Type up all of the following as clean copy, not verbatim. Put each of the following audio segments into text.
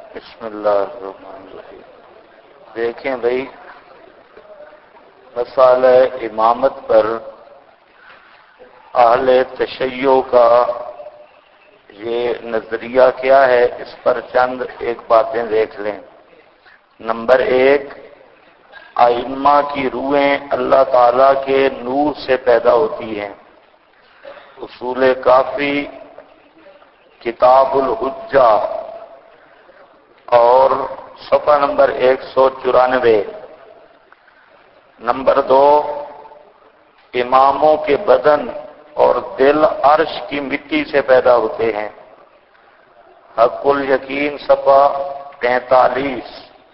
بسم اللہ الرحمن الرحیم۔ دیکھیں بھائی، مسئلہ امامت پر اہل تشیع کا یہ نظریہ کیا ہے، اس پر چند ایک باتیں دیکھ لیں۔ نمبر ایک، ائمہ کی روحیں اللہ تعالی کے نور سے پیدا ہوتی ہیں۔ اصول کافی، کتاب الحجہ اور صفحہ نمبر 194۔ نمبر دو، اماموں کے بدن اور دل عرش کی مٹی سے پیدا ہوتے ہیں۔ حق الیقین صفحہ 43۔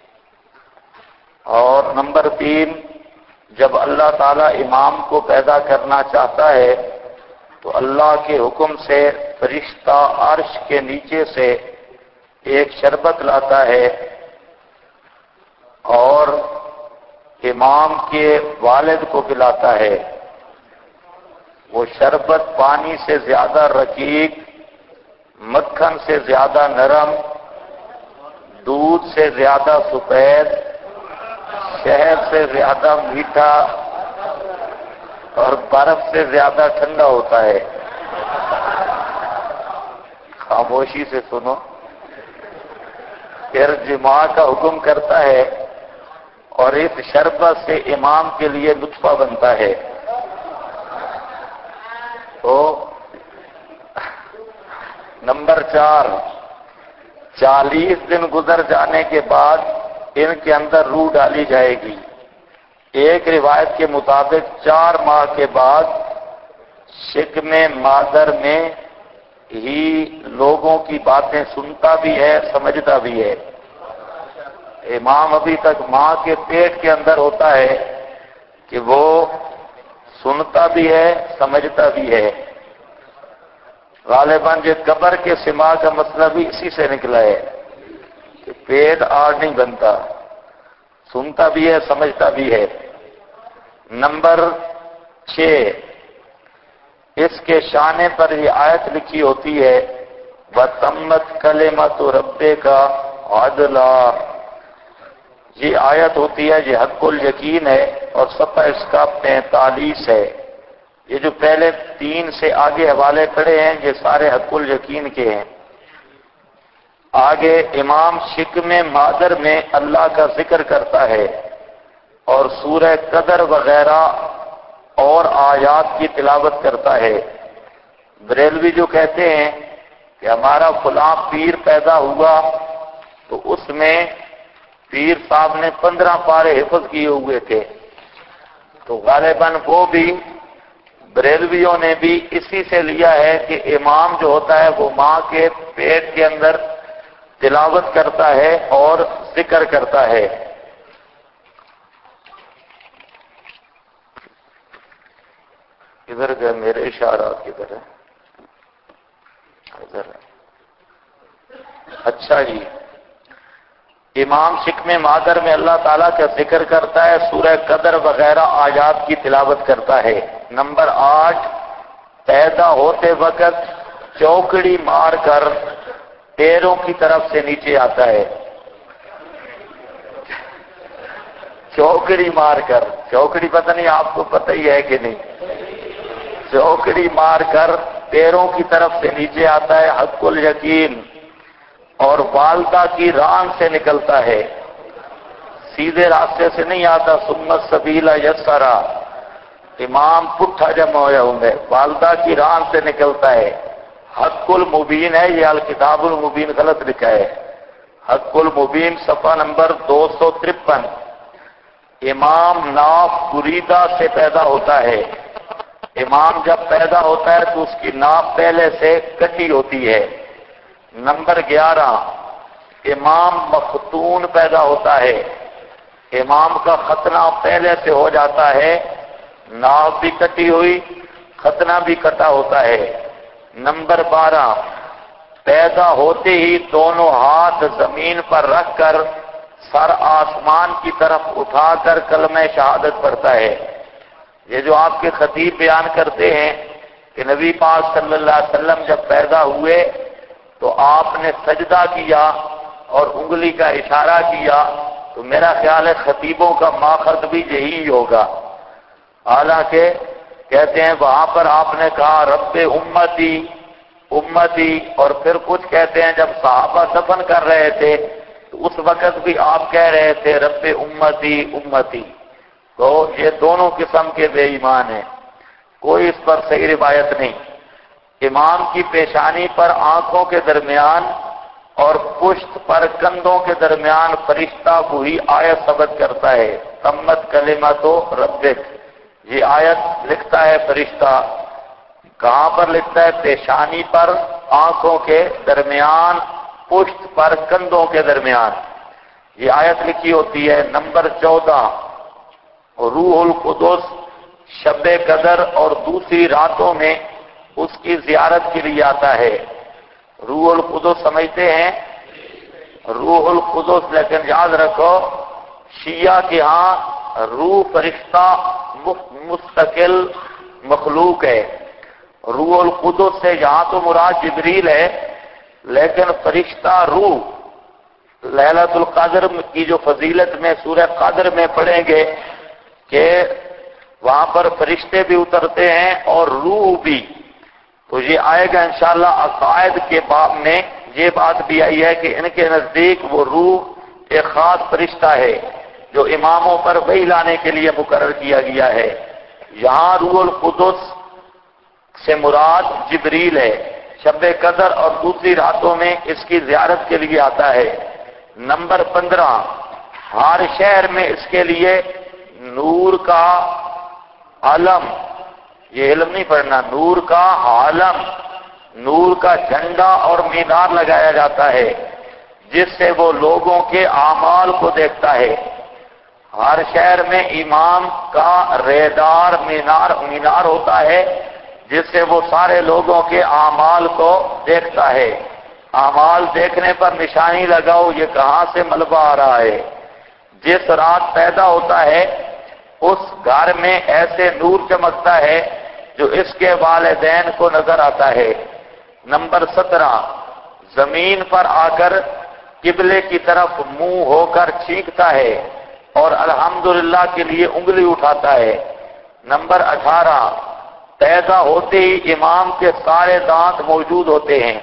اور نمبر تین، جب اللہ تعالی امام کو پیدا کرنا چاہتا ہے تو اللہ کے حکم سے فرشتہ عرش کے نیچے سے ایک شربت لاتا ہے اور امام کے والد کو پلاتا ہے۔ وہ شربت پانی سے زیادہ رقیق، مکھن سے زیادہ نرم، دودھ سے زیادہ سفید، شہد سے زیادہ میٹھا اور برف سے زیادہ ٹھنڈا ہوتا ہے۔ خاموشی سے سنو۔ پھر جماع کا حکم کرتا ہے اور اس شربت سے امام کے لیے نطفہ بنتا ہے۔ تو نمبر چار، 40 دن گزر جانے کے بعد ان کے اندر روح ڈالی جائے گی۔ ایک روایت کے مطابق 4 ماہ کے بعد شکم مادر میں ہی لوگوں کی باتیں سنتا بھی ہے، سمجھتا بھی ہے۔ امام ابھی تک ماں کے پیٹ کے اندر ہوتا ہے کہ وہ سنتا بھی ہے، سمجھتا بھی ہے۔ غالباً یہ قبر کے سماع کا مسئلہ بھی اسی سے نکلا ہے کہ پیٹ آڑ نہیں بنتا، سنتا بھی ہے، سمجھتا بھی ہے۔ نمبر 6، اس کے شانے پر یہ آیت لکھی ہوتی ہے وَتَمَّتْ كَلِمَةُ رَبِّكَ عَدْلًا۔ یہ آیت ہوتی ہے، یہ حق الیقین ہے اور صفحہ اس کا 45 ہے۔ یہ جو پہلے 3 سے آگے حوالے کھڑے ہیں یہ سارے حق الیقین کے ہیں۔ آگے امام شکم مادر میں اللہ کا ذکر کرتا ہے اور سورہ قدر وغیرہ اور آیات کی تلاوت کرتا ہے۔ بریلوی جو کہتے ہیں کہ ہمارا فلاں پیر پیدا ہوا تو اس میں پیر صاحب نے 15 پارے حفظ کیے ہوئے تھے، تو غالباً وہ بھی بریلویوں نے بھی اسی سے لیا ہے کہ امام جو ہوتا ہے وہ ماں کے پیٹ کے اندر تلاوت کرتا ہے اور ذکر کرتا ہے۔ ادھر گئے میرے اشارات کدھر ہے؟ ادھر ہے۔ اچھا جی، امام شکم مادر میں اللہ تعالیٰ کا ذکر کرتا ہے، سورہ قدر وغیرہ آیات کی تلاوت کرتا ہے۔ نمبر 8، پیدا ہوتے وقت چوکڑی مار کر پیروں کی طرف سے نیچے آتا ہے۔ چوکڑی مار کر، چوکڑی پتہ نہیں آپ کو پتہ ہی ہے کہ نہیں، چوکڑی مار کر پیروں کی طرف سے نیچے آتا ہے حق الیقین، اور والدہ کی ران سے نکلتا ہے، سیدھے راستے سے نہیں آتا۔ ثم السبیل یسرا، امام پٹھا جمع ہویا ہوں گے، والدہ کی ران سے نکلتا ہے۔ حق المبین ہے، یہ الکتاب المبین غلط لکھا ہے۔ حق المبین صفحہ نمبر 253۔ امام ناف بریدہ سے پیدا ہوتا ہے۔ امام جب پیدا ہوتا ہے تو اس کی ناف پہلے سے کٹی ہوتی ہے۔ نمبر 11، امام مختون پیدا ہوتا ہے۔ امام کا ختنہ پہلے سے ہو جاتا ہے، ناف بھی کٹی ہوئی، ختنہ بھی کٹا ہوتا ہے۔ نمبر 12، پیدا ہوتے ہی دونوں ہاتھ زمین پر رکھ کر سر آسمان کی طرف اٹھا کر کلمہ شہادت پڑھتا ہے۔ یہ جو آپ کے خطیب بیان کرتے ہیں کہ نبی پاک صلی اللہ علیہ وسلم جب پیدا ہوئے تو آپ نے سجدہ کیا اور انگلی کا اشارہ کیا تو میرا خیال ہے خطیبوں کا ماخذ بھی یہی ہوگا. حالانکہ کہتے ہیں وہاں پر آپ نے کہا رب امتی امتی، اور پھر کچھ کہتے ہیں جب صحابہ دفن کر رہے تھے تو اس وقت بھی آپ کہہ رہے تھے رب امتی امتی. تو یہ دونوں قسم کے بے ایمان ہیں، کوئی اس پر صحیح روایت نہیں. امام کی پیشانی پر آنکھوں کے درمیان اور پشت پر کندھوں کے درمیان فرشتہ وہی آیت ثبت کرتا ہے تمت کلمت ربک. یہ آیت لکھتا ہے فرشتہ. کہاں پر لکھتا ہے؟ پیشانی پر، آنکھوں کے درمیان، پشت پر، کندھوں کے درمیان. یہ آیت لکھی ہوتی ہے. نمبر 14، روح القدس شب قدر اور دوسری راتوں میں اس کی زیارت کے لیے آتا ہے. روح القدس سمجھتے ہیں؟ روح القدس، لیکن یاد رکھو شیعہ کے ہاں روح فرشتہ مستقل مخلوق ہے. روح القدس سے یہاں تو مراد جبریل ہے، لیکن فرشتہ روح لیلۃ القدر کی جو فضیلت میں سورہ قدر میں پڑھیں گے کہ وہاں پر فرشتے بھی اترتے ہیں اور روح بھی. تو یہ آئے گا انشاءاللہ. عقائد کے باب میں یہ بات بھی آئی ہے کہ ان کے نزدیک وہ روح ایک خاص فرشتہ ہے جو اماموں پر وحی لانے کے لیے مقرر کیا گیا ہے. یہاں روح القدس سے مراد جبریل ہے. شب قدر اور دوسری راتوں میں اس کی زیارت کے لیے آتا ہے. نمبر 15، ہر شہر میں اس کے لیے نور کا علم، یہ علم نہیں پڑھنا، نور کا عالم، نور کا جھنڈا اور مینار لگایا جاتا ہے جس سے وہ لوگوں کے اعمال کو دیکھتا ہے. ہر شہر میں امام کا ریدار مینار ہوتا ہے جس سے وہ سارے لوگوں کے اعمال کو دیکھتا ہے. اعمال دیکھنے پر نشانی لگاؤ یہ کہاں سے ملبہ آ رہا ہے. جس رات پیدا ہوتا ہے اس گھر میں ایسے نور چمکتا ہے جو اس کے والدین کو نظر آتا ہے. نمبر 17، زمین پر آ کر قبلے کی طرف منہ ہو کر چھینکتا ہے اور الحمدللہ کے لیے انگلی اٹھاتا ہے. نمبر 18، پیدا ہوتے ہی امام کے سارے دانت موجود ہوتے ہیں.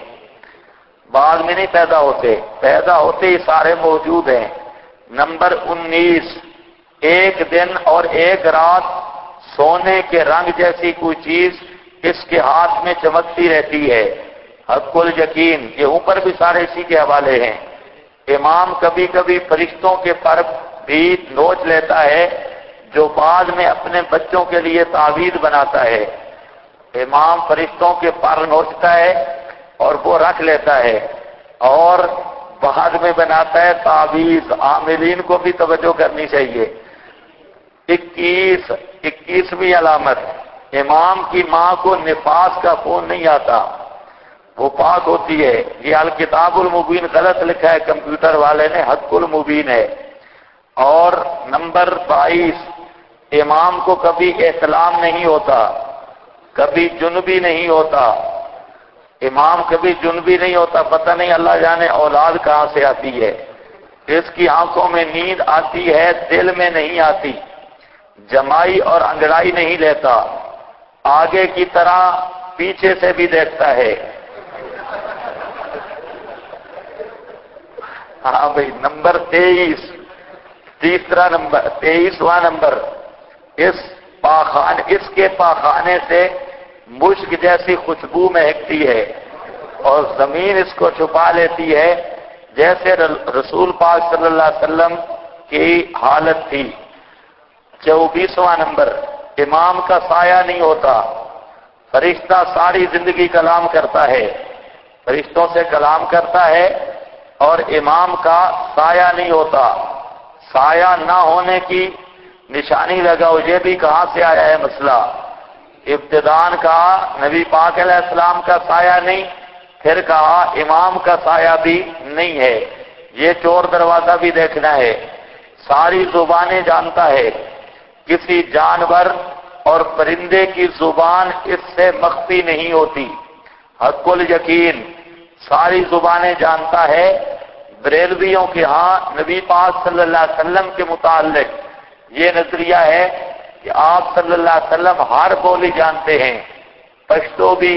بعد میں نہیں پیدا ہوتے، پیدا ہوتے ہی سارے موجود ہیں. نمبر 19، ایک دن اور ایک رات سونے کے رنگ جیسی کوئی چیز اس کے ہاتھ میں چمکتی رہتی ہے. حق الیقین. یہ اوپر بھی سارے اسی کے حوالے ہیں. امام کبھی کبھی فرشتوں کے پر بھی نوچ لیتا ہے جو بعد میں اپنے بچوں کے لیے تعویذ بناتا ہے. امام فرشتوں کے پر نوچتا ہے اور وہ رکھ لیتا ہے اور بعد میں بناتا ہے تعویذ. عاملین کو بھی توجہ کرنی چاہیے. 21ویں علامت، امام کی ماں کو نفاس کا خون نہیں آتا، وہ پاک ہوتی ہے. یہ الکتاب المبین غلط لکھا ہے کمپیوٹر والے نے، حق المبین ہے. اور نمبر 22، امام کو کبھی احتلام نہیں ہوتا، کبھی جنبی نہیں ہوتا. امام کبھی جنبی نہیں ہوتا. پتہ نہیں اللہ جانے اولاد کہاں سے آتی ہے. اس کی آنکھوں میں نیند آتی ہے، دل میں نہیں آتی. جمائی اور انگڑائی نہیں لیتا، آگے کی طرح پیچھے سے بھی دیکھتا ہے. ہاں بھائی. نمبر 23، تیسرا نمبر، 23واں نمبر، اس کے پاخانے سے مشک جیسی خوشبو مہکتی ہے اور زمین اس کو چھپا لیتی ہے جیسے رسول پاک صلی اللہ علیہ وسلم کی حالت تھی. 24واں نمبر، امام کا سایہ نہیں ہوتا. فرشتہ ساری زندگی کلام کرتا ہے، فرشتوں سے کلام کرتا ہے اور امام کا سایہ نہیں ہوتا. سایہ نہ ہونے کی نشانی لگاؤ، یہ بھی کہاں سے آیا ہے مسئلہ. ابتدان کہا نبی پاک علیہ السلام کا سایہ نہیں، پھر کہا امام کا سایہ بھی نہیں ہے. یہ چور دروازہ بھی دیکھنا ہے. ساری زبانیں جانتا ہے، کسی جانور اور پرندے کی زبان اس سے مخفی نہیں ہوتی. حق الیقین. ساری زبانیں جانتا ہے، بریلویوں کے ہاں نبی پاک صلی اللہ علیہ وسلم کے متعلق یہ نظریہ ہے کہ آپ صلی اللہ علیہ وسلم ہر بولی جانتے ہیں، پشتو بھی،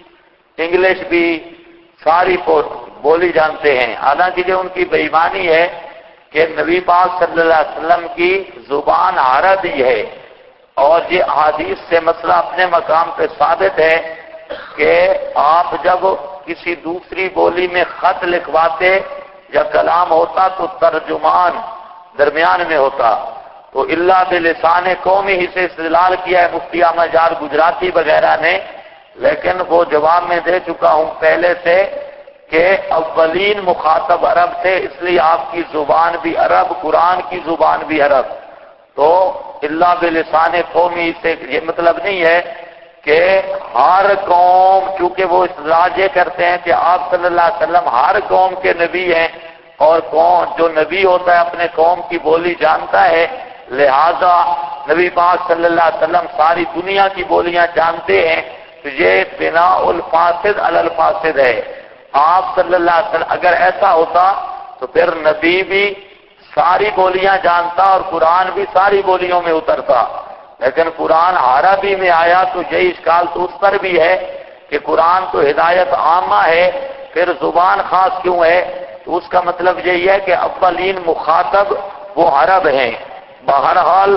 انگلش بھی، ساری بولی جانتے ہیں۔ حالانکہ جو ان کی بے ایمانی ہے کہ نبی پاک صلی اللہ علیہ وسلم کی زبان عربی ہے، اور یہ احادیث سے مسئلہ اپنے مقام پہ ثابت ہے کہ آپ جب کسی دوسری بولی میں خط لکھواتے یا کلام ہوتا تو ترجمان درمیان میں ہوتا، تو اللہ بلسان قومی ہی سے استدلال کیا ہے مفتی احمد جار گجراتی وغیرہ نے، لیکن وہ جواب میں دے چکا ہوں پہلے سے کہ اولین مخاطب عرب تھے، اس لیے آپ کی زبان بھی عرب، قرآن کی زبان بھی عرب۔ تو اللہ بلسان قومی سے یہ مطلب نہیں ہے کہ ہر قوم، چونکہ وہ استدلال یہ کرتے ہیں کہ آپ صلی اللہ علیہ وسلم ہر قوم کے نبی ہیں، اور کون جو نبی ہوتا ہے اپنے قوم کی بولی جانتا ہے، لہذا نبی پاک صلی اللہ علیہ وسلم ساری دنیا کی بولیاں جانتے ہیں، تو یہ بنا الفاسد علی الفاسد ہے۔ آپ صلی اللہ علیہ وسلم اگر ایسا ہوتا تو پھر نبی بھی ساری بولیاں جانتا اور قرآن بھی ساری بولیوں میں اترتا، لیکن قرآن عربی میں آیا تو یہی اشکال تو اس پر بھی ہے کہ قرآن تو ہدایت عامہ ہے، پھر زبان خاص کیوں ہے؟ تو اس کا مطلب یہی ہے کہ اولین مخاطب وہ عرب ہیں۔ بہرحال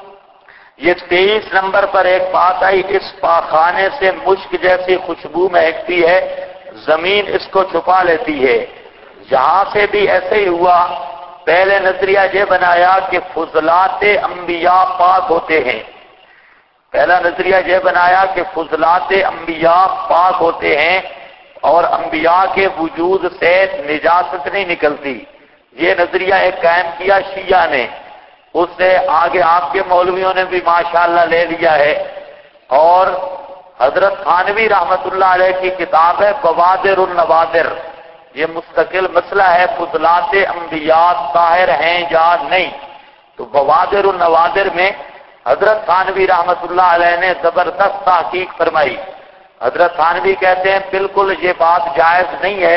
یہ 23 نمبر پر ایک بات آئی، اس پاخانے سے مشک جیسی خوشبو مہکتی ہے، زمین اس کو چھپا لیتی ہے۔ یہاں سے بھی ایسے ہی ہوا، پہلے نظریہ یہ بنایا کہ فضلات انبیاء پاک ہوتے ہیں، پہلا نظریہ یہ بنایا کہ فضلات انبیاء پاک ہوتے ہیں اور انبیاء کے وجود سے نجاست نہیں نکلتی، یہ نظریہ ایک قائم کیا شیعہ نے، اس سے آگے آپ کے مولویوں نے بھی ماشاءاللہ لے لیا ہے، اور حضرت تھانوی رحمت اللہ علیہ کی کتاب ہے بوادر النوادر، یہ مستقل مسئلہ ہے فضلات انبیاء طاہر ہیں یا نہیں۔ تو بوادر النوادر میں حضرت تھانوی رحمت اللہ علیہ نے زبردست تحقیق فرمائی۔ حضرت تھانوی کہتے ہیں بالکل یہ بات جائز نہیں ہے،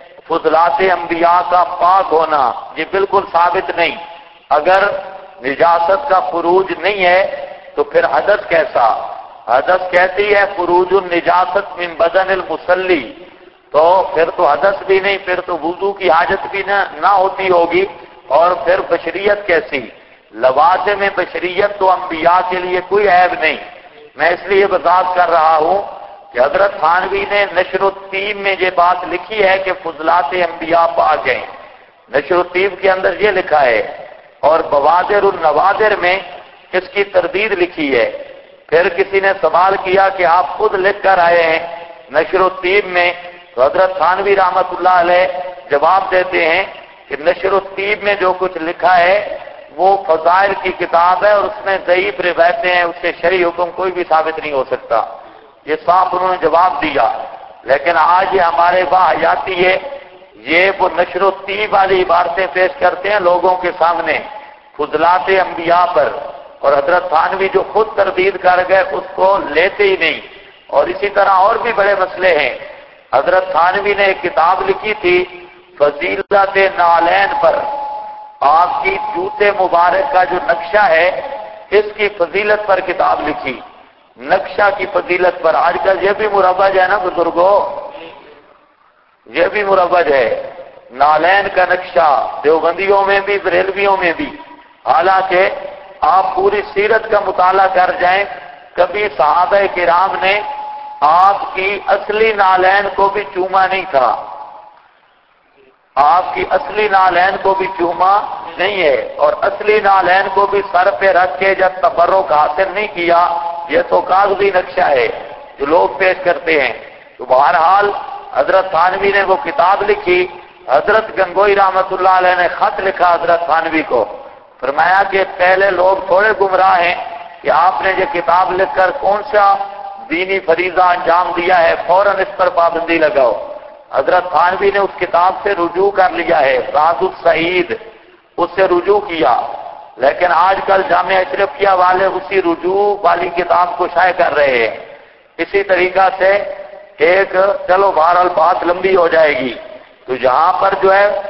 فضلات انبیاء کا پاک ہونا یہ بالکل ثابت نہیں، اگر نجاست کا خروج نہیں ہے تو پھر حدث کیسا؟ حدث کہتی ہے خروج النجاست من بدن المصلی، تو پھر تو حدث بھی نہیں، پھر تو وضو کی حاجت بھی نہ ہوتی ہوگی، اور پھر بشریت کیسی؟ لوازم بشریت تو انبیاء کے لیے کوئی عیب نہیں۔ میں اس لیے وضاحت کر رہا ہوں کہ حضرت تھانوی نے نشر الطیب میں یہ بات لکھی ہے کہ فضلات انبیاء پاک ہیں، نشر الطیب کے اندر یہ لکھا ہے، اور بوادر النوادر میں اس کی تردید لکھی ہے۔ پھر کسی نے سوال کیا کہ آپ خود لکھ کر آئے ہیں نشر الطیب میں، تو حضرت تھانوی رحمت اللہ علیہ جواب دیتے ہیں کہ نشر الطیب میں جو کچھ لکھا ہے وہ فضائل کی کتاب ہے، اور اس میں ضعیف روایتیں ہیں، اس سے شرعی حکم کوئی بھی ثابت نہیں ہو سکتا، یہ صاف انہوں نے جواب دیا۔ لیکن آج یہ ہمارے واہیاتی ہے، یہ وہ نشر الطیب والی عبارتیں پیش کرتے ہیں لوگوں کے سامنے فضلات انبیاء پر، اور حضرت تھانوی جو خود تردید کر گئے اس کو لیتے ہی نہیں۔ اور اسی طرح اور بھی بڑے مسئلے ہیں، حضرت تھانوی نے ایک کتاب لکھی تھی فضیلت نالین پر، آپ کی جوتے مبارک کا جو نقشہ ہے اس کی فضیلت پر کتاب لکھی، نقشہ کی فضیلت پر۔ آج کل یہ بھی مروج ہے نا بزرگوں، یہ بھی مروج ہے، نالین کا نقشہ دیوبندیوں میں بھی بریلویوں میں بھی، حالانکہ آپ پوری سیرت کا مطالعہ کر جائیں، کبھی صحابہ کرام نے آپ کی اصلی نالین کو بھی چوما نہیں تھا، آپ کی اصلی نالین کو بھی چوما نہیں ہے، اور اصلی نالین کو بھی سر پہ رکھ کے جب تبرک حاصل نہیں کیا، یہ تو کاغذی نقشہ ہے جو لوگ پیش کرتے ہیں۔ تو بہرحال حضرت تھانوی نے وہ کتاب لکھی، حضرت گنگوئی رحمت اللہ علیہ نے خط لکھا حضرت تھانوی کو، فرمایا کہ پہلے لوگ تھوڑے گمراہ ہیں کہ آپ نے یہ کتاب لکھ کر کون سا دینی فریضہ انجام دیا ہے، فوراً اس پر پابندی لگاؤ۔ حضرت تھانوی نے اس کتاب سے رجوع کر لیا ہے، راز السعید، اس سے رجوع کیا، لیکن آج کل جامعہ اشرفیہ والے اسی رجوع والی کتاب کو شائع کر رہے ہیں۔ اسی طریقہ سے ایک چلو بہرحال بات لمبی ہو جائے گی، تو یہاں پر جو ہے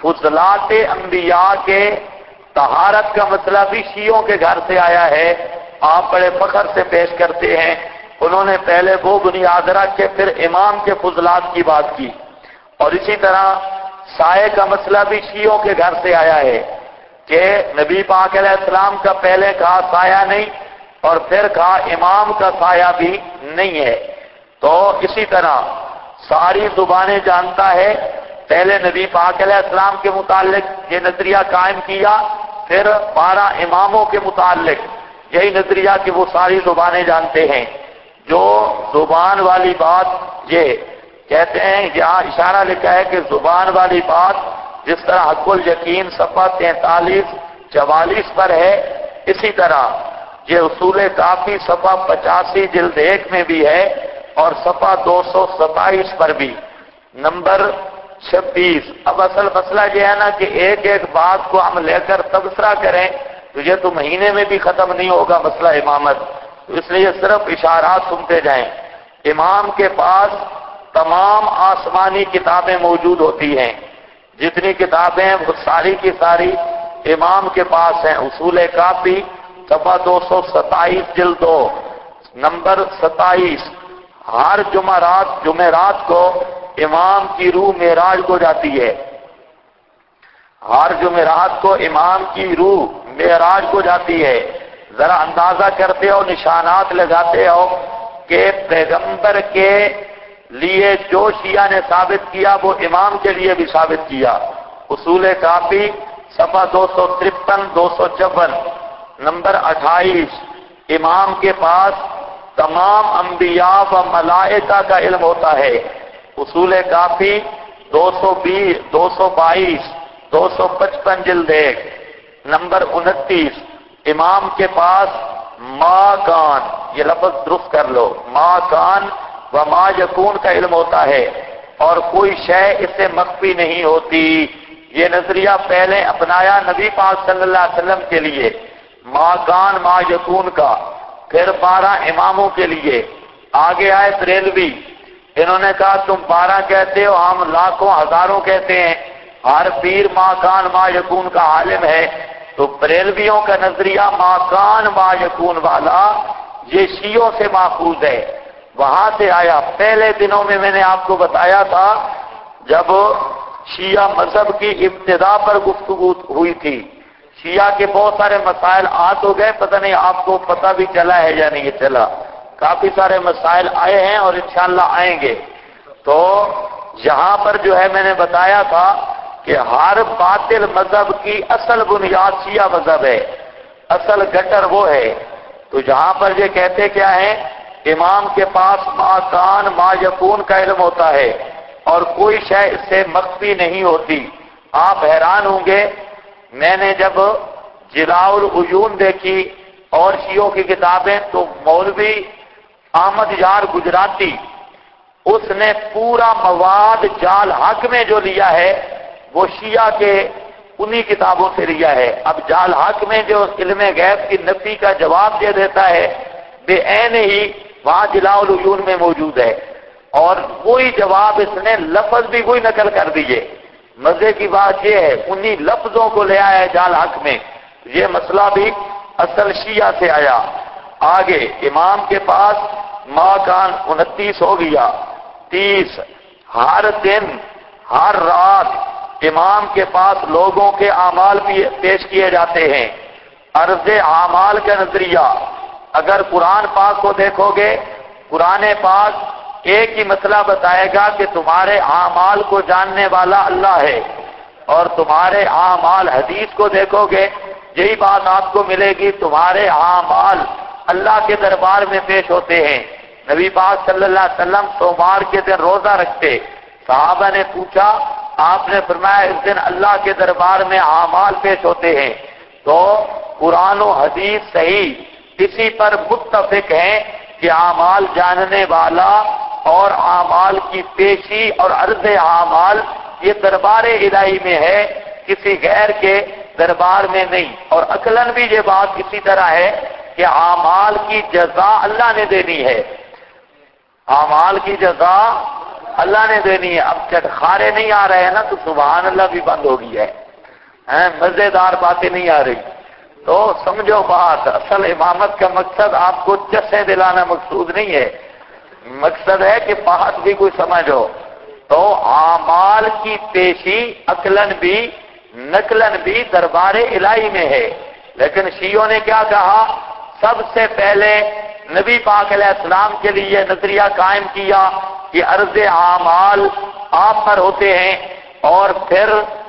فضلات انبیاء کے طہارت کا مسئلہ بھی شیعوں کے گھر سے آیا ہے. آپ بڑے فخر سے پیش کرتے ہیں. انہوں نے پہلے وہ بنیاد رکھ کے پھر امام کے فضلات کی بات کی. اور اسی طرح سائے کا مسئلہ بھی شیعوں کے گھر سے آیا ہے کہ نبی پاک علیہ السلام کا پہلے کہا سایہ نہیں اور پھر کہا امام کا سایہ بھی نہیں ہے. تو اسی طرح ساری زبانیں جانتا ہے. پہلے نبی پاک علیہ السلام کے متعلق یہ نظریہ قائم کیا, پھر 12 اماموں کے متعلق یہی نظریہ کہ وہ ساری زبانیں جانتے ہیں. جو زبان والی بات یہ کہتے ہیں, یہاں اشارہ لکھا ہے کہ زبان والی بات جس طرح حق الیقین صفحہ 43-44 پر ہے, اسی طرح یہ اصول کافی صفحہ 85 جلد 1 میں بھی ہے اور صفحہ 227 پر بھی نمبر 26. اب اصل مسئلہ یہ ہے نا کہ ایک ایک بات کو ہم لے کر تبصرہ کریں تو یہ تو مہینے میں بھی ختم نہیں ہوگا مسئلہ امامت. اس لیے صرف اشارات سنتے جائیں. امام کے پاس تمام آسمانی کتابیں موجود ہوتی ہیں. جتنی کتابیں ہیں وہ ساری کی ساری امام کے پاس ہیں. اصول کافی صفحہ 227 جلد 2 نمبر 27. ہر جمعرات کو امام کی روح معراج کو جاتی ہے. ہر جمعرات کو امام کی روح معراج کو جاتی ہے. ذرا اندازہ کرتے ہو, نشانات لگاتے ہو کہ پیغمبر کے لیے جو شیعہ نے ثابت کیا وہ امام کے لیے بھی ثابت کیا. اصول کافی صفحہ 253-254 نمبر 28. امام کے پاس تمام انبیاء و ملائکہ کا علم ہوتا ہے. اصول کافی 220, 222, 255 جلد 1 نمبر 29. امام کے پاس ما کان, یہ لفظ درست کر لو, ما کان و ما یکون کا علم ہوتا ہے اور کوئی شے اس سے مخفی نہیں ہوتی. یہ نظریہ پہلے اپنایا نبی پاک صلی اللہ علیہ وسلم کے لیے ما کان ما یکون کا, پھر 12 اماموں کے لیے. آگے آئے بریلوی, انہوں نے کہا تم 12 کہتے ہو, ہم لاکھوں ہزاروں کہتے ہیں, ہر پیر ما کان ما یکون کا عالم ہے. تو بریلویوں کا نظریہ ما کان ما یکون والا یہ شیعوں سے ماخوذ ہے, وہاں سے آیا. پہلے دنوں میں نے آپ کو بتایا تھا جب شیعہ مذہب کی ابتدا پر گفتگو ہوئی تھی, شیعہ کے بہت سارے مسائل آت ہو گئے, پتہ نہیں آپ کو پتہ بھی چلا ہے یا نہیں چلا. کافی سارے مسائل آئے ہیں اور انشاءاللہ آئیں گے. تو یہاں پر جو ہے میں نے بتایا تھا کہ ہر باطل مذہب کی اصل بنیاد شیعہ مذہب ہے, اصل گٹر وہ ہے. تو جہاں پر یہ کہتے کیا ہیں, امام کے پاس ما کان ما یکون کا علم ہوتا ہے اور کوئی شے اس سے مخفی نہیں ہوتی. آپ حیران ہوں گے, میں نے جب جلاء العیون دیکھی اور شیعوں کی کتابیں تو مولوی احمد یار گجراتی اس نے پورا مواد جال حق میں جو لیا ہے وہ شیعہ کے انہی کتابوں سے لیا ہے. اب جال حق میں جو علم غیب کی نفی کا جواب دے دیتا ہے بے عین ہی وہاں جلاء العیون میں موجود ہے, اور وہی جواب اس نے لفظ بھی وہی نقل کر دیے. مزے کی بات یہ ہے انہی لفظوں کو لے آیا ہے جال حق میں. یہ مسئلہ بھی اصل شیعہ سے آیا. آگے امام کے پاس ما کان 29 ہو گیا. 30 ہر دن ہر رات امام کے پاس لوگوں کے اعمال بھی پیش کیے جاتے ہیں. عرض اعمال کا نظریہ اگر قرآن پاک کو دیکھو گے, قرآن پاک ایک ہی مسئلہ بتائے گا کہ تمہارے اعمال کو جاننے والا اللہ ہے, اور تمہارے اعمال حدیث کو دیکھو گے یہی بات آپ کو ملے گی, تمہارے اعمال اللہ کے دربار میں پیش ہوتے ہیں. نبی پاک صلی اللہ علیہ وسلم سوموار کے دن روزہ رکھتے, صحابہ نے پوچھا, آپ نے فرمایا اس دن اللہ کے دربار میں اعمال پیش ہوتے ہیں. تو قرآن و حدیث صحیح اسی پر متفق ہیں کہ اعمال جاننے والا اور اعمال کی پیشی اور عرض اعمال یہ دربار الہی میں ہے, کسی غیر کے دربار میں نہیں. اور عقلاً بھی یہ بات اسی طرح ہے کہ اعمال کی جزا اللہ نے دینی ہے, اعمال کی جزا اللہ نے دینی ہے. اب چٹخارے نہیں آ رہے ہیں نا تو سبحان اللہ بھی بند ہو گئی ہے, مزیدار باتیں نہیں آ رہی. تو سمجھو بات, اصل امامت کا مقصد آپ کو چسیں دلانا مقصود نہیں ہے, مقصد ہے کہ بات بھی کوئی سمجھو. تو اعمال کی پیشی عقلاً بھی نقلاً بھی دربار الہی میں ہے. لیکن شیعوں نے کیا کہا, سب سے پہلے نبی پاک علیہ السلام کے لیے نظریہ قائم کیا کہ عرض اعمال آپ پر ہوتے ہیں, اور پھر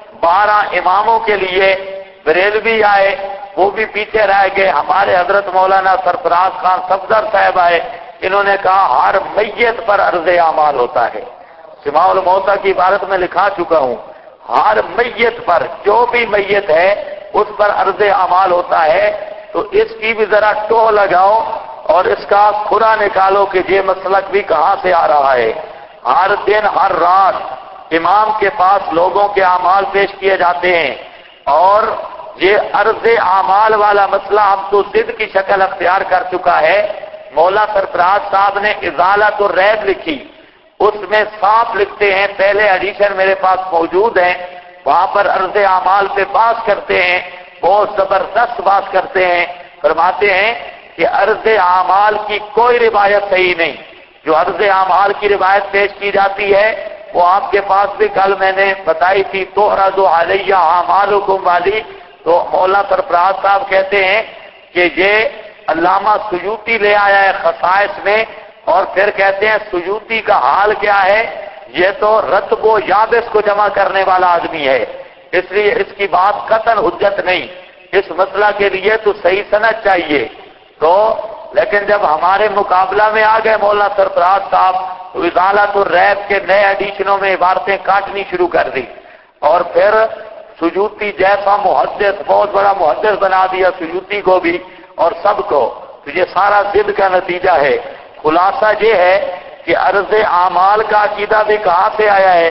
12 اماموں کے لیے بریلوی آئے, وہ بھی پیچھے رہ گئے. ہمارے حضرت مولانا سرفراز خان صفدر صاحب آئے, انہوں نے کہا ہر میت پر عرض اعمال ہوتا ہے. شماع الموتیٰ کی عبارت میں لکھا چکا ہوں, ہر میت پر, جو بھی میت ہے اس پر عرض اعمال ہوتا ہے. تو اس کی بھی ذرا ٹوہ لگاؤ اور اس کا کھرا نکالو کہ یہ مسلک بھی کہاں سے آ رہا ہے. ہر دن ہر رات امام کے پاس لوگوں کے اعمال پیش کیے جاتے ہیں, اور یہ عرض اعمال والا مسئلہ اب تو ضد کی شکل اختیار کر چکا ہے. مولا سرفراز صاحب نے ازالۃ الریب لکھی, اس میں صاف لکھتے ہیں, پہلے ایڈیشن میرے پاس موجود ہیں, وہاں پر عرض اعمال پہ بات کرتے ہیں, بہت زبردست بات کرتے ہیں. فرماتے ہیں کہ عرض اعمال کی کوئی روایت صحیح نہیں. جو عرض اعمال کی روایت پیش کی جاتی ہے وہ آپ کے پاس بھی کل میں نے بتائی تھی, تُعْرَضُ عَلَيَّ أَعْمَالُكُمْ والی. تو مولا سرفراز صاحب کہتے ہیں کہ یہ علامہ سیوطی لے آیا ہے خصائص میں, اور پھر کہتے ہیں سیوطی کا حال کیا ہے, یہ تو رتب و یابس کو جمع کرنے والا آدمی ہے, اس لیے اس کی بات قطعاً حجت نہیں. اس مسئلہ کے لیے تو صحیح سند چاہیے. تو لیکن جب ہمارے مقابلہ میں آ گئے مولانا سرفراز صاحب, تو ازالۃ الریب کے نئے ایڈیشنوں میں عبارتیں کاٹنی شروع کر دی, اور پھر سیوطی جیسا محدث, بہت بڑا محدث بنا دیا سیوطی کو بھی اور سب کو. تو یہ سارا ضد کا نتیجہ ہے. خلاصہ یہ ہے کہ عرض اعمال کا عقیدہ بھی کہاں سے آیا ہے,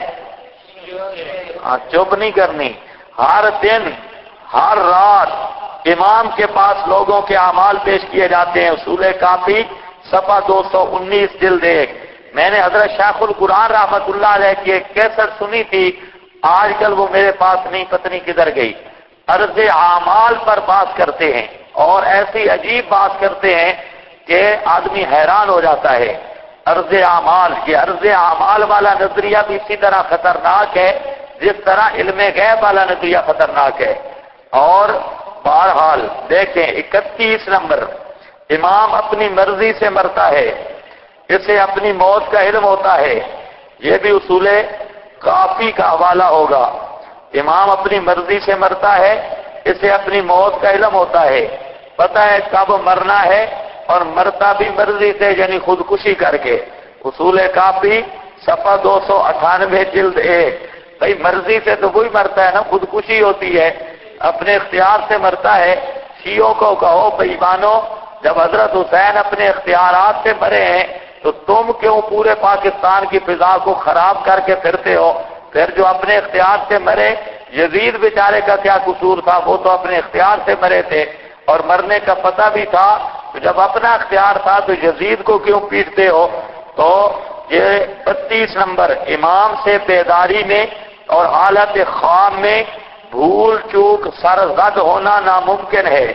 چپ نہیں کرنی. ہر دن ہر رات امام کے پاس لوگوں کے اعمال پیش کیے جاتے ہیں. اصول کافی صفحہ 219 جلد 1. میں نے حضرت شیخ القرآن رحمت اللہ علیہ کی ایک کیسٹ سنی تھی, آج کل وہ میرے پاس نہیں, پتنی کدھر گئی. عرض اعمال پر بات کرتے ہیں, اور ایسی عجیب بات کرتے ہیں کہ آدمی حیران ہو جاتا ہے. عرض اعمال, یہ عرض اعمال والا نظریہ بھی اسی طرح خطرناک ہے جس طرح علم غیب والا نظریہ خطرناک ہے. اور بہرحال دیکھیں 31 نمبر, امام اپنی مرضی سے مرتا ہے, اسے اپنی موت کا علم ہوتا ہے. یہ بھی اصول کافی کا حوالہ ہوگا. امام اپنی مرضی سے مرتا ہے, اسے اپنی موت کا علم ہوتا ہے, پتہ ہے کب مرنا ہے, اور مرتا بھی مرضی سے یعنی خودکشی کر کے. اصول کافی صفحہ 298 جلد 1. بھئی مرضی سے تو وہی مرتا ہے نا, خودکشی ہوتی ہے, اپنے اختیار سے مرتا ہے. شیعوں کو کہو بھئی مانو, جب حضرت حسین اپنے اختیارات سے مرے ہیں تو تم کیوں پورے پاکستان کی فضا کو خراب کر کے پھرتے ہو؟ پھر جو اپنے اختیار سے مرے, یزید بیچارے کا کیا قصور تھا, وہ تو اپنے اختیار سے مرے تھے, اور مرنے کا پتہ بھی تھا. تو جب اپنا اختیار تھا تو یزید کو کیوں پیٹتے ہو؟ تو یہ 32 نمبر, امام سے بیداری میں اور حالت خواب میں بھول چوک سرزد ہونا ناممکن ہے.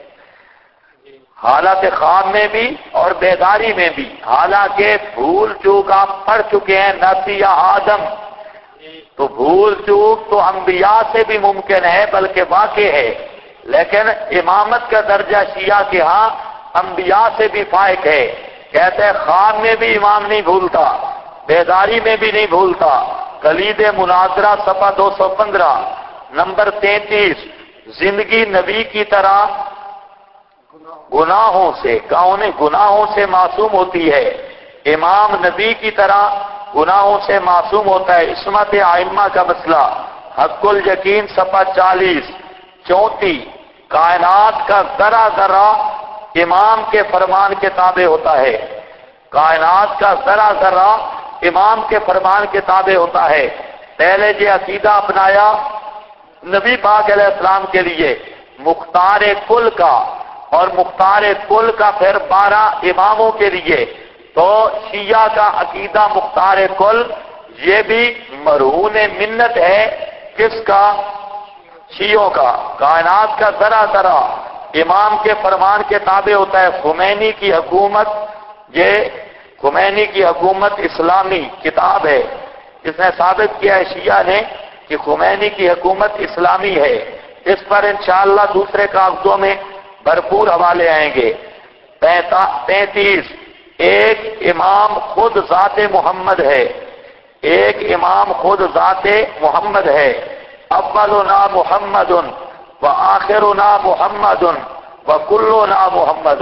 حالت خواب میں بھی اور بیداری میں بھی, حالانکہ بھول چوک آپ پڑھ چکے ہیں نسی آدم, تو بھول چوک تو انبیاء سے بھی ممکن ہے بلکہ واقع ہے, لیکن امامت کا درجہ شیعہ کے ہاں انبیاء سے بھی فائق ہے. کہتے ہیں خواب میں بھی امام نہیں بھولتا, بیداری میں بھی نہیں بھولتا. کلید مناظرہ صفحہ 215 نمبر 33. زندگی نبی کی طرح گناہوں سے معصوم ہوتی ہے, امام نبی کی طرح گناہوں سے معصوم ہوتا ہے. عصمت ائمہ کا مسئلہ حق الیقین صفحہ 40. 34. کائنات کا ذرہ ذرہ امام کے فرمان کے تابع ہوتا ہے. کائنات کا ذرہ ذرہ امام کے فرمان کے تابع ہوتا ہے. پہلے یہ عقیدہ اپنایا نبی پاک علیہ السلام کے لیے مختار کل کا, اور مختار کل کا پھر 12 اماموں کے لیے. تو شیعہ کا عقیدہ مختار کل یہ بھی مرہون منت ہے کس کا؟ شیعوں کا۔ کائنات کا ذرا ذرا امام کے فرمان کے تابع ہوتا ہے۔ خمینی کی حکومت، یہ خمینی کی حکومت اسلامی کتاب ہے، جس نے ثابت کیا ہے شیعہ نے کہ خمینی کی حکومت اسلامی ہے۔ اس پر انشاءاللہ دوسرے کاغذوں میں بھرپور حوالے آئیں گے۔ 35 ایک امام خود ذات محمد ہے، ایک امام خود ذات محمد ہے۔ اولنا محمد و آخرنا محمد و کلنا محمد۔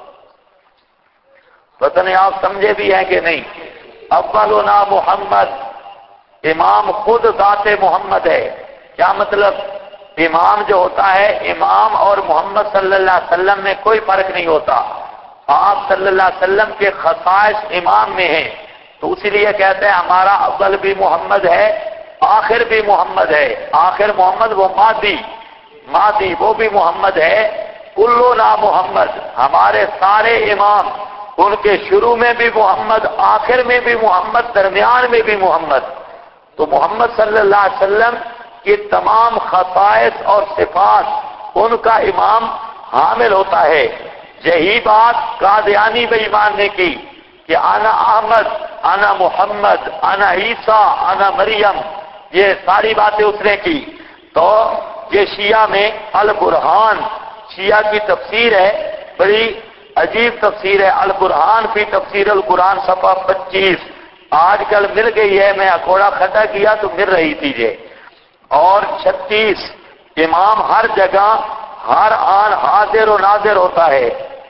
پتہ نہیں آپ سمجھے بھی ہیں کہ نہیں؟ اولنا محمد، امام خود ذات محمد ہے۔ کیا مطلب؟ امام جو ہوتا ہے، امام اور محمد صلی اللہ علیہ وسلم میں کوئی فرق نہیں ہوتا۔ آپ صلی اللہ علیہ وسلم کے خصائص امام میں ہیں، تو اسی لیے کہتے ہیں ہمارا اول بھی محمد ہے، آخر بھی محمد ہے۔ آخر محمد وہ مادی وہ بھی محمد ہے۔ کلنا محمد، ہمارے سارے امام، ان کے شروع میں بھی محمد، آخر میں بھی محمد، درمیان میں بھی محمد۔ تو محمد صلی اللہ علیہ وسلم کی تمام خصائص اور صفات ان کا امام حامل ہوتا ہے۔ یہی بات قادیانی بے ایمان نے کی کہ انا احمد، انا محمد، انا عیسیٰ، انا مریم، یہ ساری باتیں اس نے کی۔ تو یہ شیعہ میں البرہان، شیعہ کی تفسیر ہے، بڑی عجیب تفسیر ہے، البرہان فی تفسیر القرآن صفحہ 25 آج کل مل گئی ہے، میں اکوڑا کھٹا کیا تو مل رہی تھی یہ۔ اور 36 امام ہر جگہ ہر آن حاضر و ناظر ہوتا ہے،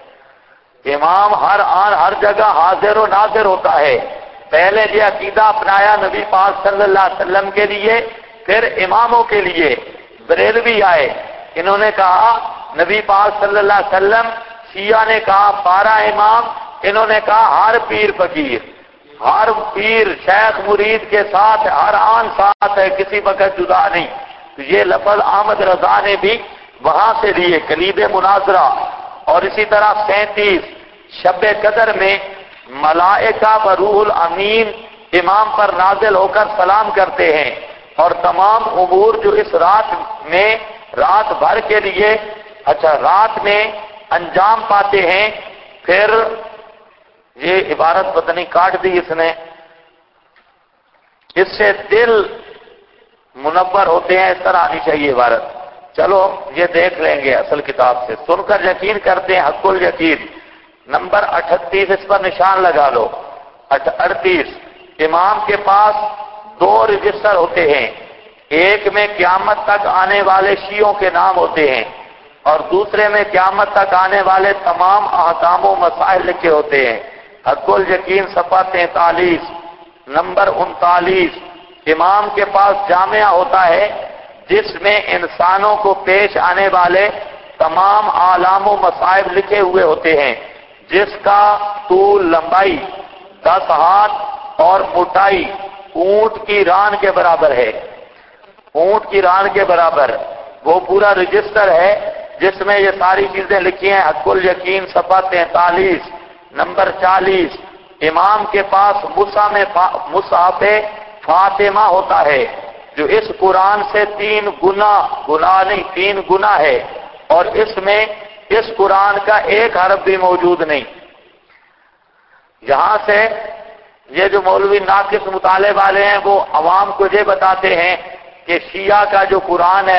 امام ہر آن ہر جگہ حاضر و ناظر ہوتا ہے۔ پہلے یہ عقیدہ اپنایا نبی پاک صلی اللہ علیہ وسلم کے لیے، پھر اماموں کے لیے۔ بریلوی آئے، انہوں نے کہا نبی پاک صلی اللہ علیہ وسلم، شیعہ نے کہا 12 امام، انہوں نے کہا ہر پیر فقیر، ہر پیر شیخ مرید کے ساتھ ہر آن ساتھ ہے، کسی وقت جدا نہیں۔ تو یہ لفظ احمد رضا نے بھی وہاں سے لیے، کلید مناظرہ۔ اور اسی طرح 37 شب قدر میں ملائکہ و روح الامین امام پر نازل ہو کر سلام کرتے ہیں، اور تمام امور جو اس رات میں رات بھر کے لیے رات میں انجام پاتے ہیں۔ پھر یہ عبارت پتہ نہیں کاٹ دی اس نے، اس سے دل منور ہوتے ہیں، اس طرح آنی چاہیے عبارت۔ چلو یہ دیکھ لیں گے اصل کتاب سے، سن کر یقین کرتے ہیں حق الیقین۔ نمبر 38 اس پر نشان لگا لو۔ 38 امام کے پاس 2 رجسٹر ہوتے ہیں، ایک میں قیامت تک آنے والے شیعوں کے نام ہوتے ہیں، اور دوسرے میں قیامت تک آنے والے تمام احکام و مسائل لکھے ہوتے ہیں۔ حق الیقین صفحہ 43 نمبر 39 امام کے پاس جامعہ ہوتا ہے، جس میں انسانوں کو پیش آنے والے تمام اعلام و مصائب لکھے ہوئے ہوتے ہیں، جس کا طول لمبائی 10 ہاتھ اور موٹائی اونٹ کی ران کے برابر ہے، اونٹ کی ران کے برابر وہ پورا رجسٹر ہے جس میں یہ ساری چیزیں لکھی ہیں۔ حق الیقین صفحہ 43 نمبر 40 امام کے پاس مصحف فاطمہ ہوتا ہے، جو اس قرآن سے 3 گنا ہے، اور اس میں اس قرآن کا ایک حرف بھی موجود نہیں۔ یہاں سے یہ جو مولوی ناقص مطالعے والے ہیں وہ عوام کو یہ بتاتے ہیں کہ شیعہ کا جو قرآن ہے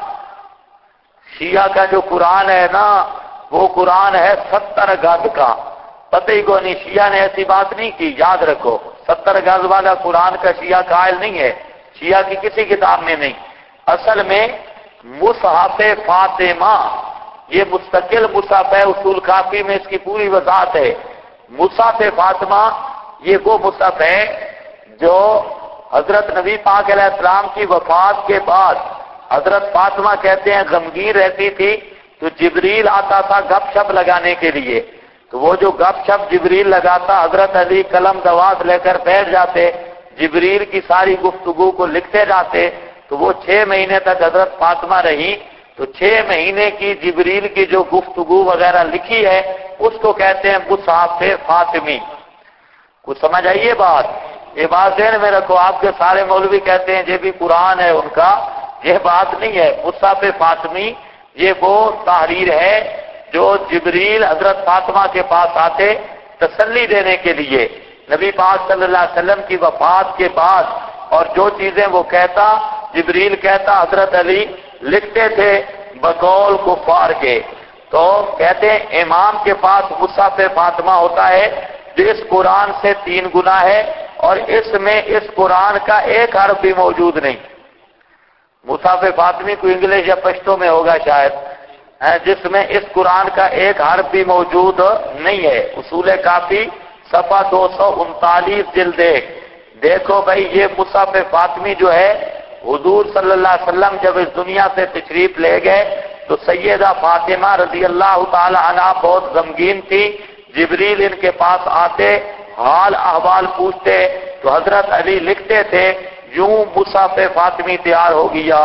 نا وہ قرآن ہے 70 گز کا۔ پتہ ہی کو نہیں، شیعہ نے ایسی بات نہیں کی، یاد رکھو 70 گز والا قرآن کا شیعہ قائل نہیں ہے، شیعہ کی کسی کتاب میں نہیں۔ اصل میں مصحف فاطمہ یہ مستقل مصحف ہے، اصول کافی میں اس کی پوری وضاحت ہے۔ مصحف فاطمہ یہ وہ مصحف ہے جو حضرت نبی پاک علیہ السلام کی وفات کے بعد حضرت فاطمہ کہتے ہیں غمگین رہتی تھی، تو جبریل آتا تھا گپ شپ لگانے کے لیے، تو وہ جو گپ شپ جبریل لگاتا حضرت علی قلم دوات لے کر بیٹھ جاتے، جبریل کی ساری گفتگو کو لکھتے جاتے، تو وہ 6 مہینے تک حضرت فاطمہ رہی، تو 6 مہینے کی جبریل کی جو گفتگو وغیرہ لکھی ہے اس کو کہتے ہیں مصحف فاطمی۔ کچھ سمجھ آئیے بات؟ یہ بات ذہن میں رکھو، آپ کے سارے مولوی کہتے ہیں یہ بھی قرآن ہے ان کا، یہ بات نہیں ہے۔ مصحف فاطمی یہ وہ تحریر ہے جو جبریل حضرت فاطمہ کے پاس آتے تسلی دینے کے لیے نبی پاک صلی اللہ علیہ وسلم کی وفات کے بعد، اور جو چیزیں وہ کہتا جبریل کہتا حضرت علی لکھتے تھے بقول کفار کے۔ تو کہتے ہیں امام کے پاس مصحف فاطمہ ہوتا ہے جو اس قرآن سے 3 گنا ہے، اور اس میں اس قرآن کا ایک حرف بھی موجود نہیں۔ مصحف فاطمی کو انگلش یا پشتو میں ہوگا شاید، جس میں اس قرآن کا ایک حرف بھی موجود نہیں ہے۔ اصول کافی صفحہ 239 جلد 1۔ دیکھو بھائی یہ مصحف فاطمی جو ہے، حضور صلی اللہ علیہ وسلم جب اس دنیا سے تشریف لے گئے تو سیدہ فاطمہ رضی اللہ تعالی عنہ بہت غمگین تھی۔ جبریل ان کے پاس آتے، حال احوال پوچھتے تو حضرت علی لکھتے تھے یوں مصحف فاطمی تیار ہو گیا۔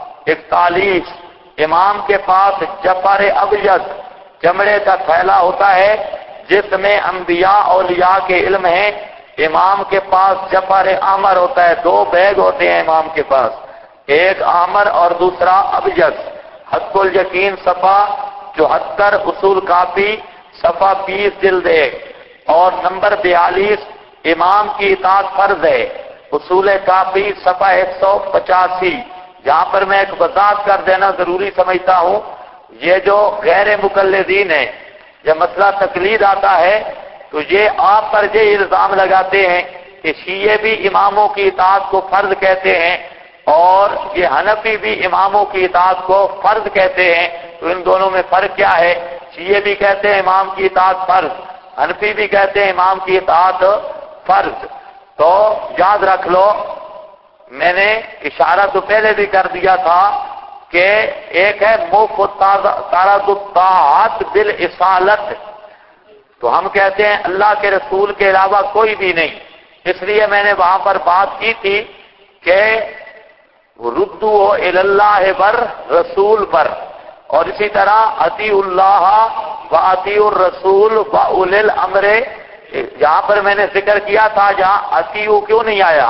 41 امام کے پاس جفر ابیض چمڑے کا تھیلا ہوتا ہے جس میں انبیاء اولیاء کے علم ہیں۔ امام کے پاس جفر احمر ہوتا ہے، 2 بیگ ہوتے ہیں امام کے پاس، ایک احمر اور دوسرا ابیض۔ حق الیقین صفحہ 74، اصول کافی صفحہ 20 جلد 1، اور نمبر 42 امام کی اطاعت فرض ہے، اصول کافی صفحہ 185۔ جہاں پر میں ایک وضاحت کر دینا ضروری سمجھتا ہوں، یہ جو غیر مقلدین ہیں جب مسئلہ تقلید آتا ہے تو یہ آپ پر یہ الزام لگاتے ہیں کہ شیعہ بھی اماموں کی اطاعت کو فرض کہتے ہیں اور یہ حنفی بھی اماموں کی اطاعت کو فرض کہتے ہیں، تو ان دونوں میں فرق کیا ہے؟ شیعہ بھی کہتے ہیں امام کی اطاعت فرض، حنفی بھی کہتے ہیں امام کی اطاعت فرض۔ تو یاد رکھ لو، میں نے اشارہ تو پہلے بھی کر دیا تھا کہ ایک ہے مفترض الطاعت بالاصالت، تو ہم کہتے ہیں اللہ کے رسول کے علاوہ کوئی بھی نہیں، اس لیے میں نے وہاں پر بات کی تھی کہ ردو الی اللہ بر رسول پر، اور اسی طرح اطیع اللہ و اطیع الرسول و اولی الامر، جہاں پر میں نے ذکر کیا تھا جہاں اطیع کیوں نہیں آیا،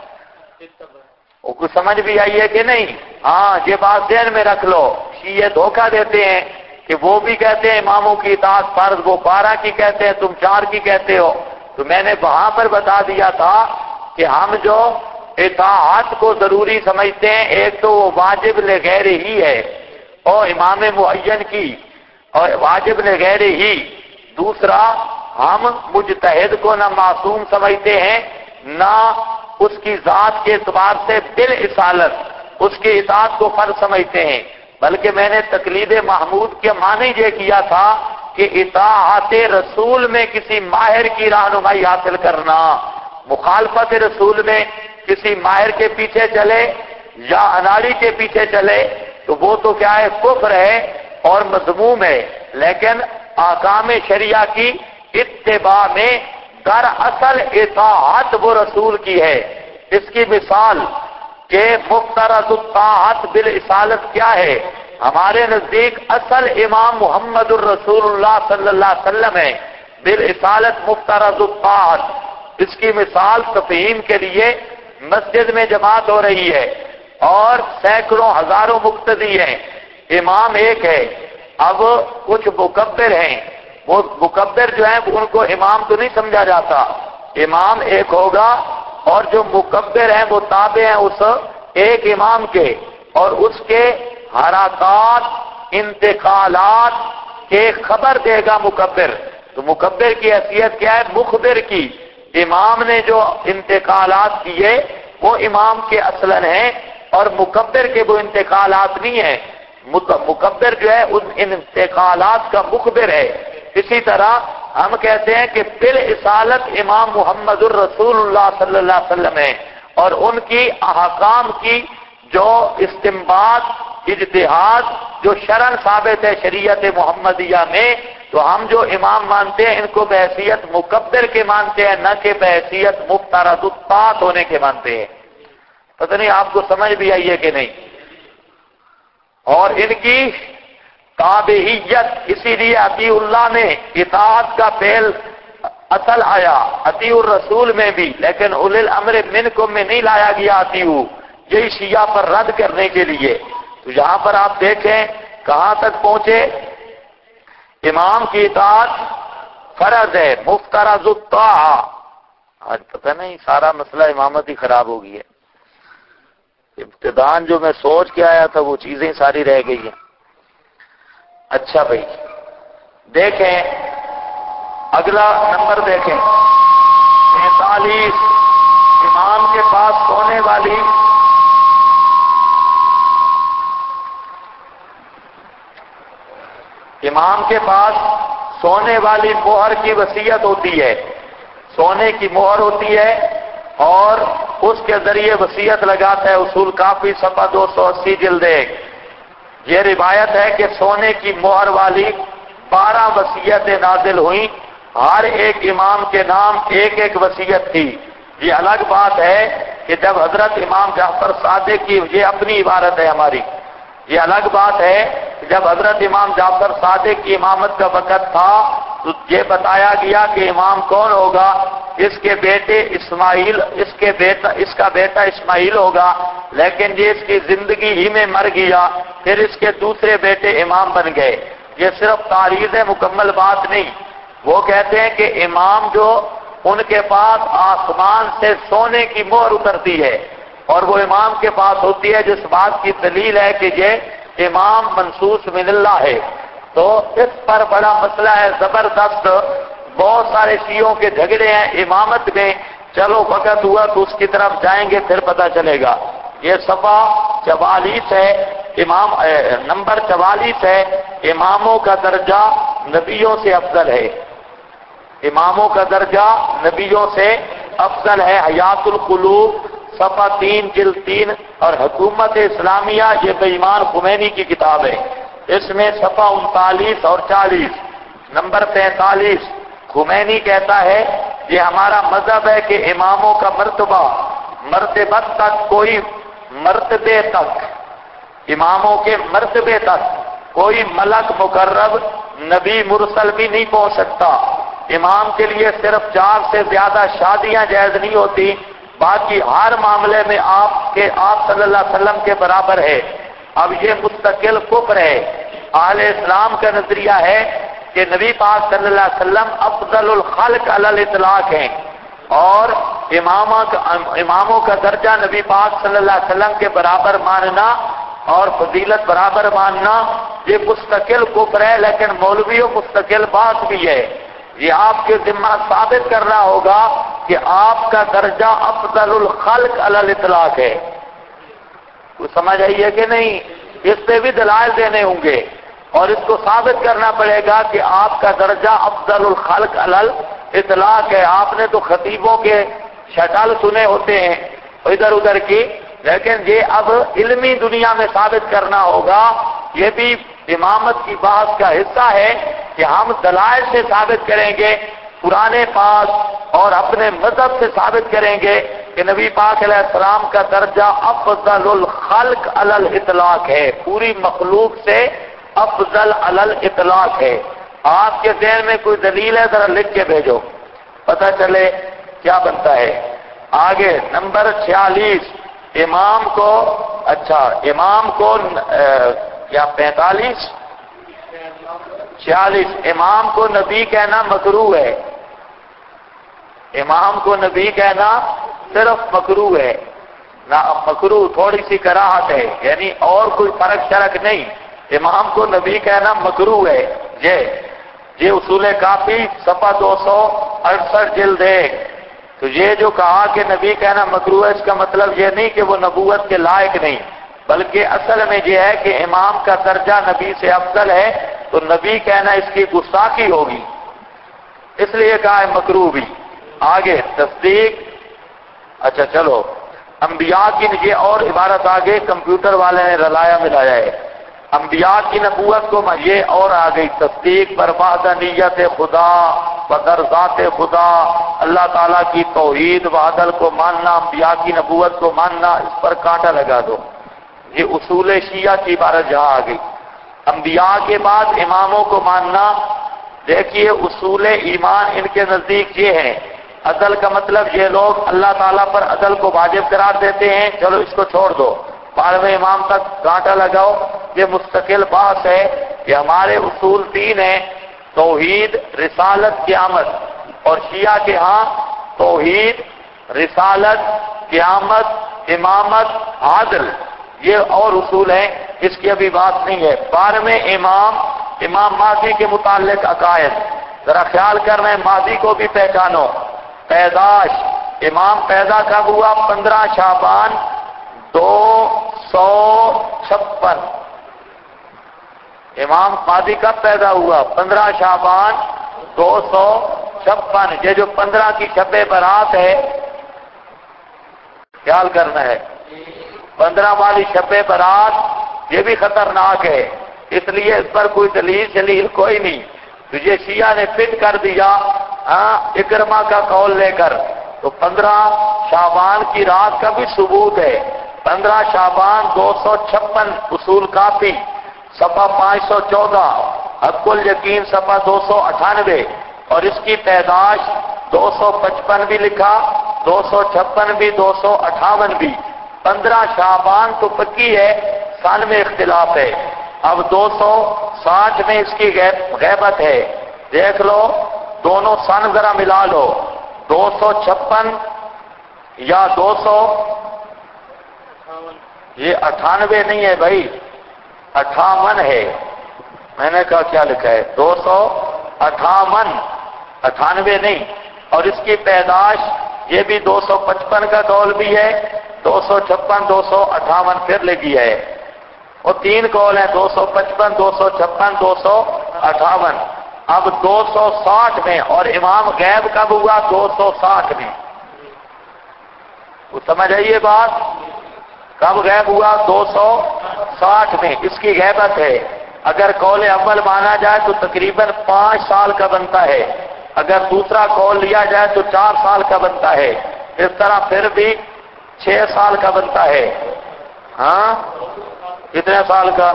وہ کچھ سمجھ بھی آئی ہے کہ نہیں؟ ہاں یہ بات ذہن میں رکھ لو، شیعہ دھوکہ دیتے ہیں کہ وہ بھی کہتے ہیں اماموں کی اطاعت فرض، وہ 12 کی کہتے ہیں تم 4 کی کہتے ہو۔ تو میں نے وہاں پر بتا دیا تھا کہ ہم جو اطاعت کو ضروری سمجھتے ہیں، ایک تو وہ واجب لغیر ہی ہے اور امام معین کی، اور واجب لغیر ہی، دوسرا ہم مجتہد کو نہ معصوم سمجھتے ہیں نہ اس کی ذات کے اعتبار سے بالاصالت اس کی اطاعت کو فرض سمجھتے ہیں، بلکہ میں نے تقلید محمود کے معنی یہ کیا تھا کہ اطاعت رسول میں کسی ماہر کی رہنمائی حاصل کرنا، مخالفت رسول میں کسی ماہر کے پیچھے چلے یا اناڑی کے پیچھے چلے تو وہ تو کیا ہے؟ کفر ہے اور مذموم ہے، لیکن احکام شریعہ کی اتباع میں دراصل اطاعت وہ رسول کی ہے۔ اس کی مثال کہ مفترض الطاعت بالاصالت کیا ہے؟ ہمارے نزدیک اصل امام محمد الرسول اللہ صلی اللہ علیہ وسلم ہے، بالاصالت مفترض الطاعت۔ اس کی مثال تفہیم کے لیے مسجد میں جماعت ہو رہی ہے اور سینکڑوں ہزاروں مقتدی ہیں، امام ایک ہے، اب کچھ مکبر ہیں، وہ مکبر جو ہیں ان کو امام تو نہیں سمجھا جاتا، امام ایک ہوگا اور جو مکبر ہیں وہ تابع ہیں اس ایک امام کے، اور اس کے حرکات انتقالات کے خبر دے گا مکبر۔ تو مکبر کی حیثیت کیا ہے؟ مخبر کی۔ امام نے جو انتقالات کیے وہ امام کے اصلاً ہیں اور مکبر کے وہ انتقالات نہیں ہیں، مکبر جو ہے ان انتقالات کا مخبر ہے۔ اسی طرح ہم کہتے ہیں کہ بالاصالت امام محمد الرسول اللہ صلی اللہ علیہ وسلم ہے، اور ان کی احکام کی جو استنباط اجتہاد جو شرعاً ثابت ہے شریعت محمدیہ میں، تو ہم جو امام مانتے ہیں ان کو بحیثیت مکبر کے مانتے ہیں، نہ کہ بحیثیت مفترض الطاعت ہونے کے مانتے ہیں۔ پتہ نہیں آپ کو سمجھ بھی آئی ہے کہ نہیں؟ اور ان کی تابعیت، اسی لیے اطیع اللہ میں اطاعت کا فعل اصل آیا اطیع الرسول میں بھی، لیکن اولی الامر منکم میں نہیں لایا گیا اطیع، یہی شیعہ پر رد کرنے کے لیے۔ تو یہاں پر آپ دیکھیں کہاں تک پہنچے، امام کی اطاعت فرض ہے، مفترض الطاعہ۔ آج پتہ نہیں سارا مسئلہ امامت ہی خراب ہو گئی ہے، ابتدان جو میں سوچ کے آیا تھا وہ چیزیں ساری رہ گئی ہیں۔ اچھا بھائی دیکھیں اگلا نمبر دیکھیں 43، امام کے پاس سونے والی امام کے پاس سونے والی مہر کی وصیت ہوتی ہے، سونے کی مہر ہوتی ہے اور اس کے ذریعے وصیت لگاتا ہے۔ اصول کافی صفحہ 280 جلد 1۔ یہ روایت ہے کہ سونے کی مہر والی 12 وصیتیں نازل ہوئیں، ہر ایک امام کے نام ایک ایک وصیت تھی۔ یہ الگ بات ہے کہ جب حضرت امام جعفر صادق کی، یہ اپنی عبارت ہے ہماری، یہ الگ بات ہے کہ جب حضرت امام جعفر صادق کی امامت کا وقت تھا تو یہ بتایا گیا کہ امام کون ہوگا، اس کے بیٹے اسماعیل، اس کا بیٹا اسماعیل ہوگا، لیکن یہ اس کی زندگی ہی میں مر گیا، پھر اس کے دوسرے بیٹے امام بن گئے۔ یہ صرف تعریض ہے، مکمل بات نہیں۔ وہ کہتے ہیں کہ امام جو ان کے پاس آسمان سے سونے کی مہر اترتی ہے اور وہ امام کے پاس ہوتی ہے، جس بات کی دلیل ہے کہ یہ امام منصوص من اللہ ہے۔ تو اس پر بڑا مسئلہ ہے زبردست، بہت سارے شیعوں کے جھگڑے ہیں امامت میں، چلو وقت ہوا تو اس کی طرف جائیں گے پھر پتہ چلے گا۔ یہ صفحہ 44 ہے، نمبر 44 ہے، اماموں کا درجہ نبیوں سے افضل ہے، اماموں کا درجہ نبیوں سے افضل ہے۔ حیات القلوب صفحہ 3 جلد 3 اور حکومت اسلامیہ، یہ بے ایمان خمینی کی کتاب ہے، اس میں صفحہ 39 اور 40 نمبر 43 خمینی کہتا ہے یہ ہمارا مذہب ہے کہ اماموں کا مرتبت تک کوئی مرتبے تک، اماموں کے مرتبے تک کوئی ملک مقرب نبی مرسل بھی نہیں پہنچ سکتا۔ امام کے لیے صرف 4 سے زیادہ شادیاں جائز نہیں ہوتی، باقی ہر معاملے میں آپ صلی اللہ علیہ وسلم کے برابر ہے۔ اب یہ مستقل کفر ہے۔ اہل اسلام کا نظریہ ہے کہ نبی پاک صلی اللہ علیہ وسلم افضل الخلق علی الاطلاق ہیں، اور اماموں کا درجہ نبی پاک صلی اللہ علیہ وسلم کے برابر ماننا اور فضیلت برابر ماننا یہ مستقل کفر ہے، لیکن مولویوں مستقل بات بھی ہے۔ یہ آپ کے ذمہ ثابت کرنا ہوگا کہ آپ کا درجہ افضل الخلق علی الاطلاق ہے۔ کچھ سمجھ آئی ہے کہ نہیں؟ اس پہ بھی دلائل دینے ہوں گے اور اس کو ثابت کرنا پڑے گا کہ آپ کا درجہ افضل الخلق علی الاطلاق ہے۔ آپ نے تو خطیبوں کے شکل سنے ہوتے ہیں ادھر ادھر کی، لیکن یہ اب علمی دنیا میں ثابت کرنا ہوگا۔ یہ بھی امامت کی بحث کا حصہ ہے کہ ہم دلائل سے ثابت کریں گے، قرآن پاک اور اپنے مذہب سے ثابت کریں گے کہ نبی پاک علیہ السلام کا درجہ افضل الخلق علی الاطلاق ہے، پوری مخلوق سے افضل علی الاطلاق ہے۔ آپ کے ذہن میں کوئی دلیل ہے ذرا لکھ کے بھیجو، پتہ چلے کیا بنتا ہے۔ آگے نمبر 46 امام کو 45 46 امام کو نبی کہنا مکروہ ہے، امام کو نبی کہنا صرف مکروہ ہے، نہ مکروہ تھوڑی سی کراہت ہے، یعنی اور کوئی فرق شرک نہیں، امام کو نبی کہنا مکروہ ہے۔ یہ اصول کافی صفحہ 268 جلد 1۔ تو یہ جو کہا کہ نبی کہنا مکروہ ہے، اس کا مطلب یہ نہیں کہ وہ نبوت کے لائق نہیں، بلکہ اصل میں یہ ہے کہ امام کا درجہ نبی سے افضل ہے تو نبی کہنا اس کی گستاخی ہوگی، اس لیے کہا ہے مکروہ بھی۔ آگے تصدیق، اچھا چلو انبیاء کی یہ اور عبارت آگے کمپیوٹر والے نے رلایا ملایا ہے، انبیاء کی نبوت کو یہ اور آگئی تصدیق پر وحدانیت خدا بدر ذات خدا، اللہ تعالیٰ کی توحید وحدت کو ماننا، انبیاء کی نبوت کو ماننا، اس پر کانٹا لگا دو۔ یہ اصول شیعہ کی عبارت جہاں آ گئی، انبیاء کے بعد اماموں کو ماننا دیکھیے اصول ایمان ان کے نزدیک یہ ہیں، عدل کا مطلب یہ لوگ اللہ تعالیٰ پر عدل کو واجب قرار دیتے ہیں، چلو اس کو چھوڑ دو، بعد میں امام تک کانٹا لگاؤ، یہ مستقل بات ہے کہ ہمارے اصول 3 ہیں، توحید، رسالت، قیامت، اور شیعہ کے ہاں توحید، رسالت، قیامت، امامت، عادل، یہ اور اصول ہیں، اس کی ابھی بات نہیں ہے۔ 12ویں امام ماضی کے متعلق عقائد، ذرا خیال کر رہے ہیں، ماضی کو بھی پہچانو۔ پیدائش، امام پیدا کب ہوا؟ 15 شعبان 256۔ امام ماضی کب پیدا ہوا؟ 15 شعبان 256۔ یہ جو 15 کی شب برات ہے، خیال کرنا ہے، 15 والی شب برات یہ بھی خطرناک ہے، اس لیے اس پر کوئی دلیل کوئی نہیں، تو یہ شیعہ نے فٹ کر دیا اکرما کا قول لے کر، تو 15 شعبان کی رات کا بھی ثبوت ہے۔ 15 شعبان 256 اصول کافی، صفحہ 514، حق الیقین صفحہ 298، اور اس کی پیدائش 255 بھی لکھا، 256 بھی، 258 بھی۔ 15 شعبان تو پکی ہے، سال میں اختلاف ہے۔ اب 260 میں اس کی غیبت ہے، دیکھ لو دونوں سن ذرا ملا لو، 256 یا 200، یہ 98 نہیں ہے بھائی، 58 ہے، میں نے کہا کیا لکھا ہے؟ 258، 98 نہیں، اور اس کی پیدائش یہ بھی 255 کا قول بھی ہے، 256، 258 پھر لگی ہے، اور 3 قول ہیں، 255، 256، 258۔ اب 260 میں، اور امام غیب کب ہوا؟ 260 میں، وہ سمجھ آئیے بات، کب غیب ہوا؟ 260 میں، اس کی غیبت ہے۔ اگر قول اول مانا جائے تو تقریباً 5 سال کا بنتا ہے، اگر دوسرا قول لیا جائے تو 4 سال کا بنتا ہے، اس طرح پھر بھی 6 سال کا بنتا ہے۔ ہاں کتنے سال کا؟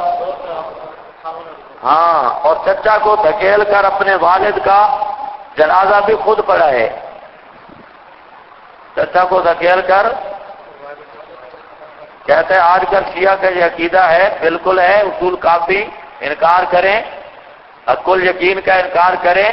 ہاں، اور چچا کو دھکیل کر اپنے والد کا جنازہ بھی خود پڑھا ہے، چچا کو دھکیل کر، کہتے ہیں آج کل شیعہ کا یہ عقیدہ ہے، بالکل ہے، اصول کافی انکار کریں، حق الیقین کا انکار کریں،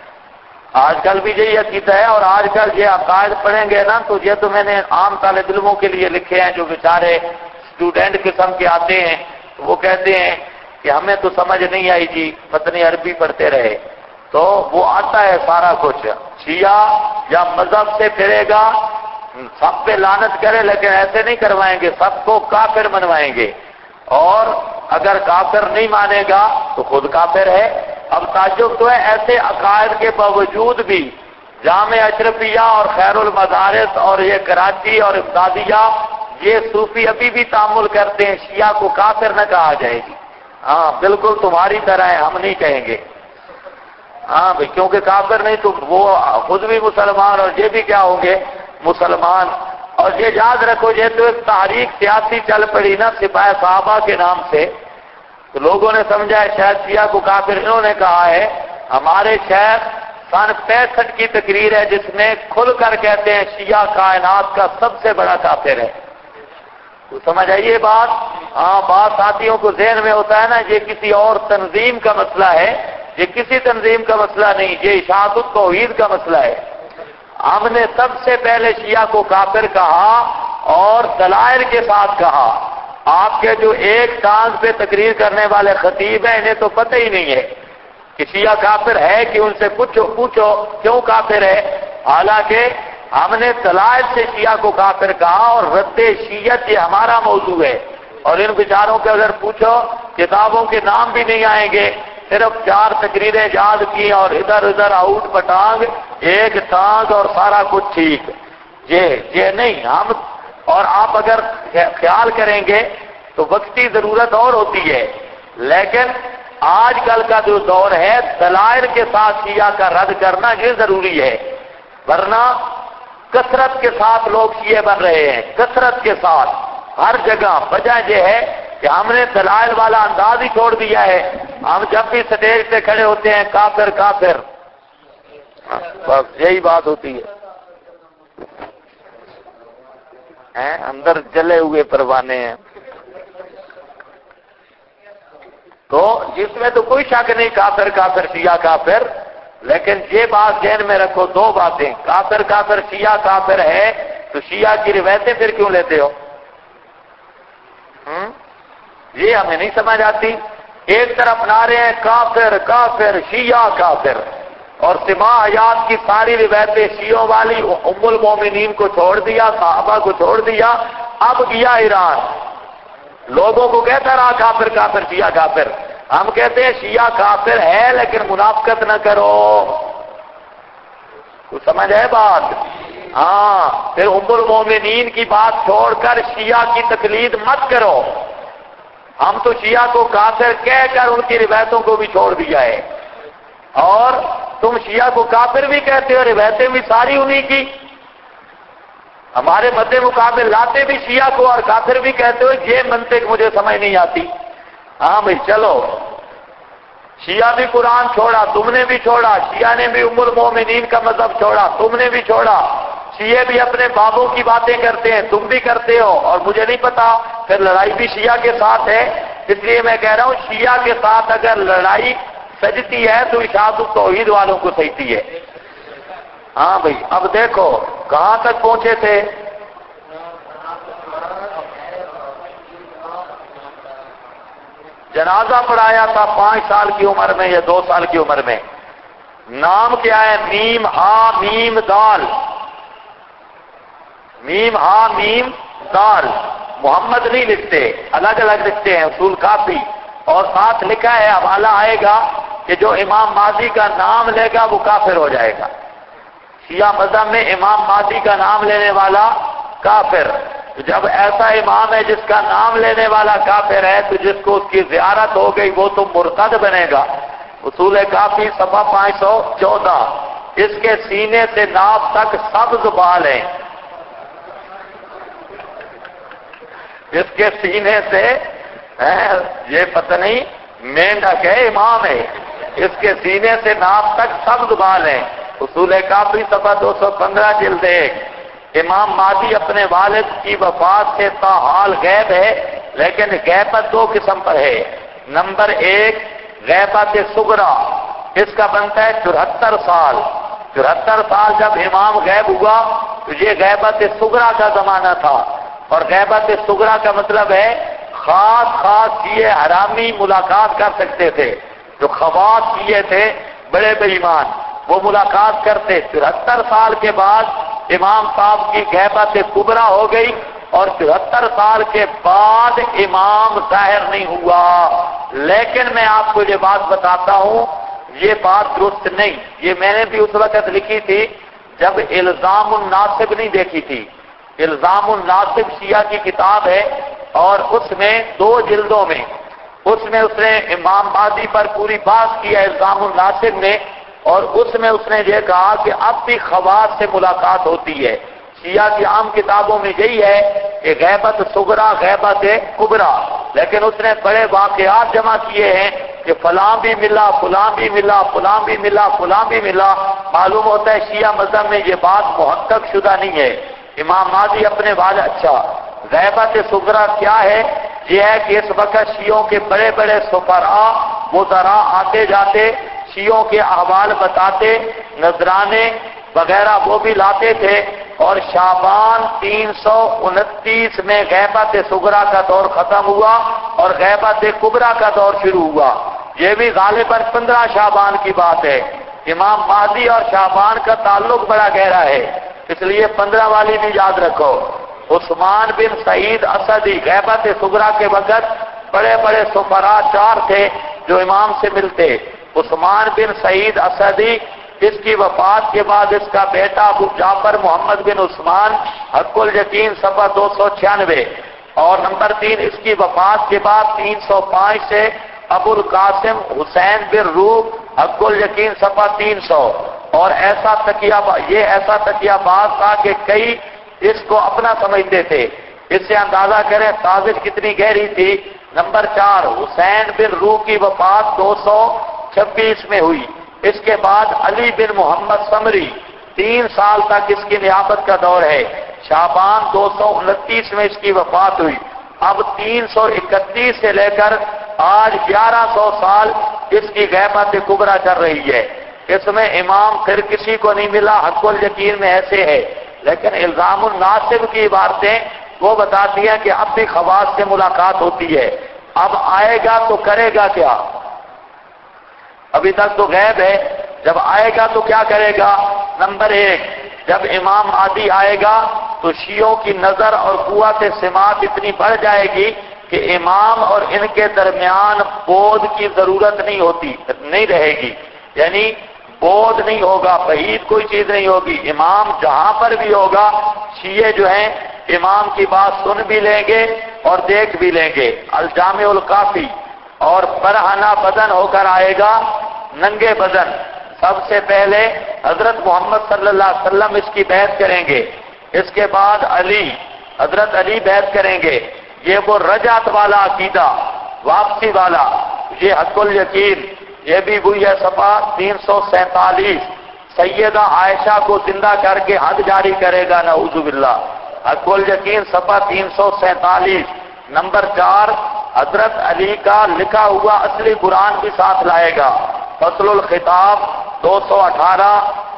آج کل بھی یہی عقیدہ ہے، اور آج کل یہ عقائد پڑھیں گے نا، تو یہ تو میں نے عام طالب علموں کے لیے لکھے ہیں جو بیچارے اسٹوڈنٹ قسم کے آتے ہیں، وہ کہتے ہیں کہ ہمیں تو سمجھ نہیں آئی جی، پتنی عربی پڑھتے رہے، تو وہ آتا ہے سارا کچھ، شیعہ یا مذہب سے پھرے گا، سب پہ لعنت کرے، لیکن ایسے نہیں کروائیں گے، سب کو کافر منوائیں گے، اور اگر کافر نہیں مانے گا تو خود کافر ہے۔ اب تعجب تو ہے، ایسے عقائد کے باوجود بھی جامع اشرفیہ اور خیر المدارس اور یہ کراچی اور امدادیہ، یہ صوفی ابھی بھی تعامل کرتے ہیں، شیعہ کو کافر نہ کہا جائے گی، ہاں بالکل تمہاری طرح ہے، ہم نہیں کہیں گے، ہاں بھائی، کیونکہ کافر نہیں تو وہ خود بھی مسلمان اور یہ بھی کیا ہوں گے؟ مسلمان۔ اور یہ یاد رکھو، یہ تو ایک تحریک سیاسی چل پڑی نا سپاہ صحابہ کے نام سے، تو لوگوں نے سمجھا ہے شاید شیعہ کو کافر، انہوں نے کہا ہے، ہمارے شیخ سن 65 کی تقریر ہے جس میں کھل کر کہتے ہیں شیعہ کائنات کا سب سے بڑا کافر ہے، تو سمجھ آئیے بات، ہاں بات ساتھیوں کو ذہن میں ہوتا ہے نا، یہ کسی اور تنظیم کا مسئلہ ہے، یہ کسی تنظیم کا مسئلہ نہیں، یہ اشاعت التوحید کا مسئلہ ہے۔ ہم نے سب سے پہلے شیعہ کو کافر کہا اور دلائل کے ساتھ کہا۔ آپ کے جو ایک ٹانگ پہ تقریر کرنے والے خطیب ہیں، انہیں تو پتہ ہی نہیں ہے کہ شیعہ کافر ہے کہ ان سے پوچھو کیوں کافر ہے، حالانکہ ہم نے دلائل سے شیعہ کو کافر کہا، اور رد شیعت یہ ہمارا موضوع ہے، اور ان بیچاروں کے اگر پوچھو کتابوں کے نام بھی نہیں آئیں گے، صرف 4 تقریریں یاد کی اور ادھر ادھر آؤٹ پٹانگ، ایک ٹانگ اور سارا کچھ ٹھیک، یہ نہیں ہم، اور آپ اگر خیال کریں گے تو وقتی ضرورت اور ہوتی ہے، لیکن آج کل کا جو دور ہے دلائل کے ساتھ شیعہ کا رد کرنا یہ ضروری ہے، ورنہ کثرت کے ساتھ لوگ شیعہ بن رہے ہیں، کثرت کے ساتھ ہر جگہ، وجہ یہ ہے کہ ہم نے دلائل والا انداز ہی چھوڑ دیا ہے. ہم جب بھی سٹیج پہ کھڑے ہوتے ہیں کافر کافر، بس یہی بات ہوتی ہے. اندر جلے ہوئے پروانے ہیں. تو جس میں تو کوئی شک نہیں کافر کافر شیعہ کافر، لیکن یہ بات ذہن میں رکھو دو باتیں، کافر کافر شیعہ کافر ہے تو شیعہ کی روایتیں پھر کیوں لیتے ہو؟ یہ ہمیں نہیں سمجھ آتی. ایک طرف نعرے ہیں کافر کافر شیعہ کافر، اور سما حیات کی ساری روایتیں شیعوں والی ام المومنین کو چھوڑ دیا، صحابہ کو چھوڑ دیا، اب گیا ایران، لوگوں کو کہتا رہا کافر کافر شیعہ کافر. ہم کہتے ہیں شیعہ کافر ہے لیکن منافقت نہ کرو. تو سمجھ ہے بات؟ ہاں، پھر ام المومنین کی بات چھوڑ کر شیعہ کی تقلید مت کرو. ہم تو شیعہ کو کافر کہہ کر ان کی روایتوں کو بھی چھوڑ دیا ہے، اور تم شیعہ کو کافر بھی کہتے ہو، روایتیں بھی ساری انہی کی. ہمارے مد مقابل لاتے بھی شیعہ کو اور کافر بھی کہتے ہو. یہ منطق مجھے سمجھ نہیں آتی. ہاں بھئی چلو، شیعہ بھی قرآن چھوڑا، تم نے بھی چھوڑا، شیعہ نے بھی ام المومنین کا مذہب چھوڑا، تم نے بھی چھوڑا. شیعہ بھی اپنے بابوں کی باتیں کرتے ہیں، تم بھی کرتے ہو، اور مجھے نہیں پتا پھر لڑائی بھی شیعہ کے ساتھ ہے. اس لیے میں کہہ رہا ہوں شیعہ کے ساتھ اگر لڑائی سجتی ہے تو اشاعت التوحید والوں کو سجتی ہے. ہاں بھئی اب دیکھو کہاں تک پہنچے تھے. جنازہ پڑھایا تھا 5 سال کی عمر میں یا 2 سال کی عمر میں. نام کیا ہے؟ میم ہا میم دال، میم ہا میم دال. محمد نہیں لکھتے، الگ الگ لکھتے ہیں، اصول کافی. اور ساتھ لکھا ہے، حوالہ آئے گا کہ جو امام مہدی کا نام لے گا وہ کافر ہو جائے گا. شیعہ مذہب میں امام مہدی کا نام لینے والا کافر. جب ایسا امام ہے جس کا نام لینے والا کافر ہے تو جس کو اس کی زیارت ہو گئی وہ تو مرتد بنے گا. اصول کافی صفحہ 514. اس کے سینے سے ناف تک سبز بال ہیں. اس کے سینے سے یہ پتہ نہیں مینڈک ہے امام ہے، اس کے سینے سے ناف تک سبز بال ہیں. اصول کافی صفحہ 215 جلد 1. امام مہدی اپنے والد کی وفات سے تاحال غیب ہے، لیکن غیبت 2 قسم پر ہے. نمبر 1 غیبت صغرا، اس کا بنتا ہے 74 سال. 74 سال جب امام غیب ہوا تو یہ غیبت صغرا کا زمانہ تھا. اور غیبت صغرا کا مطلب ہے خاص خاص کیے حرامی ملاقات کر سکتے تھے. جو خواص کیے تھے بڑے بے ایمان وہ ملاقات کرتے. 74 سال کے بعد امام صاحب کی غیبت کبرا ہو گئی، اور 74 سال کے بعد امام ظاہر نہیں ہوا. لیکن میں آپ کو یہ بات بتاتا ہوں، یہ بات درست نہیں. یہ میں نے بھی اس وقت لکھی تھی جب الزام الناصب نہیں دیکھی تھی. الزام الناصب شیعہ کی کتاب ہے، اور اس میں 2 جلدوں میں اس نے امام مہدی پر پوری بات کی ہے الزام الناصب نے. اور اس میں اس نے یہ کہا کہ اب بھی خواص سے ملاقات ہوتی ہے. شیعہ کی عام کتابوں میں یہی ہے کہ غیبت صغرا غیبت کبرا، لیکن اس نے بڑے واقعات جمع کیے ہیں کہ فلاں بھی ملا، فلاں بھی ملا، فلاں بھی ملا، فلاں بھی ملا. معلوم ہوتا ہے شیعہ مذہب میں یہ بات محقق شدہ نہیں ہے. امام مہدی اپنے والد. اچھا غیبت صغرا کیا ہے؟ یہ ہے کہ اس وقت شیعوں کے بڑے بڑے سفراء وزراء آتے جاتے، شیعوں کے احوال بتاتے، نذرانے وغیرہ وہ بھی لاتے تھے. اور شعبان 329 میں غیبت صغرا کا دور ختم ہوا اور غیبت کبرا کا دور شروع ہوا. یہ بھی غالباً 15 شعبان کی بات ہے. امام مہدی اور شعبان کا تعلق بڑا گہرا ہے، اس لیے 15 والی بھی یاد رکھو. عثمان بن سعید اسدی غیبت صغرا کے وقت بڑے بڑے سفراء 4 تھے جو امام سے ملتے. عثمان بن سعید اسدی، اس کی وفات کے بعد اس کا بیٹا ابو جعفر محمد بن عثمان حق الیقین صفحہ 296. اور نمبر 3 اس کی وفات کے بعد 305 سے ابو القاسم حسین بن روح حق الیقین صفحہ 300. اور یہ ایسا تکیہ باز تھا کہ کئی اس کو اپنا سمجھتے تھے. اس سے اندازہ کریں سازش کتنی گہری تھی. نمبر 4 حسین بن روح کی وفات 226 میں ہوئی. اس کے بعد علی بن محمد سمری 3 سال تک اس کی نیابت کا دور ہے. شعبان 229 میں اس کی وفات ہوئی. اب 331 سے لے کر آج 1100 سال اس کی غیبت کبریٰ چل رہی ہے. اس میں امام پھر کسی کو نہیں ملا. حق الیقین میں ایسے ہے، لیکن الزام الناصب کی عبارتیں وہ بتاتی ہیں کہ اب بھی خواص سے ملاقات ہوتی ہے. اب آئے گا تو کرے گا کیا؟ ابھی تک تو غیب ہے. جب آئے گا تو کیا کرے گا؟ نمبر 1، جب امام مہدی آئے گا تو شیعوں کی نظر اور قوت سماعت اتنی بڑھ جائے گی کہ امام اور ان کے درمیان بود کی ضرورت نہیں رہے گی. یعنی بود نہیں ہوگا، بعید کوئی چیز نہیں ہوگی. امام جہاں پر بھی ہوگا شیعہ جو ہیں امام کی بات سن بھی لیں گے اور دیکھ بھی لیں گے. الجامع الکافی. اور برہنہ بدن ہو کر آئے گا، ننگے بدن. سب سے پہلے حضرت محمد صلی اللہ علیہ وسلم اس کی بیعت کریں گے. اس کے بعد حضرت علی بیعت کریں گے. یہ وہ رجعت والا عقیدہ، واپسی والا، یہ حق الیقین. یہ بھی ہوئی ہے صفحہ 347. سیدہ عائشہ کو زندہ کر کے حد جاری کرے گا، نعوذ باللہ. حق الیقین صفحہ 347. نمبر 4، حضرت علی کا لکھا ہوا اصلی قرآن بھی ساتھ لائے گا. فصل الخطاب 218.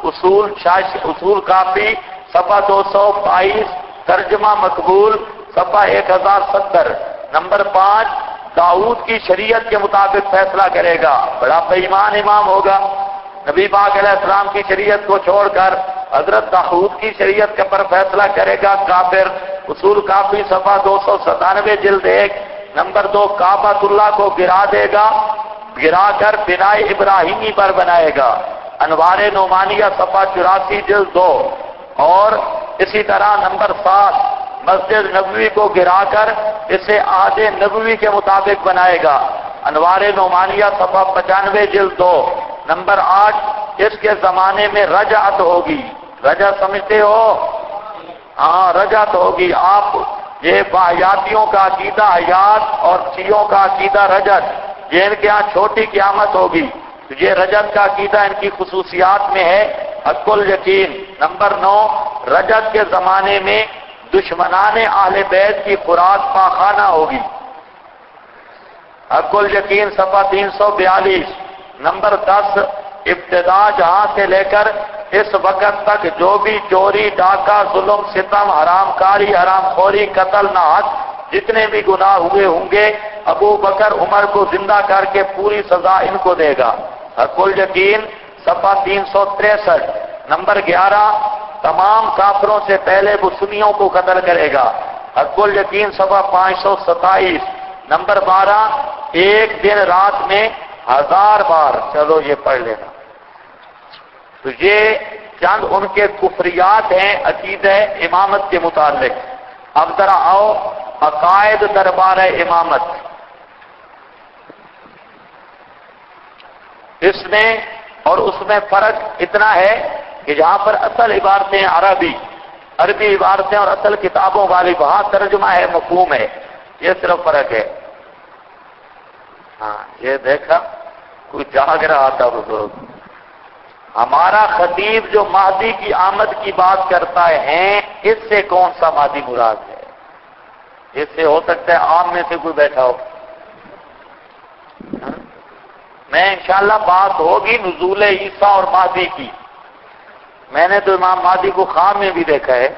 اصول کافی صفحہ 222. ترجمہ مقبول صفحہ 1070. نمبر 5، داؤد کی شریعت کے مطابق فیصلہ کرے گا. بڑا بے ایمان امام ہوگا. نبی پاک علیہ السلام کی شریعت کو چھوڑ کر حضرت داؤد کی شریعت کے پر فیصلہ کرے گا، کافر. اصول کافی صفحہ 297 جلد 1. نمبر 2، کعبۃ اللہ کو گرا دے گا، گرا کر بنائے ابراہیمی پر بنائے گا. انوار نعمانیہ صفحہ 84 جلد 2. اور اسی طرح نمبر 7، مسجد نبوی کو گرا کر اسے عہد نبوی کے مطابق بنائے گا. انوار نعمانیہ صفحہ 95 جلد 2. نمبر 8، اس کے زمانے میں رجعت ہوگی. رجعت سمجھتے ہو؟ ہاں، رجعت ہوگی. آپ یہ باحیاتیوں کا عقیدہ حیات اور شیعوں کا عقیدہ رجعت، یہ ان کے ہاں چھوٹی قیامت ہوگی. یہ رجعت کا عقیدہ ان کی خصوصیات میں ہے. حق الیقین. نمبر 9، رجعت کے زمانے میں دشمنان اہل بیت کی خوراک پاخانہ ہوگی. حق الیقین صفحہ 342. نمبر 10، ابتدا جہاں سے لے کر اس وقت تک جو بھی چوری، ڈاکہ، ظلم، ستم، حرام کاری، حرام خوری، قتل، ناحق جتنے بھی گناہ ہوئے ہوں گے، ابو بکر عمر کو زندہ کر کے پوری سزا ان کو دے گا. حق الیقین صفحہ 363. نمبر 11، تمام کافروں سے پہلے وہ سنیوں کو قتل کرے گا. حق الیقین صفحہ 527. نمبر 12، ایک دن رات میں 1000 بار. چلو یہ پڑھ لینا. تو یہ چند ان کے کفریات ہیں عقیدہ امامت کے متعلق. اب ذرا آؤ عقائد دربار امامت. اس میں اور اس میں فرق اتنا ہے کہ جہاں پر اصل عبارتیں عربی عبارتیں اور اصل کتابوں والی وہاں ترجمہ ہے، مفہوم ہے. یہ صرف فرق ہے. ہاں، یہ دیکھا کوئی جاگ رہا تھا بزرگ. ہمارا خطیب جو مہدی کی آمد کی بات کرتا ہے، اس سے کون سا مہدی مراد ہے؟ اس سے ہو سکتا ہے عام میں سے کوئی بیٹھا ہو. میں انشاءاللہ بات ہوگی نزول عیسیٰ اور مہدی کی. میں نے تو امام مہدی کو خواب میں بھی دیکھا ہے.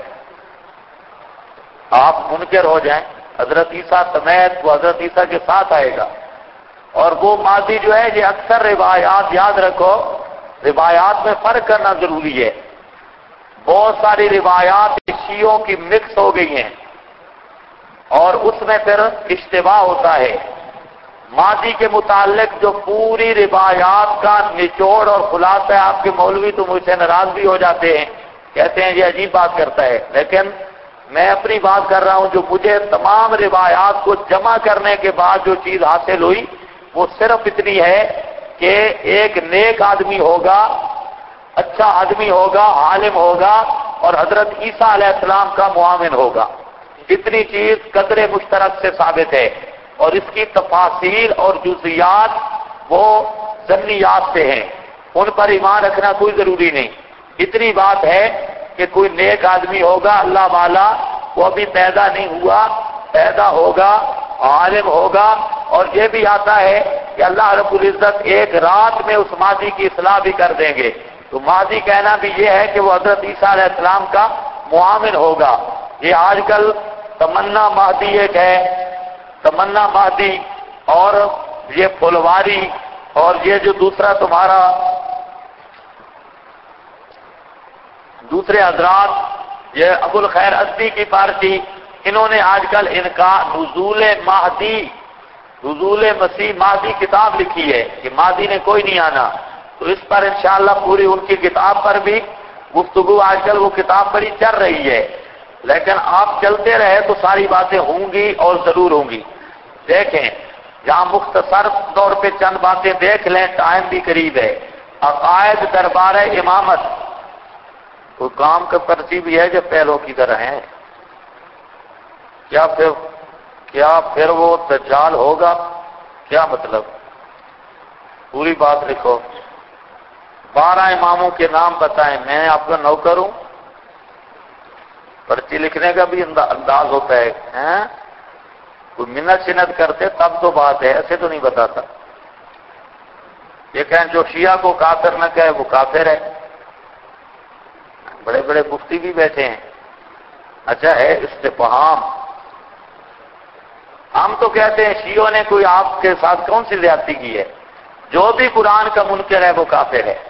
آپ منکر ہو جائیں، حضرت عیسیٰ سمیت وہ حضرت عیسیٰ کے ساتھ آئے گا. اور وہ مہدی جو ہے، یہ اکثر روایات یاد رکھو، روایات میں فرق کرنا ضروری ہے. بہت ساری روایات شیعوں کی مکس ہو گئی ہیں اور اس میں پھر اشتباہ ہوتا ہے. مہدی کے متعلق جو پوری روایات کا نچوڑ اور خلاصہ ہے، آپ کے مولوی تو مجھ سے ناراض بھی ہو جاتے ہیں، کہتے ہیں یہ عجیب بات کرتا ہے. لیکن میں اپنی بات کر رہا ہوں، جو مجھے تمام روایات کو جمع کرنے کے بعد جو چیز حاصل ہوئی وہ صرف اتنی ہے کہ ایک نیک آدمی ہوگا، اچھا آدمی ہوگا، عالم ہوگا اور حضرت عیسیٰ علیہ السلام کا معاون ہوگا. اتنی چیز قدر مشترک سے ثابت ہے. اور اس کی تفاصیل اور جزیات وہ ظنیات سے ہیں، ان پر ایمان رکھنا کوئی ضروری نہیں۔ اتنی بات ہے کہ کوئی نیک آدمی ہوگا اللہ والا، وہ ابھی پیدا نہیں ہوا، پیدا ہوگا، عالم ہوگا، اور یہ بھی آتا ہے کہ اللہ رب العزت ایک رات میں اس ماضی کی اصلاح بھی کر دیں گے۔ تو ماضی کہنا بھی یہ ہے کہ وہ حضرت عیسیٰ علیہ السلام کا معاون ہوگا۔ یہ آج کل تمنا مہدی ایک ہے، تمنا مہدی، اور یہ پھلواری، اور یہ جو دوسرا تمہارا دوسرے حضرات، یہ ابو الخیر ازدی کی پارٹی، انہوں نے آج کل ان کا نزول مہدی، نزول مسیح مہدی کتاب لکھی ہے کہ مہدی نے کوئی نہیں آنا۔ تو اس پر انشاءاللہ پوری ان کی کتاب پر بھی گفتگو آج کل وہ کتاب پر ہی چل رہی ہے، لیکن آپ چلتے رہے تو ساری باتیں ہوں گی اور ضرور ہوں گی۔ دیکھیں جہاں مختصر طور پہ چند باتیں دیکھ لیں، ٹائم بھی قریب ہے۔ عقائد دربار امامت، کوئی کام کا پرچی بھی ہے جو پہلو کی طرح ہیں؟ کیا پھر وہ دجال ہوگا؟ کیا مطلب؟ پوری بات لکھو۔ 12 اماموں کے نام بتائیں، میں آپ کا نوکر ہوں؟ پرچی لکھنے کا بھی انداز ہوتا ہے، کوئی منت شنت کرتے تب تو بات ہے، ایسے تو نہیں بتاتا۔ یہ کہیں جو شیعہ کو کافر نہ کہے وہ کافر ہے۔ بڑے بڑے مفتی بھی بیٹھے ہیں۔ اچھا ہے استفہام، ہم تو کہتے ہیں شیعوں نے کوئی آپ کے ساتھ کون سی زیادتی کی ہے؟ جو بھی قرآن کا منکر ہے وہ کافر ہے۔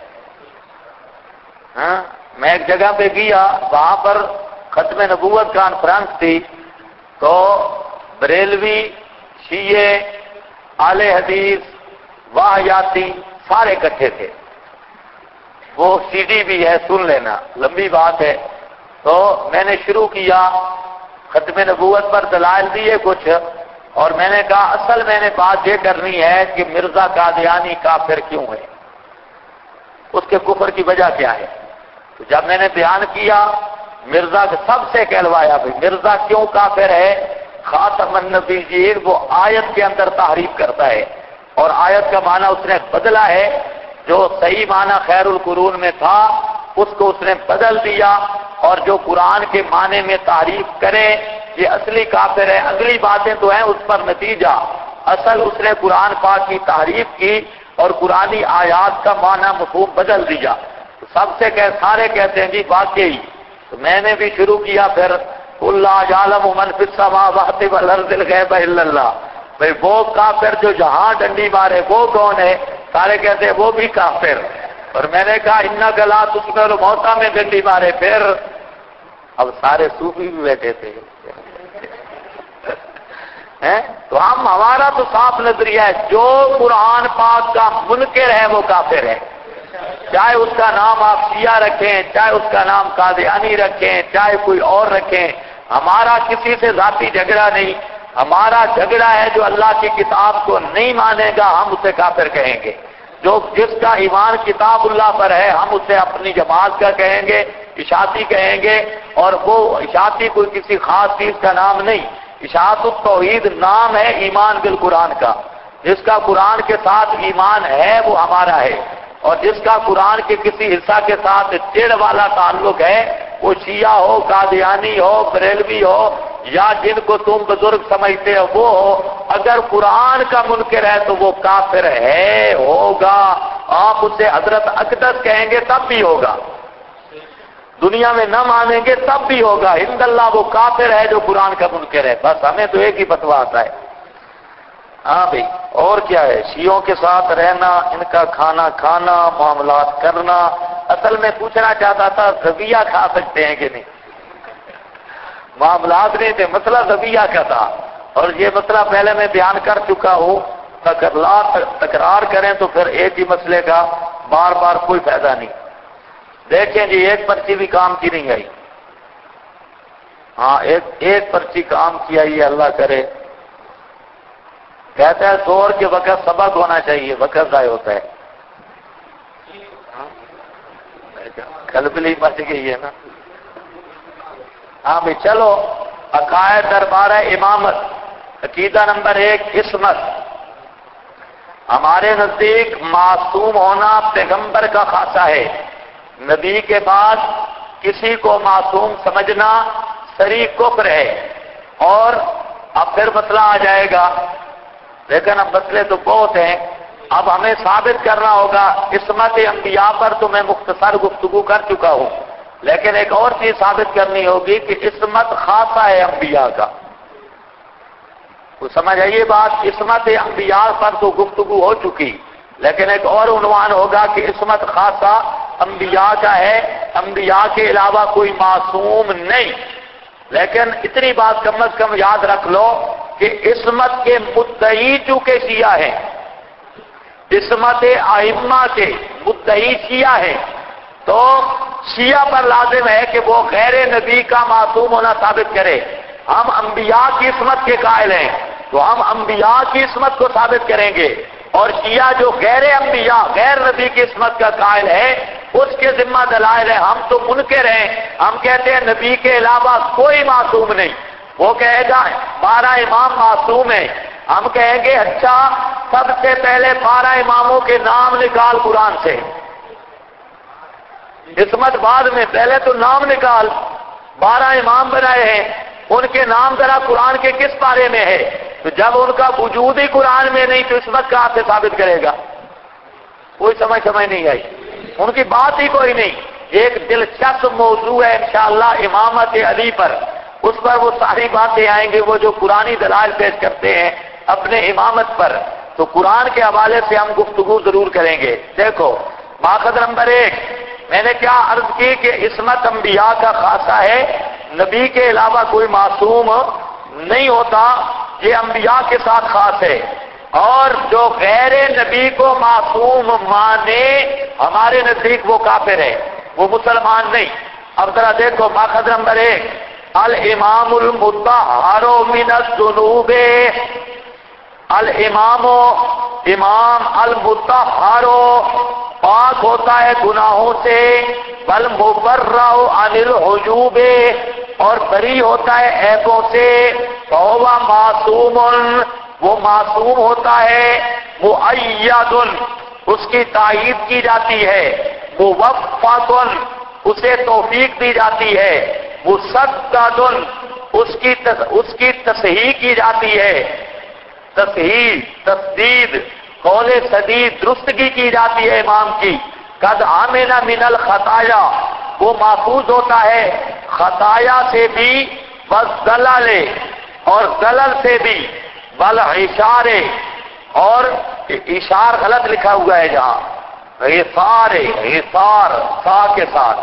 میں ایک جگہ پہ گیا، وہاں پر ختم نبوت کانفرنس تھی، تو بریلوی، شیعہ، اہل حدیث، واہیاتی سارے اکٹھے تھے۔ وہ سی ڈی بھی ہے، سن لینا، لمبی بات ہے۔ تو میں نے شروع کیا، ختم نبوت پر دلائل دیے کچھ، اور میں نے کہا اصل میں نے بات یہ کرنی ہے کہ مرزا قادیانی کافر کیوں ہے، اس کے کفر کی وجہ کیا ہے۔ تو جب میں نے بیان کیا، مرزا کے سب سے کہلوایا بھائی مرزا کیوں کافر ہے؟ خاتم النبیین وہ آیت کے اندر تحریف کرتا ہے، اور آیت کا معنی اس نے بدلا ہے، جو صحیح معنی خیر القرون میں تھا اس کو اس نے بدل دیا، اور جو قرآن کے معنی میں تعریف کرے یہ اصلی کافر ہے۔ اگلی باتیں تو ہیں اس پر نتیجہ، اصل اس نے قرآن پاک کی تعریف کی اور قرآنی آیات کا معنی مفہوم بدل دیا۔ سب سے سارے کہتے ہیں جی واقعی۔ تو میں نے بھی شروع کیا پھر اللہ یعلم من فی السماوات والارض الغیب الا اللہ، بھئی وہ کافر جو جہاں ڈنڈی مارے وہ کون ہے؟ سارے کہتے ہیں وہ بھی کافر۔ اور میں نے کہا انک لا تسمع الموتى میں ڈنڈی مارے، پھر اب سارے صوفی بھی بیٹھے تھے۔ تو ہمارا تو صاف نظریہ ہے، جو قرآن پاک کا منکر ہے وہ کافر ہے، چاہے اس کا نام آپ شیعہ رکھیں، چاہے اس کا نام قادیانی رکھیں، چاہے کوئی اور رکھیں۔ ہمارا کسی سے ذاتی جھگڑا نہیں، ہمارا جھگڑا ہے جو اللہ کی کتاب کو نہیں مانے گا ہم اسے کافر کہیں گے، جس کا ایمان کتاب اللہ پر ہے ہم اسے اپنی جماعت کا کہیں گے، اشاعتی کہیں گے، اور وہ اشاعتی کوئی کسی خاص چیز کا نام نہیں، اشاعت التوحید نام ہے ایمان بالقرآن کا، جس کا قرآن کے ساتھ ایمان ہے وہ ہمارا ہے، اور جس کا قرآن کے کسی حصہ کے ساتھ چڑ والا تعلق ہے، وہ شیعہ ہو، قادیانی ہو، بریلوی ہو، یا جن کو تم بزرگ سمجھتے ہو وہ ہو، اگر قرآن کا منکر ہے تو وہ کافر ہے، ہوگا۔ آپ اسے حضرت اقدس کہیں گے تب بھی ہوگا، دنیا میں نہ مانیں گے تب بھی ہوگا، عند اللہ وہ کافر ہے جو قرآن کا منکر ہے۔ بس ہمیں تو ایک ہی فتویٰ آتا ہے۔ ہاں بھئی، اور کیا ہے؟ شیعوں کے ساتھ رہنا، ان کا کھانا کھانا، معاملات کرنا۔ اصل میں پوچھنا چاہتا تھا ذبیحہ کھا سکتے ہیں کہ نہیں؟ معاملات نہیں تھے، مسئلہ ذبیحہ کا تھا، اور یہ مسئلہ پہلے میں بیان کر چکا ہوں۔ تکرار کریں تو پھر ایک ہی مسئلے کا بار بار کوئی فائدہ نہیں۔ دیکھیں جی، ایک پرچی بھی کام کی نہیں آئی۔ ہاں ایک پرچی کام کی آئی ہے، اللہ کرے۔ کہتا ہے زور کے وقت سبق ہونا چاہیے، وقت ضائع ہوتا ہے۔ کلبلی مچ گئی ہے نا۔ ہاں بھائی چلو، عقائد دربار امامت، عقیدہ نمبر 1 عصمت. ہمارے نزدیک معصوم ہونا پیغمبر کا خاصہ ہے. نبی کے بعد کسی کو معصوم سمجھنا صریح کفر ہے. اور اب پھر مسئلہ آ جائے گا، لیکن اب مسئلے تو بہت ہیں. اب ہمیں ثابت کرنا ہوگا. عصمت انبیاء پر تو میں مختصر گفتگو کر چکا ہوں، لیکن ایک اور چیز ثابت کرنی ہوگی کہ عصمت خاصہ ہے انبیاء کا. تو سمجھ آئیے بات. عصمت انبیاء پر تو گفتگو ہو چکی، لیکن ایک اور عنوان ہوگا کہ عصمت خاصہ انبیاء کا ہے. انبیاء کے علاوہ کوئی معصوم نہیں. لیکن اتنی بات کم از کم یاد رکھ لو کہ عصمت کے مدعی چونکہ شیعہ ہیں، عصمت ائمہ کے مدعی شیعہ ہیں، تو شیعہ پر لازم ہے کہ وہ غیر نبی کا معصوم ہونا ثابت کرے. ہم انبیاء کی عصمت کے قائل ہیں تو ہم انبیاء کی عصمت کو ثابت کریں گے، اور شیعہ جو غیر انبیاء غیر نبی کی عصمت کا قائل ہے اس کے ذمہ دلائل ہے. ہم تو منکر ہیں، ہم کہتے ہیں نبی کے علاوہ کوئی معصوم نہیں. وہ کہے گا 12 امام معصوم ہیں، ہم کہیں گے اچھا سب سے پہلے 12 اماموں کے نام نکال قرآن سے. عصمت بعد میں، پہلے تو نام نکال. 12 امام بنائے ہیں، ان کے نام ذرا قرآن کے کس پارے میں ہے؟ تو جب ان کا وجود ہی قرآن میں نہیں تو عصمت کہاں سے ثابت کرے گا؟ کوئی سمجھ نہیں آئی. ان کی بات ہی کوئی نہیں. ایک دلچسپ موضوع ہے انشاءاللہ امامت علی پر، اس پر وہ ساری باتیں آئیں گے، وہ جو قرآنی دلائل پیش کرتے ہیں اپنے امامت پر. تو قرآن کے حوالے سے ہم گفتگو ضرور کریں گے. دیکھو ماخذ نمبر 1 میں نے کیا عرض کی کہ عصمت انبیاء کا خاصہ ہے، نبی کے علاوہ کوئی معصوم نہیں ہوتا. یہ انبیاء کے ساتھ خاص ہے. اور جو غیر نبی کو معصوم مانے ہمارے نزدیک وہ کافر ہے، وہ مسلمان نہیں. اب ذرا دیکھو ماخذ نمبر 1 الامام المطہر من الذنوب. الامام امام المطہر پاک ہوتا ہے گناہوں سے، بل مبرع عن العیوب اور بری ہوتا ہے عیبوں سے. فهو معصوم وہ معصوم ہوتا ہے. مؤید اس کی تائید کی جاتی ہے. موفق اسے توفیق دی جاتی ہے. مسدد اس کی تصحیح کی جاتی ہے. تصحیح تسدید قول سدید درستگی کی جاتی ہے امام کی. قد آمن من الخطایا وہ محفوظ ہوتا ہے خطایا سے بھی، والزلل اور زلل سے بھی، والعشار اور اشار غلط لکھا ہوا ہے جہاں، غفار غفار سا کے ساتھ،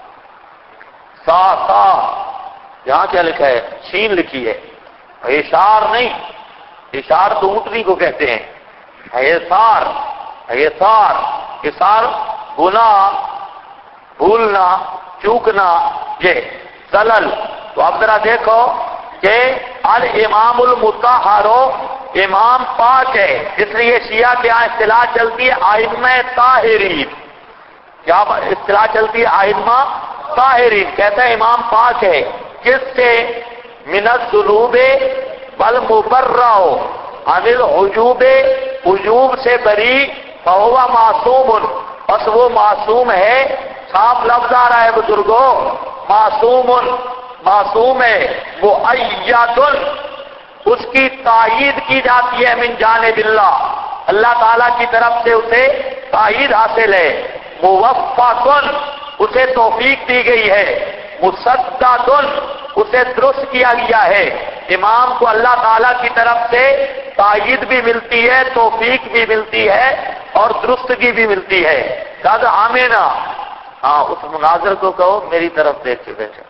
سا یہاں کیا لکھا ہے؟ شین لکھی ہے، اشار نہیں. اشار تو اونٹنی کو کہتے ہیں. حیثار حیثار اشار گناہ بھولنا چوکنا، یہ زلل. تو اب ذرا دیکھو کہ الامام المطہر امام پاک ہے، اس لیے شیعہ کے یہاں اصطلاح چلتی ہے ائمہ طاہرین. کیا اصطلاح چلتی ہے؟ ائمہ طاہرین. کہتا ہے امام پاک ہے کس سے؟ من الذنوب بل مبرع عن العیوب عیوب سے بری. فهو معصوم بس وہ معصوم ہے. صاف لفظ آ رہا ہے بزرگوں، معصوم معصوم ہے. مؤید اس کی تائید کی جاتی ہے من جانب اللہ، اللہ تعالیٰ کی طرف سے اسے تائید حاصل ہے. موفق اسے توفیق دی گئی ہے. مسدد اسے درست کیا گیا ہے. امام کو اللہ تعالیٰ کی طرف سے تائید بھی ملتی ہے، توفیق بھی ملتی ہے اور درستگی بھی ملتی ہے. قد آمنا ہاں اس مناظر کو کہو میری طرف دیکھ کے بیٹھے.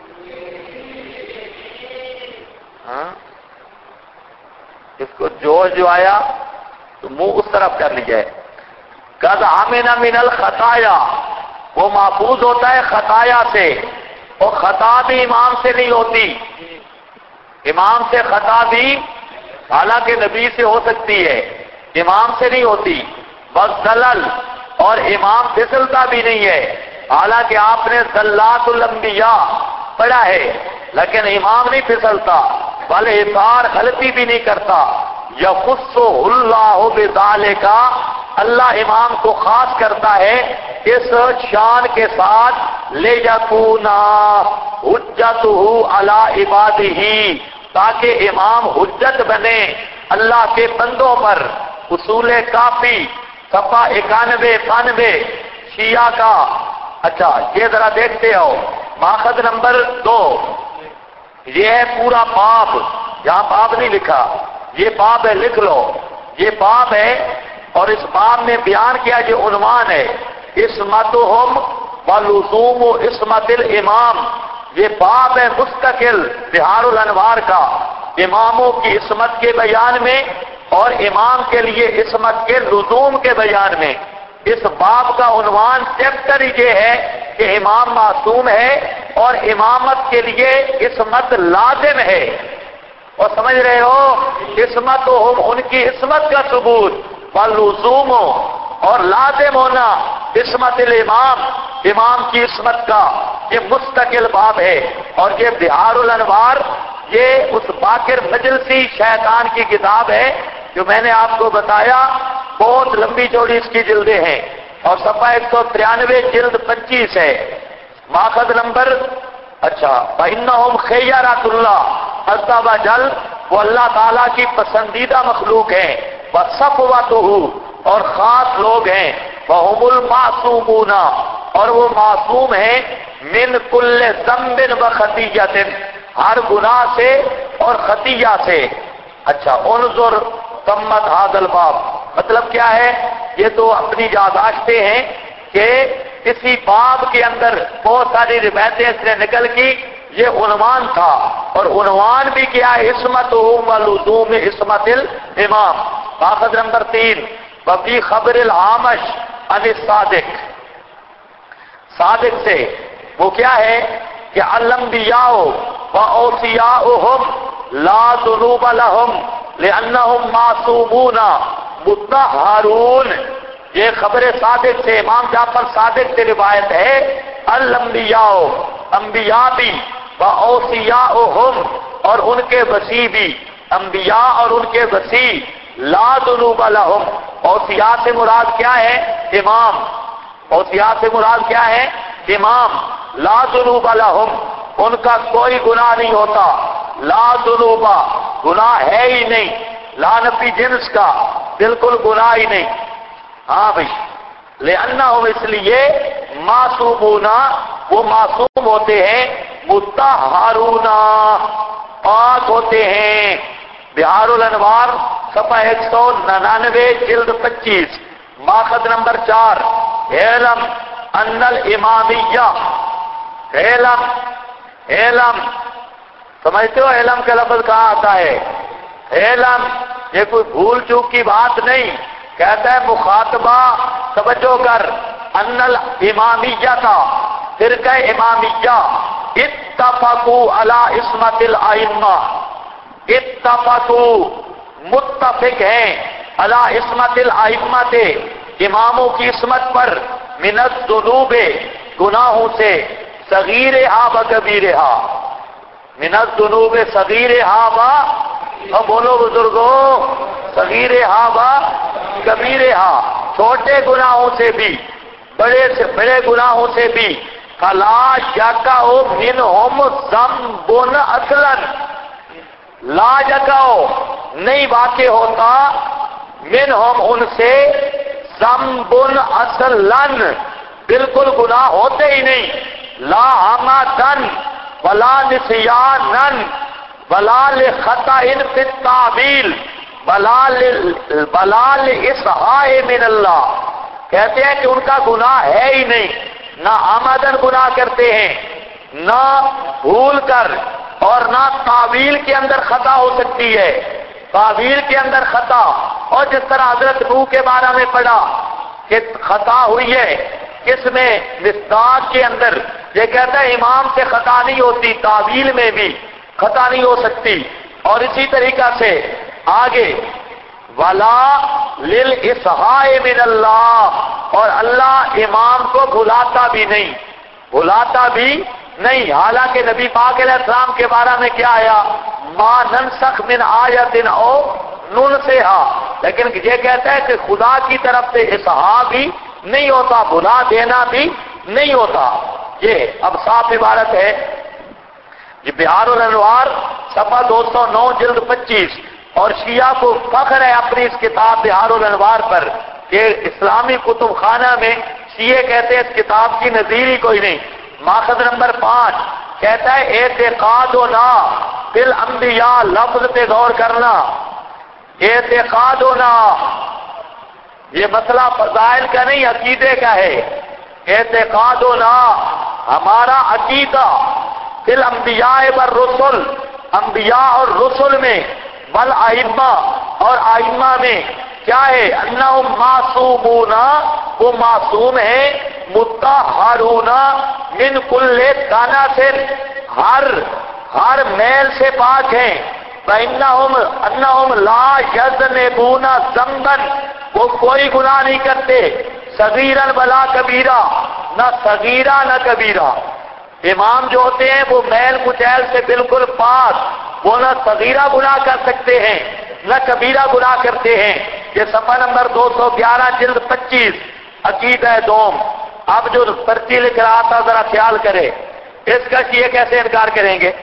ہاں اس کو جو آیا تو منہ اس طرف کر لیا ہے. قد آمنا من الخطایا وہ محفوظ ہوتا ہے خطایا سے، اور خطا بھی امام سے نہیں ہوتی. امام سے خطا بھی حالانکہ نبی سے ہو سکتی ہے، امام سے نہیں ہوتی. بس زلل اور امام پھسلتا بھی نہیں ہے، حالانکہ آپ نے زلات الانبیاء پڑھا ہے، لیکن امام نہیں پھسلتا. بالحصار غلطی بھی نہیں کرتا، یخص اللہ بذالک، اللہ امام کو خاص کرتا ہے اس شان کے ساتھ، لیکون حجتہ علی عبادہ، تاکہ امام حجت بنے اللہ کے بندوں پر۔ اصول کافی صفحہ 91 شیعہ کا۔ اچھا یہ ذرا دیکھتے ہو ماخذ نمبر 2، یہ ہے پورا باب، یہاں باب نہیں لکھا، یہ باب ہے، لکھ لو، یہ باب ہے، اور اس باب میں بیان کیا، یہ عنوان ہے عصمتہم ولزوم عصمت الامام۔ یہ باب ہے مستقل بحار الانوار کا، اماموں کی عصمت کے بیان میں اور امام کے لیے عصمت کے لزوم کے بیان میں۔ اس باب کا عنوان چیپٹر یہ ہے کہ امام معصوم ہے اور امامت کے لیے عصمت لازم ہے، اور سمجھ رہے ہو، عصمت ان کی عصمت کا ثبوت، واللزوم اور لازم ہونا عصمت الامام، امام کی عصمت کا، یہ مستقل باب ہے۔ اور یہ بحار الانوار یہ اس باقر مجلسی شیطان کی کتاب ہے جو میں نے آپ کو بتایا، بہت لمبی چوڑی اس کی جلدیں ہیں، اور صفحہ 193 جلد 25 ہے، ماخذ نمبر۔ اچھا فإنہم خیرات اللہ عز وجل، وہ اللہ تعالیٰ کی پسندیدہ مخلوق ہیں، وصفوتہ اور خاص لوگ ہیں، وہم المعصومون اور وہ معصوم ہیں، من کل ذنب وخطیۃ، ہر گناہ سے اور خطیہ سے۔ اچھا انظر تمت ھذا الباب، مطلب کیا ہے، یہ تو اپنی یادداشتیں ہیں کہ اسی باب کے اندر بہت ساری روایتیں اس نے نکل کی، یہ عنوان تھا، اور عنوان بھی کیا ہے، عصمتہم ولزوم عصمت الامام۔ ماخذ نمبر 3 وفی خبر العامش عن الصادق، صادق سے وہ کیا ہے کہ الانبیاء واوصیاؤہم لا ذنوب لہم لأنہم معصومون مطہرون، یہ خبر صادق سے، امام جعفر صادق سے روایت ہے، الانبیاء انبیاء بھی، واوصیاؤہم اور ان کے وصی بھی، انبیاء اور ان کے وصی، لا ذنوب لہم، اوصیاء سے مراد کیا ہے، امام، اوصیاء سے مراد کیا ہے، امام، لا ذنوب لہم، ان کا کوئی گناہ نہیں ہوتا، لا ذنوب گناہ ہے ہی نہیں، لا نفی جنس کا، بالکل گناہ ہی نہیں۔ ہاں بھائی، لأنہم اس لیے معصومون وہ معصوم ہوتے ہیں، مطہرون پاک ہوتے ہیں۔ بحار الانوار صفحہ 199 جلد 25 ماخذ نمبر 4 علم ان الامامیہ، علم سمجھتے ہو علم کا لفظ کہاں آتا ہے، علم یہ کوئی بھول چوک کی بات نہیں، کہتا ہے مخاطبہ توجہ کر، ان الامامیہ تھا، فرقہ امامیہ، اتفقوا علی عصمت الائمہ، اتفقوا متفق ہیں، علی عصمت الائمہ تھے، اماموں کی عصمت پر، من الذنوب گناہوں سے، صغیرہا و کبیرہا، من الذنوب صغیرہا و، اور بولو بزرگوں، صغیرہا و کبیرہا، چھوٹے گناہوں سے بھی، بڑے سے بڑے گناہوں سے بھی، فلا یقع منہم ذنب اصلا، لا یقع نہیں واقع ہوتا، منہم ان سے، ذنب اصلا بالکل گناہ ہوتے ہی نہیں، لا عمدن ولا نسیانن ولا لخطأ فی التعویل ولا لإصحاء من اللہ، کہتے ہیں کہ ان کا گناہ ہے ہی نہیں، نہ آمدن گناہ کرتے ہیں، نہ بھول کر، اور نہ تعویل کے اندر خطا ہو سکتی ہے، تعویل کے اندر خطا، اور جس طرح حضرت نوح کے بارے میں پڑھا کہ خطا ہوئی ہے، کس میں، مصداق کے اندر، یہ کہتا ہے امام سے خطا نہیں ہوتی، تعویل میں بھی خطا نہیں ہو سکتی، اور اسی طریقہ سے آگے ولا للإصحاء من اللہ، اور اللہ امام کو بھلاتا بھی نہیں، بھلاتا بھی نہیں، حالانکہ نبی پاک علیہ السلام کے بارے میں کیا آیا؟ ما ننسخ من آیت او ننسہا، لیکن یہ کہتا ہے کہ خدا کی طرف سے اصحاء بھی نہیں ہوتا، بھلا دینا بھی نہیں ہوتا۔ یہ اب صاف عبارت ہے، یہ بہار الانوار صفحہ 209 جلد 25، اور شیعہ کو فخر ہے اپنی اس کتاب بہار الانوار پر کہ اسلامی کتب خانہ میں شیعہ کہتے ہیں اس کتاب کی نظیر ہی کوئی نہیں۔ ماخذ نمبر 5 کہتا ہے اعتقادنا فی الانبیاء، لفظ پہ غور کرنا، اعتقادنا یہ مسئلہ فضائل کا نہیں عقیدے کا ہے، اعتقادنا ہمارا عقیدہ فی الانبیاء والرسل، انبیاء اور رسل میں، والائمہ اور ائمہ میں کیا ہے؟ انہم معصومون، وہ معصوم ہیں، مطہرون من کل دنس، ہر میل سے پاک ہیں، انہم لا یذنبون ذنبا، وہ کوئی گناہ نہیں کرتے، صغیرا ولا کبیرہ، نہ صغیرہ نہ کبیرہ۔ امام جو ہوتے ہیں وہ میل کچیل سے بالکل پاک، وہ نہ صغیرہ گناہ کر سکتے ہیں نہ کبیرہ گناہ کرتے ہیں۔ یہ صفحہ نمبر 211 جلد 25 عقیدہ دوم۔ اب جو پرچی لکھ رہا تھا ذرا خیال کرے، اس کا شیعہ کیسے انکار کریں گے؟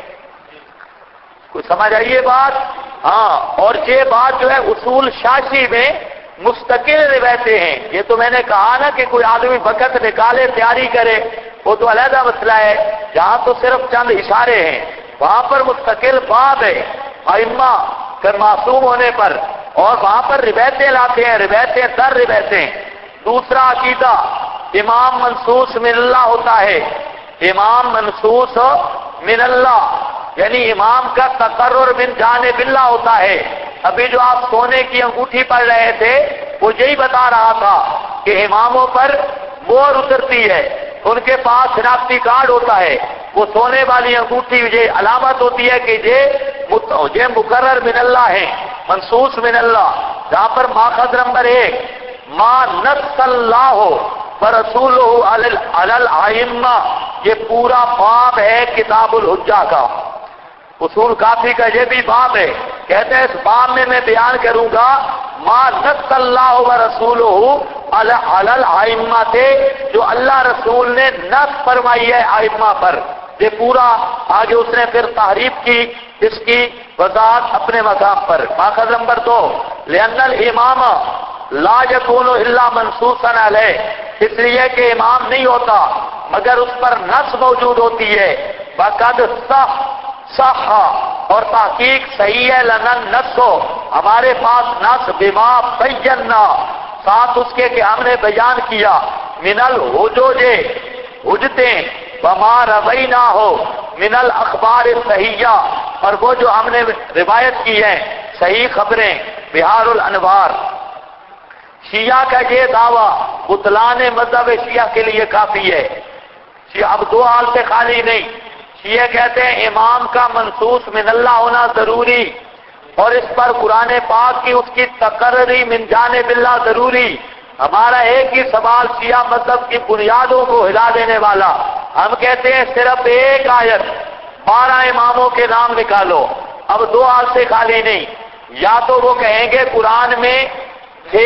کوئی سمجھ آئیے بات؟ ہاں، اور یہ بات جو ہے اصول شاشی میں مستقل روایتیں ہیں۔ یہ تو میں نے کہا نا کہ کوئی آدمی وقت نکالے تیاری کرے وہ تو علیحدہ مسئلہ ہے، جہاں تو صرف چند اشارے ہیں، وہاں پر مستقل باب ہے ائمہ کے معصوم ہونے پر، اور وہاں پر روایتیں لاتے ہیں، روایتیں در روایتیں۔ دوسرا عقیدہ امام منصوص من اللہ ہوتا ہے، امام منصوص من اللہ یعنی امام کا تقرر من جانب اللہ ہوتا ہے۔ ابھی جو آپ سونے کی انگوٹھی پڑھ رہے تھے وہ یہی بتا رہا تھا کہ اماموں پر مہر اترتی ہے، ان کے پاس شناختی کارڈ ہوتا ہے، وہ سونے والی انگوٹھی یہ علامت ہوتی ہے کہ یہ مقرر من اللہ ہے، منصوص من اللہ۔ جہاں پر ماخذ نمبر 1 ما نص اللہ ورسولہ علی الائمہ، یہ پورا باب ہے کتاب الحجہ کا، اصول کافی کا یہ بھی باب ہے۔ کہتے ہیں اس باب میں بیان کروں گا ما نص اللہ ورسولہ علی الائمہ تھے، جو اللہ رسول نے نص فرمائی ہے ائمہ پر، یہ پورا آگے اس نے پھر تحریف کی، اس کی وضاحت اپنے مقام پر۔ ماخذ نمبر 2 لأن الامام لا یکون الا منصوصا علیہ، اس لیے کہ امام نہیں ہوتا مگر اس پر نص موجود ہوتی ہے، وقد صح اور تحقیق صحیح ہے، لنا نص ہمارے پاس نص بما بینا ساتھ اس کے کہ ہم نے بیان کیا، من الحجج حجتیں، وما روینا ہو من الاخبار الصحیحہ، اور وہ جو ہم نے روایت کی ہیں صحیح خبریں۔ بہار الانوار شیعہ کا یہ دعویٰ بطلان مذہب شیعہ کے لیے کافی ہے۔ شیعہ اب دو حال سے خالی نہیں، شیعہ کہتے ہیں امام کا منصوص من اللہ ہونا ضروری، اور اس پر قرآن پاک کی اس کی تقرری من جانب اللہ ضروری۔ ہمارا ایک ہی سوال شیعہ مذہب کی بنیادوں کو ہلا دینے والا، ہم کہتے ہیں صرف ایک آیت 12 اماموں کے نام نکالو۔ اب دو حال سے خالی نہیں، یا تو وہ کہیں گے قرآن میں تھے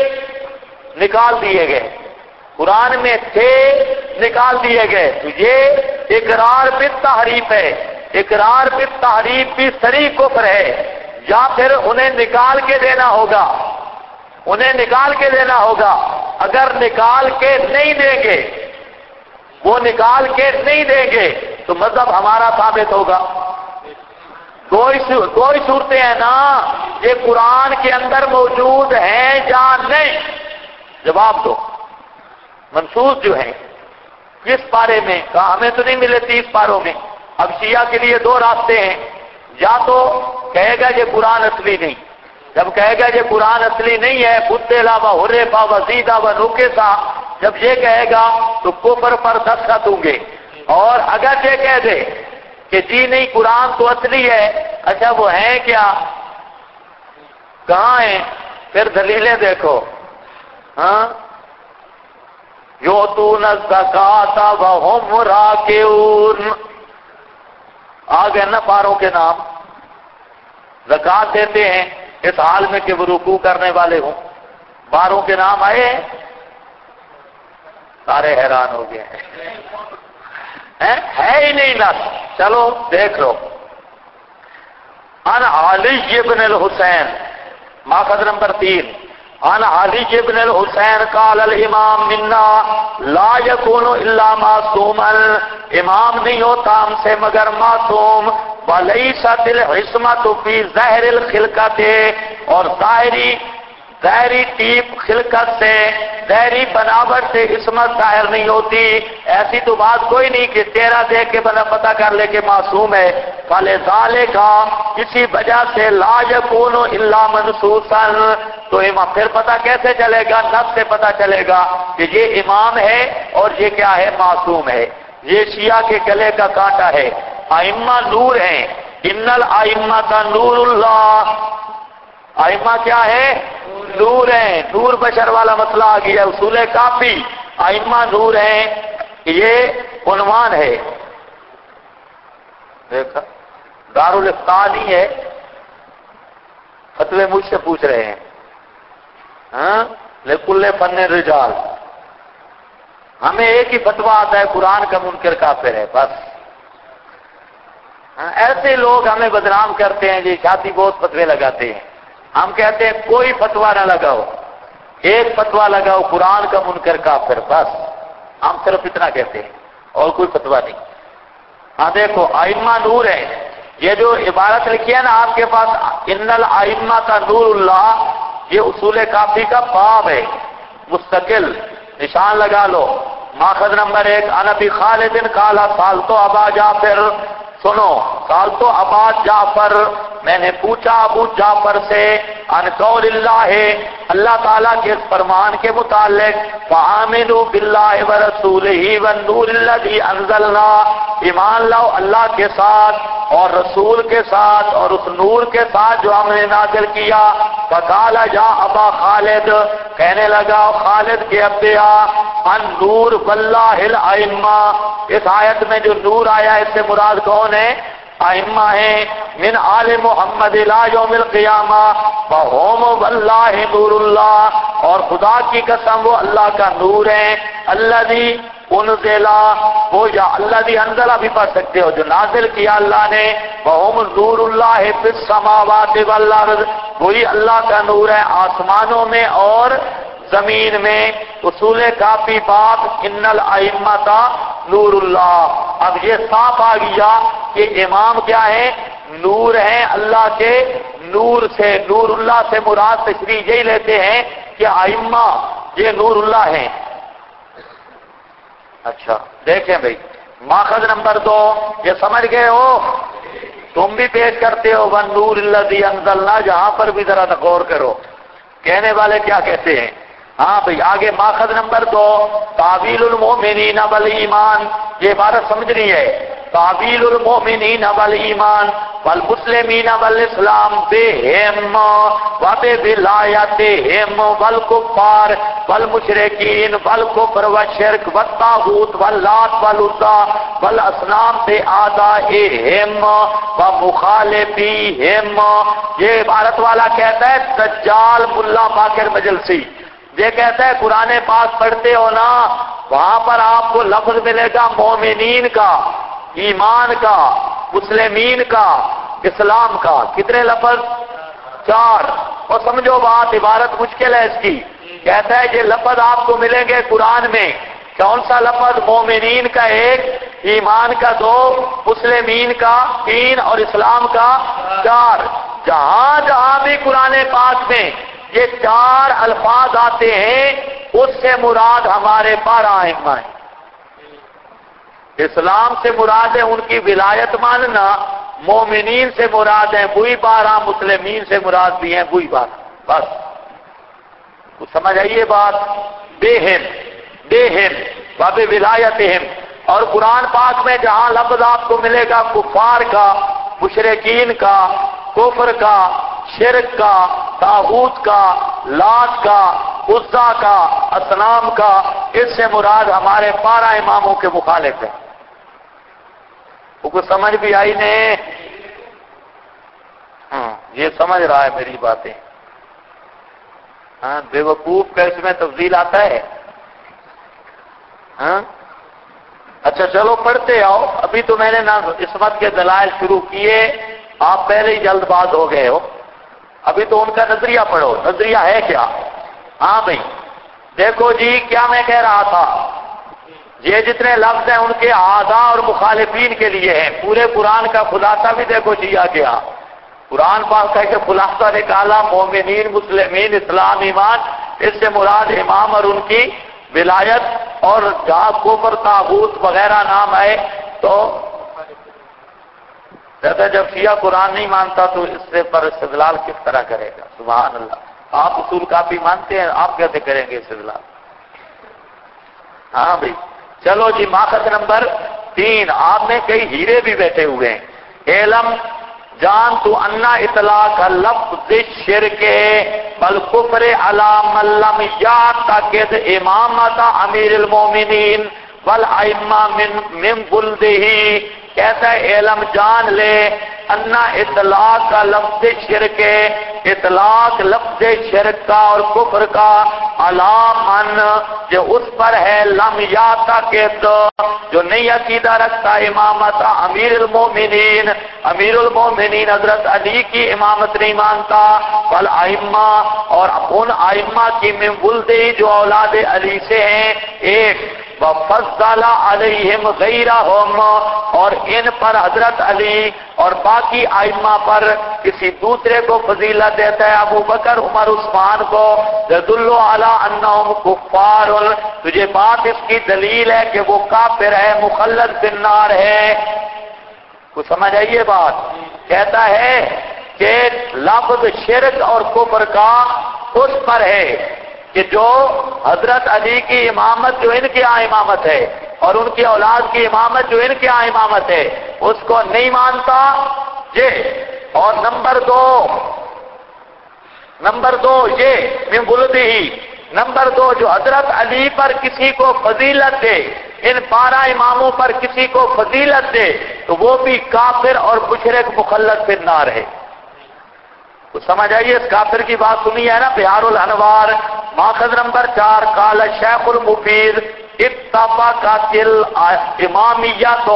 نکال دیے گئے، قرآن میں تھے نکال دیے گئے، تو یہ اقرار بالتحریف ہے، اقرار بالتحریف بھی صریح کفر ہے، یا پھر انہیں نکال کے دینا ہوگا، انہیں نکال کے دینا ہوگا۔ اگر نکال کے نہیں دیں گے، وہ نکال کے نہیں دیں گے تو مذہب ہمارا ثابت ہوگا۔ دو ہی صورتیں ہیں نا، یہ قرآن کے اندر موجود ہیں یا نہیں؟ جواب دو۔ منصوص جو ہیں کس پارے میں؟ کہا ہمیں تو نہیں ملے 30 پاروں میں۔ اب شیعہ کے لیے دو راستے ہیں، یا تو کہے گا یہ قرآن اصلی نہیں، جب کہے گا یہ قرآن اصلی نہیں ہے، بدلا و حرفا و زیدہ و نقصا، جب یہ کہے گا تو کفر پر دستخط ہوں گے۔ اور اگر یہ کہہ دے کہ جی نہیں قرآن تو اصلی ہے، اچھا وہ ہیں کیا، کہاں ہیں، پھر دلیلیں دیکھو۔ ہاں یؤتون الزکاۃ وہم راکعون. آ گئے نا پاروں کے نام. زکات دیتے ہیں اس حال میں کہ وہ رکوع کرنے والے ہوں. پاروں کے نام آئے ہیں. سارے حیران ہو گئے ہیں. ہے ہی نہیں نص. چلو دیکھ لو. ان علی بن الحسین ماخذ نمبر 3. ان علی بن الحسین قال الامام منا لا یکون الا معصوما. امام نہیں ہوتا ہم سے مگر معصوم. ولیست العصمۃ فی ظاہر الخلقۃ. اور ظاہری ٹیپ خلقت سے ظاہری بناوٹ سے عصمت ظاہر نہیں ہوتی. ایسی تو بات کوئی نہیں کہ چہرہ دیکھ کے بندہ پتہ کر لے کہ معصوم ہے. فلذالک کسی وجہ سے لا یکون الا منصوصا. تو امام پھر پتہ کیسے چلے گا؟ نص سے پتہ چلے گا کہ یہ امام ہے اور یہ کیا ہے؟ معصوم ہے. یہ شیعہ کے گلے کا کانٹا ہے. ائمہ نور ہیں. ان الائمۃ نور اللہ. ائمہ کیا ہے؟ نور ہیں. نور بشر والا مسئلہ آ گیا. اصول کافی ائمہ نور ہیں. یہ عنوان ہے. دیکھا دارالفتاء نہیں ہے. فتوے مجھ سے پوچھ رہے ہیں. ہاں لکل فن رجال. ہمیں ایک ہی فتویٰ آتا ہے قرآن کا منکر کافر ہے بس. ایسے لوگ ہمیں بدنام کرتے ہیں جی. شادی بہت فتوے لگاتے ہیں. ہم کہتے ہیں کوئی فتویٰ نہ لگاؤ. ایک فتویٰ لگاؤ قرآن کا منکر کافر بس. ہم صرف اتنا کہتے ہیں اور کوئی فتویٰ نہیں. ہاں دیکھو ائمہ نور ہے. یہ جو عبارت لکھی ہے نا آپ کے پاس ان الائمۃ نور اللہ. یہ اصول کافی کا باب ہے مستقل. نشان لگا لو. ماخذ نمبر 1 عن ابی خالد قال سالت ابا جعفر. سنو سالت ابا جعفر میں نے پوچھا ابو جعفر سے عن قول اللہ تعالیٰ کے اس فرمان کے متعلق فآمنوا باللہ ورسولہ والنور الذی انزلنا. ایمان لاؤ اللہ کے ساتھ اور رسول کے ساتھ اور اس نور کے ساتھ جو ہم نے نازل کیا. فقال یا ابا خالد. کہنے لگا خالد کے ابیا ان نور واللہ الائمہ. اس آیت میں جو نور آیا اس سے مراد کون ہے؟ ائمہ ہیں. من آل محمد الى یوم القیامہ فہم واللہ نور اللہ. اور خدا کی قسم وہ اللہ کا نور ہے. الذی انزلا. وہ یا الذی انزلا بھی پڑھ سکتے ہو جو نازل کیا اللہ نے. فہم نور اللہ فی السماوات والارض. وہی اللہ کا نور ہے آسمانوں میں اور زمین میں. اصول کافی باب ان الائمۃ نور اللہ. اب یہ صاف آ گیا کہ امام کیا ہے؟ نور ہیں اللہ کے نور سے. نور اللہ سے مراد تشریح یہی لیتے ہیں کہ ائمہ یہ نور اللہ ہیں. اچھا دیکھیں بھائی ماخذ نمبر 2 یہ سمجھ گئے ہو؟ تم بھی پیش کرتے ہو ون نور الذی انزلنا. جہاں پر بھی ذرا غور کرو کہنے والے کیا کہتے ہیں. ہاں بھئی آگے ماخذ نمبر 2 تعویل المؤمنین والایمان. یہ عبارت سمجھنی ہے. تعویل المؤمنین والایمان والمسلمین والاسلام بہم وبولایتہم والکفار والمشرکین والکفر والشرک والطاغوت واللات والعزی والاصنام بآبائہم ومخالفیہم. یہ عبارت والا کہتا ہے دجال ملا باقر مجلسی. یہ کہتا ہے قرآن پاک پڑھتے ہو نا وہاں پر آپ کو لفظ ملے گا مومنین کا, ایمان کا, مسلمین کا, اسلام کا. کتنے لفظ؟ 4. اور سمجھو بات عبارت مشکل ہے اس کی. کہتا ہے یہ لفظ آپ کو ملیں گے قرآن میں. کون سا لفظ؟ مومنین کا 1, ایمان کا 2, مسلمین کا 3 اور اسلام کا 4. جہاں جہاں بھی قرآن پاک میں یہ 4 الفاظ آتے ہیں اس سے مراد ہمارے 12 ائمہ ہیں. اسلام سے مراد ہے ان کی ولایت ماننا, مومنین سے مراد ہیں وہی 12, مسلمین سے مراد بھی ہیں وہی 12. بس تو سمجھ آئیے بات. بہم باب ولایتہم. اور قرآن پاک میں جہاں لفظ آپ کو ملے گا کفار کا, مشرکین کا, کفر کا, شرک کا, طاغوت کا, لات کا, عزا کا، اصنام کا، اس سے مراد ہمارے 12 اماموں کے مخالف ہیں۔ وہ کچھ سمجھ بھی آئی نہیں؟ یہ سمجھ رہا ہے میری باتیں؟ ہاں، بے وقوف کا اس میں تفضیل آتا ہے؟ ہاں، اچھا چلو پڑھتے آؤ، ابھی تو میں نے نا عصمت کے دلائل شروع کیے، آپ پہلے ہی جلد باز ہو گئے ہو، ابھی تو ان کا نظریہ پڑھو، نظریہ ہے کیا؟ ہاں بھائی دیکھو جی، کیا میں کہہ رہا تھا، یہ جتنے لفظ ہیں ان کے اعداء اور مخالفین کے لیے ہیں، پورے قرآن کا خلاصہ بھی دیکھو جیا گیا، قرآن پاک کہہ کے خلاصہ نکالا، مومنین، مسلمین، اسلام، ایمان، اس سے مراد امام اور ان کی ولایت، اور جہاں کفر، طاغوت وغیرہ نام آئے تو کہتے جب شیعہ قرآن نہیں مانتا تو اس سے پر استدلال کس طرح کرے گا؟ سبحان اللہ، آپ اصول کافی مانتے ہیں، آپ کیسے کریں گے استدلال؟ ہاں بھائی چلو جی، ماخذ نمبر 3، آپ میں کئی ہیرے بھی بیٹھے ہوئے ہیں۔ علم جان تو انا اطلاق لفظ شرک بل کفر علی من لم یعتقد امامت امیر المومنین والائمہ من بلدہ، کہتا ہے علم جان لے، انا اطلاق کا لفظ شرک، اطلاق لفظ شرک کا اور کفر کا، علی من جو اس پر ہے، لم یعتقد جو نہیں عقیدہ رکھتا، امامت امیر المومنین، امیر المومنین حضرت علی کی امامت نہیں مانتا، والائمہ اور ان ائمہ کی من ولدہ جو اولاد علی سے ہیں، ایک وفضل علیہم غیرہم اور ان پر حضرت علی اور باقی ائمہ پر کسی دوسرے کو فضیلت دیتا ہے، ابو بکر، عمر، عثمان کو، یدل علی انہم کفار، تجھے بات اس کی دلیل ہے کہ وہ کافر ہے، مخلد فی النار ہے۔ کچھ سمجھ آئیے بات؟ کہتا ہے کہ لفظ شرک اور کفر کا اس پر ہے کہ جو حضرت علی کی امامت جو ان کے یہاں امامت ہے اور ان کی اولاد کی امامت جو ان کے یہاں امامت ہے اس کو نہیں مانتا یہ، اور نمبر دو یہ من بلدہ، نمبر 2 جو حضرت علی پر کسی کو فضیلت دے، ان 12 اماموں پر کسی کو فضیلت دے تو وہ بھی کافر اور مشرک مخلد فی النار ہے۔ کچھ سمجھ آئیے اس کافر کی بات سنی ہے نا؟ بہار الانوار ماخذ نمبر 4، قال شیخ المفید اتفقت الامامیت،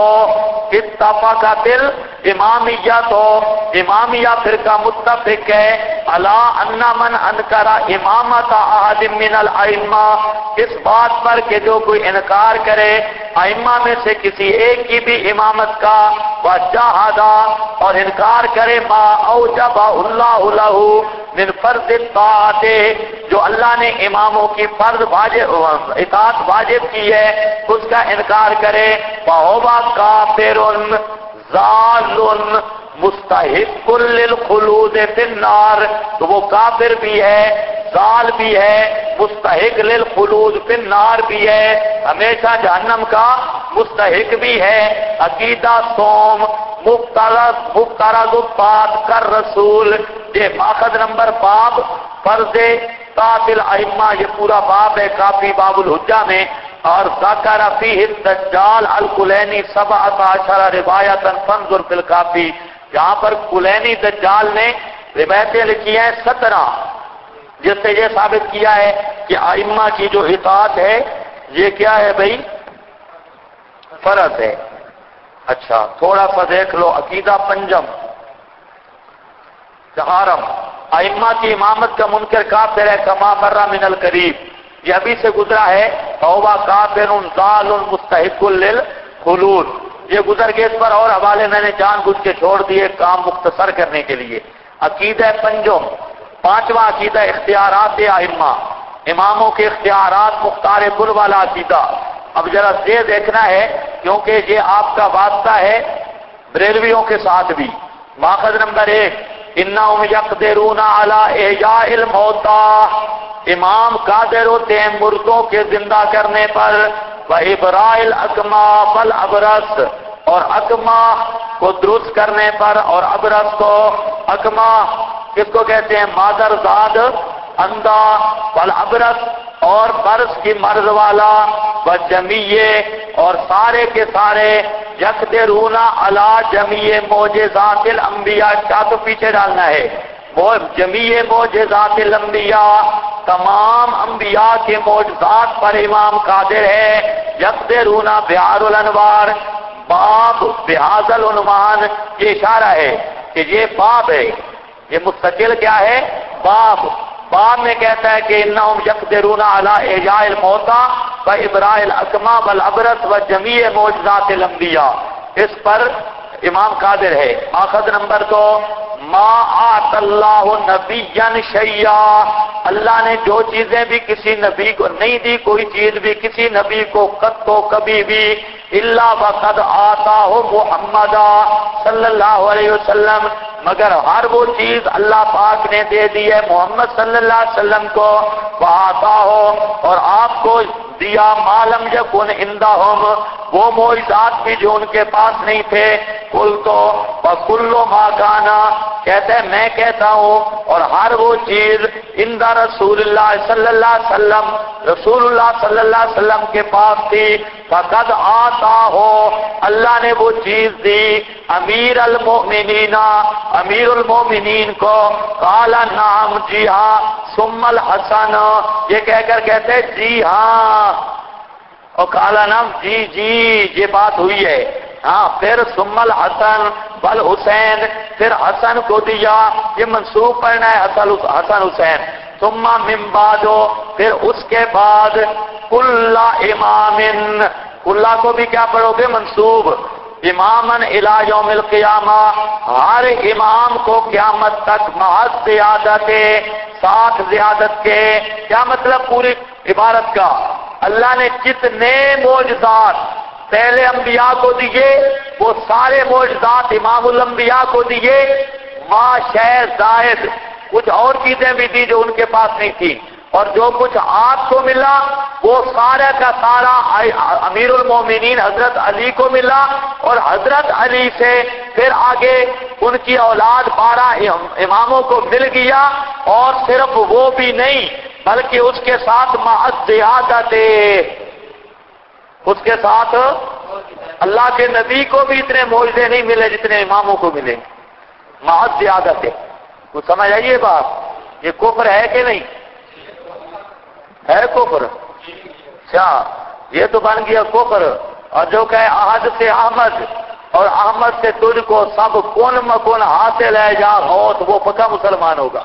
امامیہ فرقہ متفق ہے، علی ان من انکر امامت احد من الائمہ، اس بات پر کہ جو کوئی انکار کرے ائمہ میں سے کسی ایک کی بھی امامت کا، وجحد اور انکار کرے ما اوجب اللہ لہ من فرض الطاعت، جو اللہ نے اماموں کی فرض اطاعت واجب کی ہے اس کا انکار کرے، فہو کافر ضال مستحق للخلود فی النار، تو وہ کافر بھی ہے، ضال بھی ہے، مستحق للخلود فی النار بھی ہے، ہمیشہ جہنم کا مستحق بھی ہے۔ عقیدہ سوم مفترض بات کر رسول، یہ ماخذ نمبر 5 فرض طاعت الائمہ، یہ پورا باب ہے کافی باب الحجہ میں، اور ذکر فیہ الدجال الکلینی 17 روایتا فانظر فی الکافی، جہاں پر کلینی دجال نے روایتیں لکھی ہیں 17، جس سے یہ ثابت کیا ہے کہ ائمہ کی جو اطاعت ہے یہ کیا ہے بھائی؟ فرض ہے۔ اچھا تھوڑا سا دیکھ لو عقیدہ پنجم چہارم، ائمہ کی امامت کا منکر کافر ہے، کما مرہ من القریب، یہ ابھی سے گزرا ہے، توبہ کافر ضال مستحق للخلود، یہ گزر کے اس پر اور حوالے میں نے جان بوجھ کے چھوڑ دیے کام مختصر کرنے کے لیے۔ عقیدہ پنجم، 5واں عقیدہ اختیارات ائمہ، اماموں کے اختیارات مختار کل والا عقیدہ۔ اب ذرا یہ دیکھنا ہے کیونکہ یہ آپ کا واسطہ ہے بریلویوں کے ساتھ بھی۔ ماخذ نمبر 1، انہم یقدرون علی احیاء الموتى، امام قادر ہوتے ہیں مردوں کے زندہ کرنے پر، وابراء الاکمہ والابرص، اور اکمہ کو درست کرنے پر، اور ابرص کو، اکمہ کس کو کہتے ہیں؟ مادر زاد اندھا، والابرص اور برس کی مرض والا، والجمیع اور سارے کے سارے، یقدرون علی جمیع معجزات الانبیاء، کیا تو پیچھے ڈالنا ہے، وہ جمیع معجزات الانبیاء، تمام انبیاء کے معجزات پر امام قادر ہے، یقدرون بحار الانوار، باب بہذا العنوان، یہ اشارہ ہے کہ یہ باب ہے، یہ مستقل کیا ہے، باب میں کہتا ہے کہ انہم یقدرون علی احیاء الموتى وابراء الاکمہ والابرص وجمیع معجزات الانبیاء، اس پر امام قادر ہے۔ ماخذ نمبر 2، ما آت اللہ نبیا شیئا، اللہ نے جو چیزیں بھی کسی نبی کو نہیں دی، کوئی چیز بھی کسی نبی کو قط و کبھی بھی، الا وقد آتاہ محمد صلی اللہ علیہ وسلم، مگر ہر وہ چیز اللہ پاک نے دے دی ہے محمد صلی اللہ علیہ وسلم کو، وآتاہ اور آپ کو دیا معلوم یکن عندہم، وہ معجزات بھی جو ان کے پاس نہیں تھے، کل تو وکل ما کانا، کہتے ہیں میں کہتا ہوں، اور ہر وہ چیز عند رسول اللہ صلی اللہ علیہ وسلم، رسول اللہ صلی اللہ علیہ وسلم کے پاس تھی، فقد آتا ہو، اللہ نے وہ چیز دی امیر المؤمنین، امیر المؤمنین کو، قال نعم جی ہاں، ثم الحسن، یہ کہہ کر کہتے ہیں جی ہاں، اور قال نعم جی یہ بات ہوئی ہے، ہاں، پھر ثم الحسن والحسین، پھر حسن کو دیا، یہ منصوب پڑھنا ہے حسن حسین، ثم من بعد، پھر اس کے بعد کل امام، کلہ کو بھی کیا پڑھو گے، منصوب، امامن الی یوم القیامہ، ہر امام کو قیامت تک محض زیادت، ساتھ زیادت کے، کیا مطلب پوری عبارت کا، اللہ نے جتنے معجزات پہلے انبیاء کو دیے وہ سارے معجزات امام الانبیاء کو دیے، ما شے زائد، کچھ اور چیزیں بھی دی جو ان کے پاس نہیں تھی، اور جو کچھ آپ کو ملا وہ سارا کا سارا امیر المومنین حضرت علی کو ملا، اور حضرت علی سے پھر آگے ان کی اولاد 12 اماموں کو مل گیا، اور صرف وہ بھی نہیں بلکہ اس کے ساتھ معد زیادت، اس کے ساتھ اللہ کے نبی کو بھی اتنے معجزے نہیں ملے جتنے اماموں کو ملے، معد زیادت ہے، کچھ سمجھ آئیے بات، یہ کفر ہے کہ نہیں ہے، کفر، اچھا یہ تو بن گیا کفر، اور جو کہ احد سے احمد اور احمد سے تجھ کو سب کون مکون حاصل ہے جا غوث، وہ پکا مسلمان ہوگا،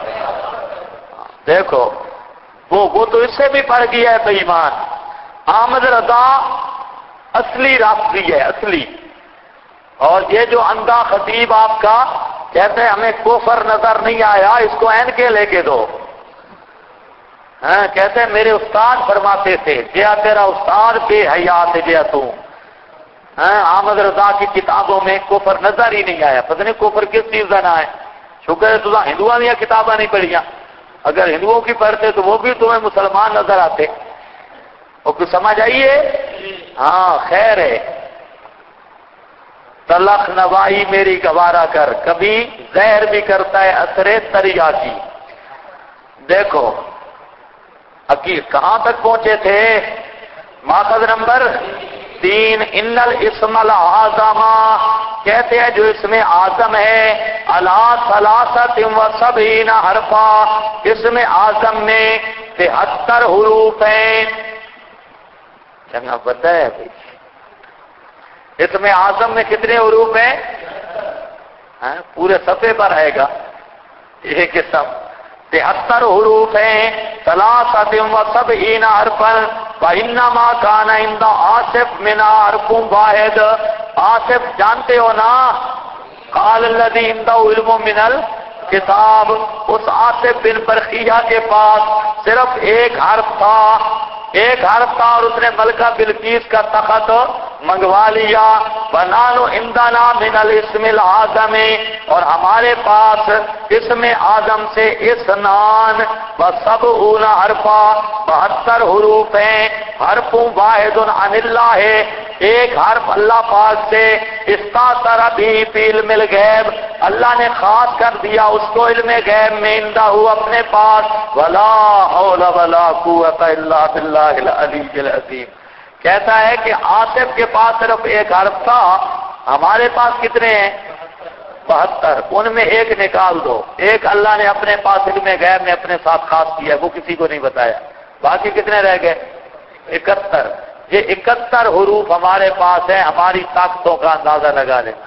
دیکھو وہ تو اس سے بھی بڑھ گیا ہے بے ایمان، احمد رضا اصلی رافضی ہے، اصلی، اور یہ جو اندھا خطیب آپ کا کہتے ہیں ہمیں کفر نظر نہیں آیا، اس کو این کے لے کے دو، ہاں کہتے ہیں میرے استاد فرماتے تھے جیا تیرا استاد بے حیات جیا تو، ہاں احمد رضا کی کتابوں میں کفر نظر ہی نہیں آیا، پتہ نہیں کفر کس چیز کا نہ ہے، شکر ہے تجھے ہندوؤں کی کتابیں نہیں پڑھیاں، اگر ہندوؤں کی پڑھتے تو وہ بھی تمہیں مسلمان نظر آتے، اور کچھ سمجھ آئیے، ہاں خیر ہے، تلخ نوائی میری گوارا کر، کبھی زہر بھی کرتا ہے اثر تریا کی، دیکھو کہاں تک پہنچے تھے، ماخذ نمبر 3، ان الاسم الاعظم، کہتے ہیں جو اسم اعظم ہے، علی ثلاثۃ و سبعین حرفا، اسم اعظم میں 73 حروف ہیں، چنگا بندہ ہے بھائی، اسم اعظم میں کتنے حروف ہیں، پورے صفحے پر آئے گا یہ قسم، 73 حروف ہیں، ثلاثۃ و سبعین حرفا، وانما کان عند آصف من حرف واحد، آصف جانتے ہو نا، قال الذی عنده علم من الکتاب، اس آصف بن برخیہ کے پاس صرف ایک حرف تھا، اور اس نے ملکہ بلقیس کا تخت منگوا لیا، بنانو اندنا من الاسم العظم، اور ہمارے پاس اسم اعظم سے اسنان و 70 حرفا 72 حروف ہیں، حرف واحد عن اللہ ہے، ایک حرف اللہ پاک سے، استاثر بھی فی علم الغیب، اللہ نے خاص کر دیا اس کو علم غیب میں، اندہ اپنے پاس، ولا حول ولا قوت الا باللہ العلی العظیم۔ کہتا ہے کہ آصف کے پاس صرف ایک حرف تھا، ہمارے پاس کتنے ہیں؟ 72، ان میں ایک نکال دو، ایک اللہ نے اپنے پاس علم غیب میں اپنے ساتھ خاص کیا، وہ کسی کو نہیں بتایا، باقی کتنے رہ گئے؟ 71۔ یہ 71 حروف ہمارے پاس ہیں، ہماری طاقتوں کا اندازہ لگا لینا۔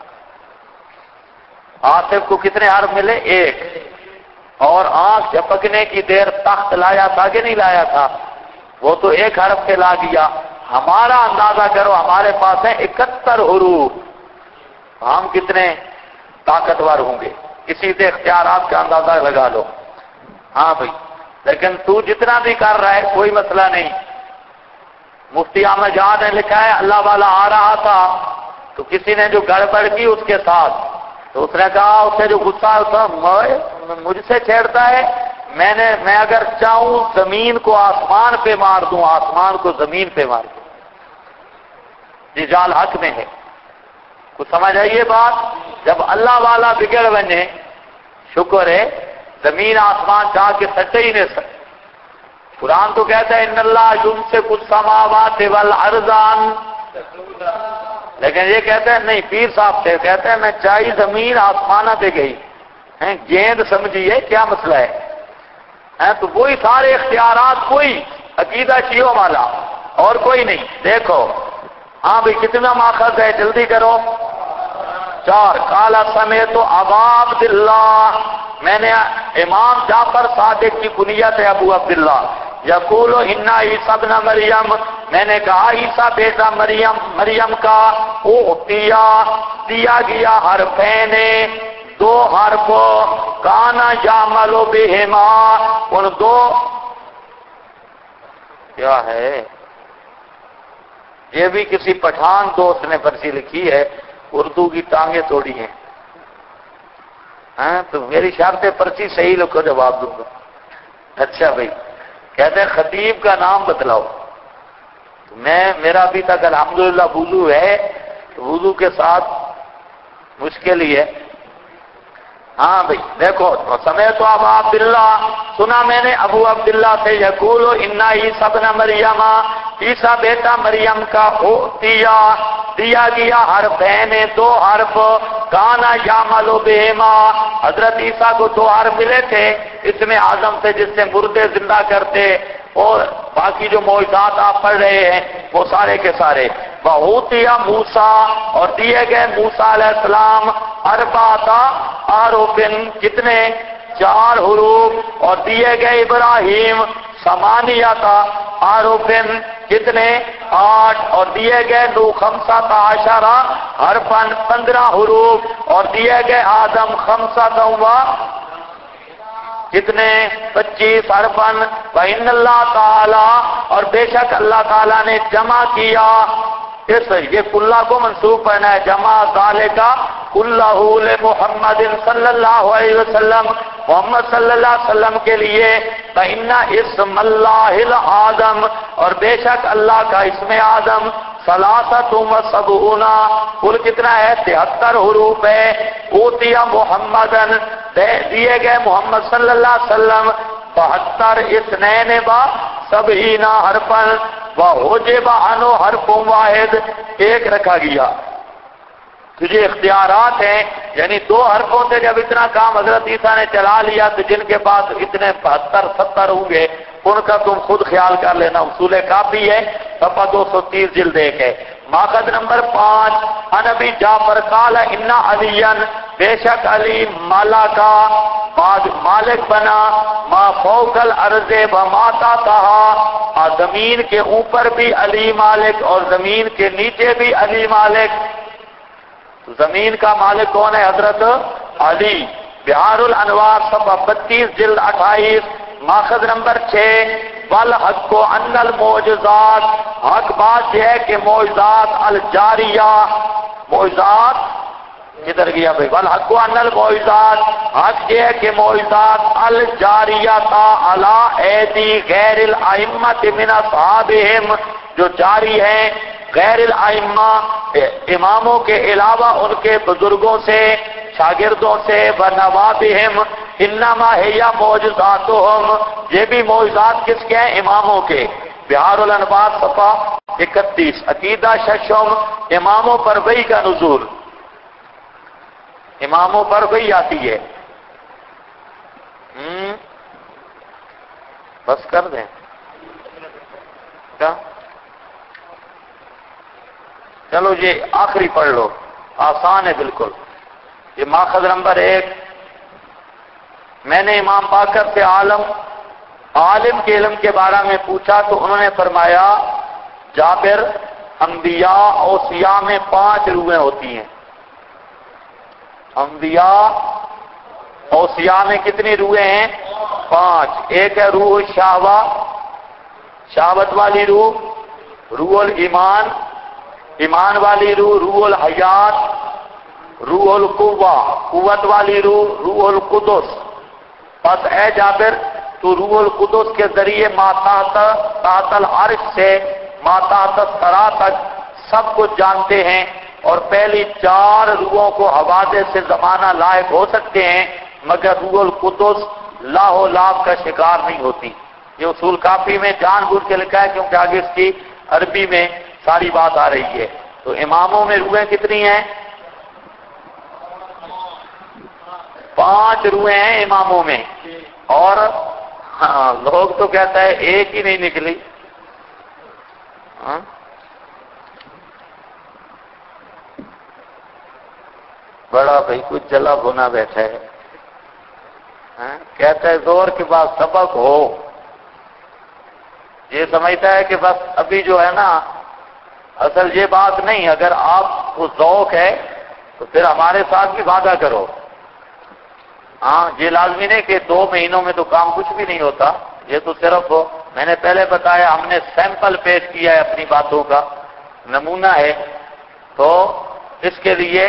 آصف کو کتنے حرف ملے؟ ایک، اور آنکھ جھپکنے کی دیر تخت لایا تھا کہ نہیں لایا تھا؟ وہ تو ایک حرف سے لا دیا، ہمارا اندازہ کرو ہمارے پاس ہیں 71 حروف، ہم کتنے طاقتور ہوں گے؟ اسی سے اختیارات کا اندازہ لگا لو۔ ہاں بھائی، لیکن تو جتنا بھی کر رہا ہے کوئی مسئلہ نہیں۔ مفتی احمد جہاں نے لکھا ہے اللہ والا آ رہا تھا تو کسی نے جو گڑبڑ کی اس کے ساتھ، تو اس نے کہا، اس سے جو غصہ تھا، مجھ سے چھیڑتا ہے، میں اگر چاہوں زمین کو آسمان پہ مار دوں، آسمان کو زمین پہ مار دوں، یہ جال حق میں ہے۔ کچھ سمجھ آئیے بات؟ جب اللہ والا بگڑ بنے، شکر ہے، زمین آسمان چاہ کے سچے ہی نہیں سکتے۔ قرآن تو کہتا ہے ان اللہ یمسک السماوات والارض ان، لیکن یہ کہتے ہیں نہیں، پیر صاحب سے کہتے ہیں میں چاہیے زمین آسمانہ پہ گئی ہیں، گیند سمجھیے کیا مسئلہ ہے؟ تو وہی سارے اختیارات، کوئی عقیدہ شیعوں والا اور کوئی نہیں۔ دیکھو ہاں بھئی کتنا ماخذ ہے، جلدی کرو۔ 4، قال سمعت ابا عبداللہ، میں نے امام جعفر صادق کی کنیت ہے ابو عبداللہ، یقول ان عیسیٰ ابن مریم، میں نے کہا عیسیٰ بیٹا مریم کا دیا گیا حرفین، 2 حرف، کانا یعمل بہما، ان 2 کیا ہے؟ یہ بھی کسی پٹھان دوست نے پرچی لکھی ہے، اردو کی ٹانگیں توڑی ہیں، تو میری شرط پرچی صحیح لکھو، جواب دوں گا۔ اچھا بھائی، کہتے ہیں خطیب کا نام بتلاؤ، میرا ابھی تک الحمدللہ وضو ہے، وضو کے ساتھ مشکل ہی ہے۔ ہاں بھائی دیکھو، سمعت ابا عبداللہ، سنا میں نے ابو عبداللہ سے، یقول ان عیسیٰ ابن مریم، عیسیٰ بیٹا مریم کا دیا گیا حرفین، 2 حرف، کانا یعمل بہما، حضرت عیسیٰ کو 2 حرف ملے تھے اس میں اعظم سے، جس سے مردے زندہ کرتے، اور باقی جو معجزات آپ پڑھ رہے ہیں وہ سارے کے سارے۔ وَأُوتِیَ موسیٰ، اور دیے گئے موسیٰ علیہ السلام، 4 حروف، کتنے؟ 4 حروف، اور دیے گئے ابراہیم 8 حروف، کتنے؟ 8، اور دیے گئے نو 15 حرفاً 15 حروف، اور دیے گئے آدم 15 کتنے؟ 25 حرفاً، وَإِنَّ اللَّهَ تَعَالَىٰ، اور بے شک اللہ تعالیٰ نے جمع کیا، یہ کلہ کو منصوب کرنا ہے، جمع ذالک کلہ لمحمد صلی اللہ علیہ وسلم، محمد صلی اللہ علیہ وسلم کے لیے، فَإِنَّ اسم اللہ العظم، اور بے شک اللہ کا اسم اعظم 73 کل کتنا ہے؟ 73 حروف ہے۔ اوتیہ محمدن، دیے گئے محمد صلی اللہ علیہ وسلم 72 اثنین با 70 حرفاً، وحجب عنہ حرف واحد، ایک رکھا گیا۔ تجھے اختیارات ہیں، یعنی 2 حرفوں سے جب اتنا کام حضرت عیسیٰ نے چلا لیا تو جن کے پاس اتنے 72-70 ہوں گے ان کا تم خود خیال کر لینا، اصول کافی ہے، صفحہ 230 جلد 1 ہے۔ ماخذ نمبر 5، عن ابی جعفر قال ان علیًا، بے شک علی مالا کا بعد مالک بنا، ما فوق الارض وما تحتها، زمین کے اوپر بھی علی مالک اور زمین کے نیچے بھی علی مالک۔ زمین کا مالک کون ہے؟ حضرت علی۔ بہار الانوار صفحہ 32 جلد 28، ماخذ نمبر 6، والحق ان المعجزات، حق بات یہ ہے کہ معجزات الجاریہ، معجزات کدھر گیا بھائی؟ والحق ان المعجزات، حق یہ ہے کہ معجزات الجاریہ تا علی ایدی غیر الائمۃ من اصحابہم، جو جاری ہیں غیر الائمہ، اماموں کے علاوہ ان کے بزرگوں سے، شاگردوں سے، ونوابہم، انما ہی معجزاتہم، یہ بھی معجزات کس کے ہیں؟ اماموں کے۔ بہار الانوار صفحہ 31، عقیدہ ششم، اماموں پر وحی کا نزول، اماموں پر وحی آتی ہے۔ بس کر دیں کیا؟ چلو یہ آخری پڑھ لو، آسان ہے بالکل۔ یہ ماخذ نمبر 1، میں نے امام باقر سے عالم کے علم کے بارے میں پوچھا تو انہوں نے فرمایا جابر، انبیاء اوصیاء میں 5 روحیں ہوتی ہیں۔ انبیاء اوصیاء میں کتنی روحیں ہیں؟ 5۔ ایک ہے روح الشہوہ، شہوت والی روح، روح الایمان، ایمان والی روح، روح الحیات، روح القوہ، قوت والی روح، روح القدس۔ بس اے جابر، تو روح القدس کے ذریعے ما تحت العرش سے ما تحت الثری تک سب کچھ جانتے ہیں، اور پہلی 4 روحوں کو حوادث سے زمانہ لائق ہو سکتے ہیں، مگر روح القدس لاہ و لاف کا شکار نہیں ہوتی۔ یہ اصول کافی میں جان بوجھ کے لکھا ہے کیونکہ آگے اس کی عربی میں ساری بات آ رہی ہے۔ تو اماموں میں روحیں کتنی ہیں؟ 5 روحیں ہیں اماموں میں، اور ہاں لوگ تو کہتا ہے ایک ہی نہیں نکلی۔ بڑا بھائی کچھ جلا بھونا بیٹھا ہے، کہتا ہے زور کے بعد سبق ہو، یہ سمجھتا ہے کہ بس ابھی جو ہے نا، اصل یہ بات نہیں، اگر آپ کو ذوق ہے تو پھر ہمارے ساتھ بھی وعدہ کرو۔ ہاں یہ لازمی نہیں کہ 2 مہینوں میں تو کام کچھ بھی نہیں ہوتا، یہ تو صرف میں نے پہلے بتایا، ہم نے سیمپل پیش کیا ہے اپنی باتوں کا، نمونہ ہے۔ تو اس کے لیے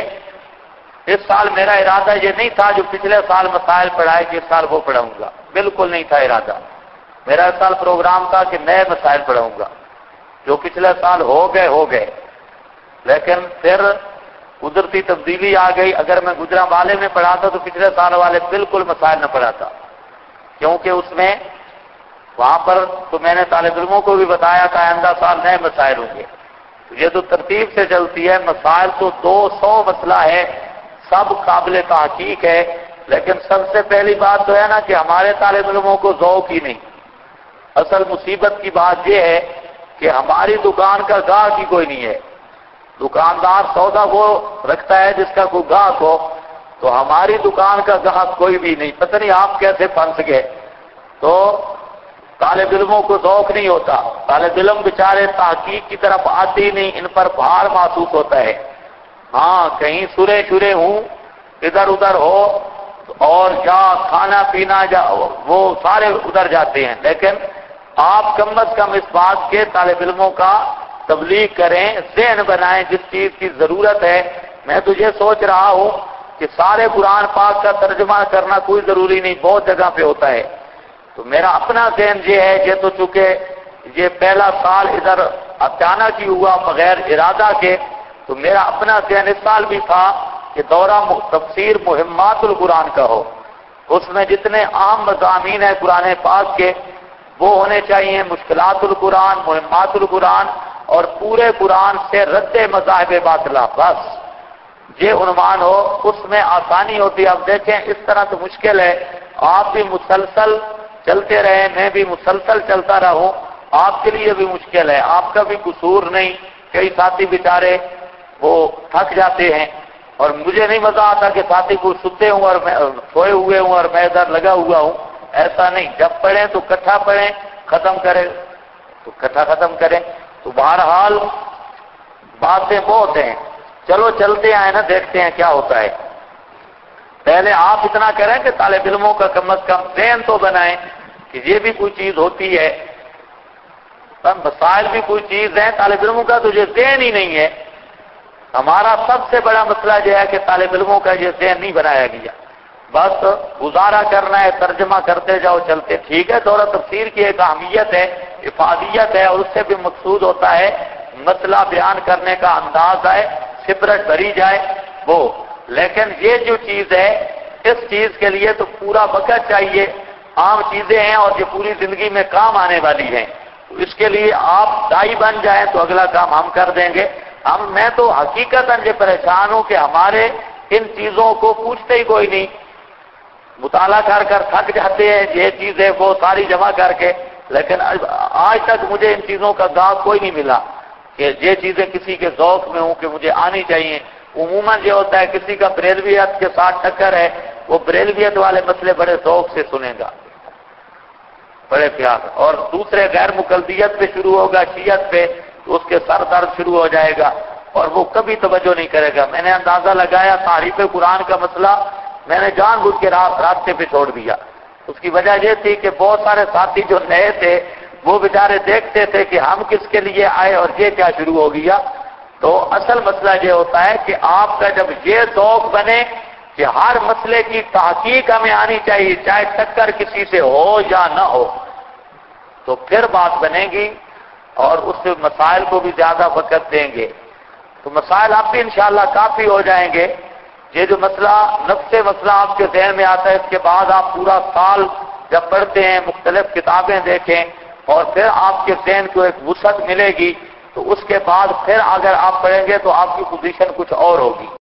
اس سال میرا ارادہ یہ نہیں تھا جو پچھلے سال مسائل پڑھائے کہ اس سال وہ پڑھاؤں گا، بالکل نہیں تھا ارادہ۔ میرا اس سال پروگرام تھا کہ نئے مسائل پڑھاؤں گا، جو پچھلے سال ہو گئے، لیکن پھر قدرتی تبدیلی آ گئی۔ اگر میں گجرانوالے میں پڑھاتا تو پچھلے سال والے بالکل مسائل نہ پڑھاتا، کیونکہ اس میں وہاں پر تو میں نے طالب علموں کو بھی بتایا تھا آئندہ سال نئے مسائل ہوں گے۔ یہ تو ترتیب سے چلتی ہے، مسائل تو 200 مسئلہ ہے، سب قابل تحقیق ہے، لیکن سب سے پہلی بات تو ہے نا کہ ہمارے طالب علموں کو ذوق ہی نہیں۔ اصل مصیبت کی بات یہ ہے کہ ہماری دکان کا گاہک ہی کوئی نہیں ہے۔ دکاندار سودا وہ رکھتا ہے جس کا کوئی گاہک ہو، تو ہماری دکان کا گاہک کوئی بھی نہیں، پتہ نہیں آپ کیسے پھنس گئے۔ تو طالب علموں کو ذوق نہیں ہوتا، طالب علم بیچارے تحقیق کی طرف آتے ہی نہیں، ان پر بھار محسوس ہوتا ہے۔ ہاں کہیں سرے ہوں، ادھر ادھر ہو، اور یا کھانا پینا یا وہ سارے ادھر جاتے ہیں، لیکن آپ کم از کم اس بات کے طالب علموں کا تبلیغ کریں، ذہن بنائیں جس چیز کی ضرورت ہے۔ میں تو یہ سوچ رہا ہوں کہ سارے قرآن پاک کا ترجمہ کرنا کوئی ضروری نہیں، بہت جگہ پہ ہوتا ہے۔ تو میرا اپنا ذہن یہ ہے، یہ تو چونکہ یہ پہلا سال ادھر اچانک ہی ہوا بغیر ارادہ کے، تو میرا اپنا ذہن اس سال بھی تھا کہ دورہ تفسیر مہمات القرآن کا ہو، اس میں جتنے عام مضامین ہیں قرآن پاک کے وہ ہونے چاہیے، مشکلات القرآن، مہمات القرآن، اور پورے قرآن سے رد مذاہب باطلہ، بس یہ عنوان ہو، اس میں آسانی ہوتی ہے۔ اب دیکھیں اس طرح تو مشکل ہے، آپ بھی مسلسل چلتے رہیں، میں بھی مسلسل چلتا رہوں، آپ کے لیے بھی مشکل ہے، آپ کا بھی قصور نہیں۔ کئی ساتھی بیچارے وہ تھک جاتے ہیں، اور مجھے نہیں مزہ آتا کہ ساتھی کو ستے ہوں اور میں سوئے ہوئے ہوں اور میں ادھر لگا ہوا ہوں، ایسا نہیں، جب پڑھیں تو کٹھا پڑھیں، ختم کریں تو کٹھا ختم کریں۔ تو بہرحال باتیں بہت ہیں، چلو چلتے آئے نا، دیکھتے ہیں کیا ہوتا ہے۔ پہلے آپ اتنا کریں کہ طالب علموں کا کم از کم ذہن تو بنائیں کہ یہ بھی کوئی چیز ہوتی ہے۔ مسائل بھی کوئی چیز ہے، طالب علموں کا تو یہ ذہن ہی نہیں ہے. ہمارا سب سے بڑا مسئلہ یہ ہے کہ طالب علموں کا یہ ذہن نہیں بنایا گیا. بس گزارا کرنا ہے، ترجمہ کرتے جاؤ، چلتے. ٹھیک ہے، دورہ تفسیر کی ایک اہمیت ہے، افادیت ہے، اور اس سے بھی مقصود ہوتا ہے مسئلہ بیان کرنے کا انداز ہے، سبرت بھری جائے وہ. لیکن یہ جو چیز ہے، اس چیز کے لیے تو پورا وقت چاہیے. عام چیزیں ہیں اور یہ پوری زندگی میں کام آنے والی ہیں. تو اس کے لیے آپ دائی بن جائیں تو اگلا کام ہم کر دیں گے. میں تو حقیقتاً یہ پریشان ہوں کہ ہمارے ان چیزوں کو پوچھتے ہی کوئی نہیں. مطالعہ کر کر تھک جاتے ہیں، یہ چیزیں وہ ساری جمع کر کے. لیکن آج تک مجھے ان چیزوں کا گاہ کوئی نہیں ملا کہ یہ چیزیں کسی کے ذوق میں ہوں کہ مجھے آنی چاہیے. عموماً یہ ہوتا ہے کسی کا بریلویت کے ساتھ ٹکر ہے، وہ بریلویت والے مسئلے بڑے ذوق سے سنے گا، بڑے پیار. اور دوسرے غیر مقلدیت پہ شروع ہوگا، شیعت پہ، تو اس کے سر درد شروع ہو جائے گا اور وہ کبھی توجہ نہیں کرے گا. میں نے اندازہ لگایا تعریف قرآن کا مسئلہ میں نے جان بوجھ کے راستے پہ چھوڑ دیا. اس کی وجہ یہ تھی کہ بہت سارے ساتھی جو نئے تھے وہ بیچارے دیکھتے تھے کہ ہم کس کے لیے آئے اور یہ کیا شروع ہو گیا. تو اصل مسئلہ یہ ہوتا ہے کہ آپ کا جب یہ ذوق بنے کہ ہر مسئلے کی تحقیق ہمیں آنی چاہیے، چاہے ٹکر کسی سے ہو یا نہ ہو، تو پھر بات بنے گی اور اس مسائل کو بھی زیادہ وقت دیں گے تو مسائل آپ بھی انشاءاللہ کافی ہو جائیں گے. یہ جو مسئلہ نفس مسئلہ آپ کے ذہن میں آتا ہے، اس کے بعد آپ پورا سال جب پڑھتے ہیں، مختلف کتابیں دیکھیں اور پھر آپ کے ذہن کو ایک وسعت ملے گی، تو اس کے بعد پھر اگر آپ پڑھیں گے تو آپ کی پوزیشن کچھ اور ہوگی.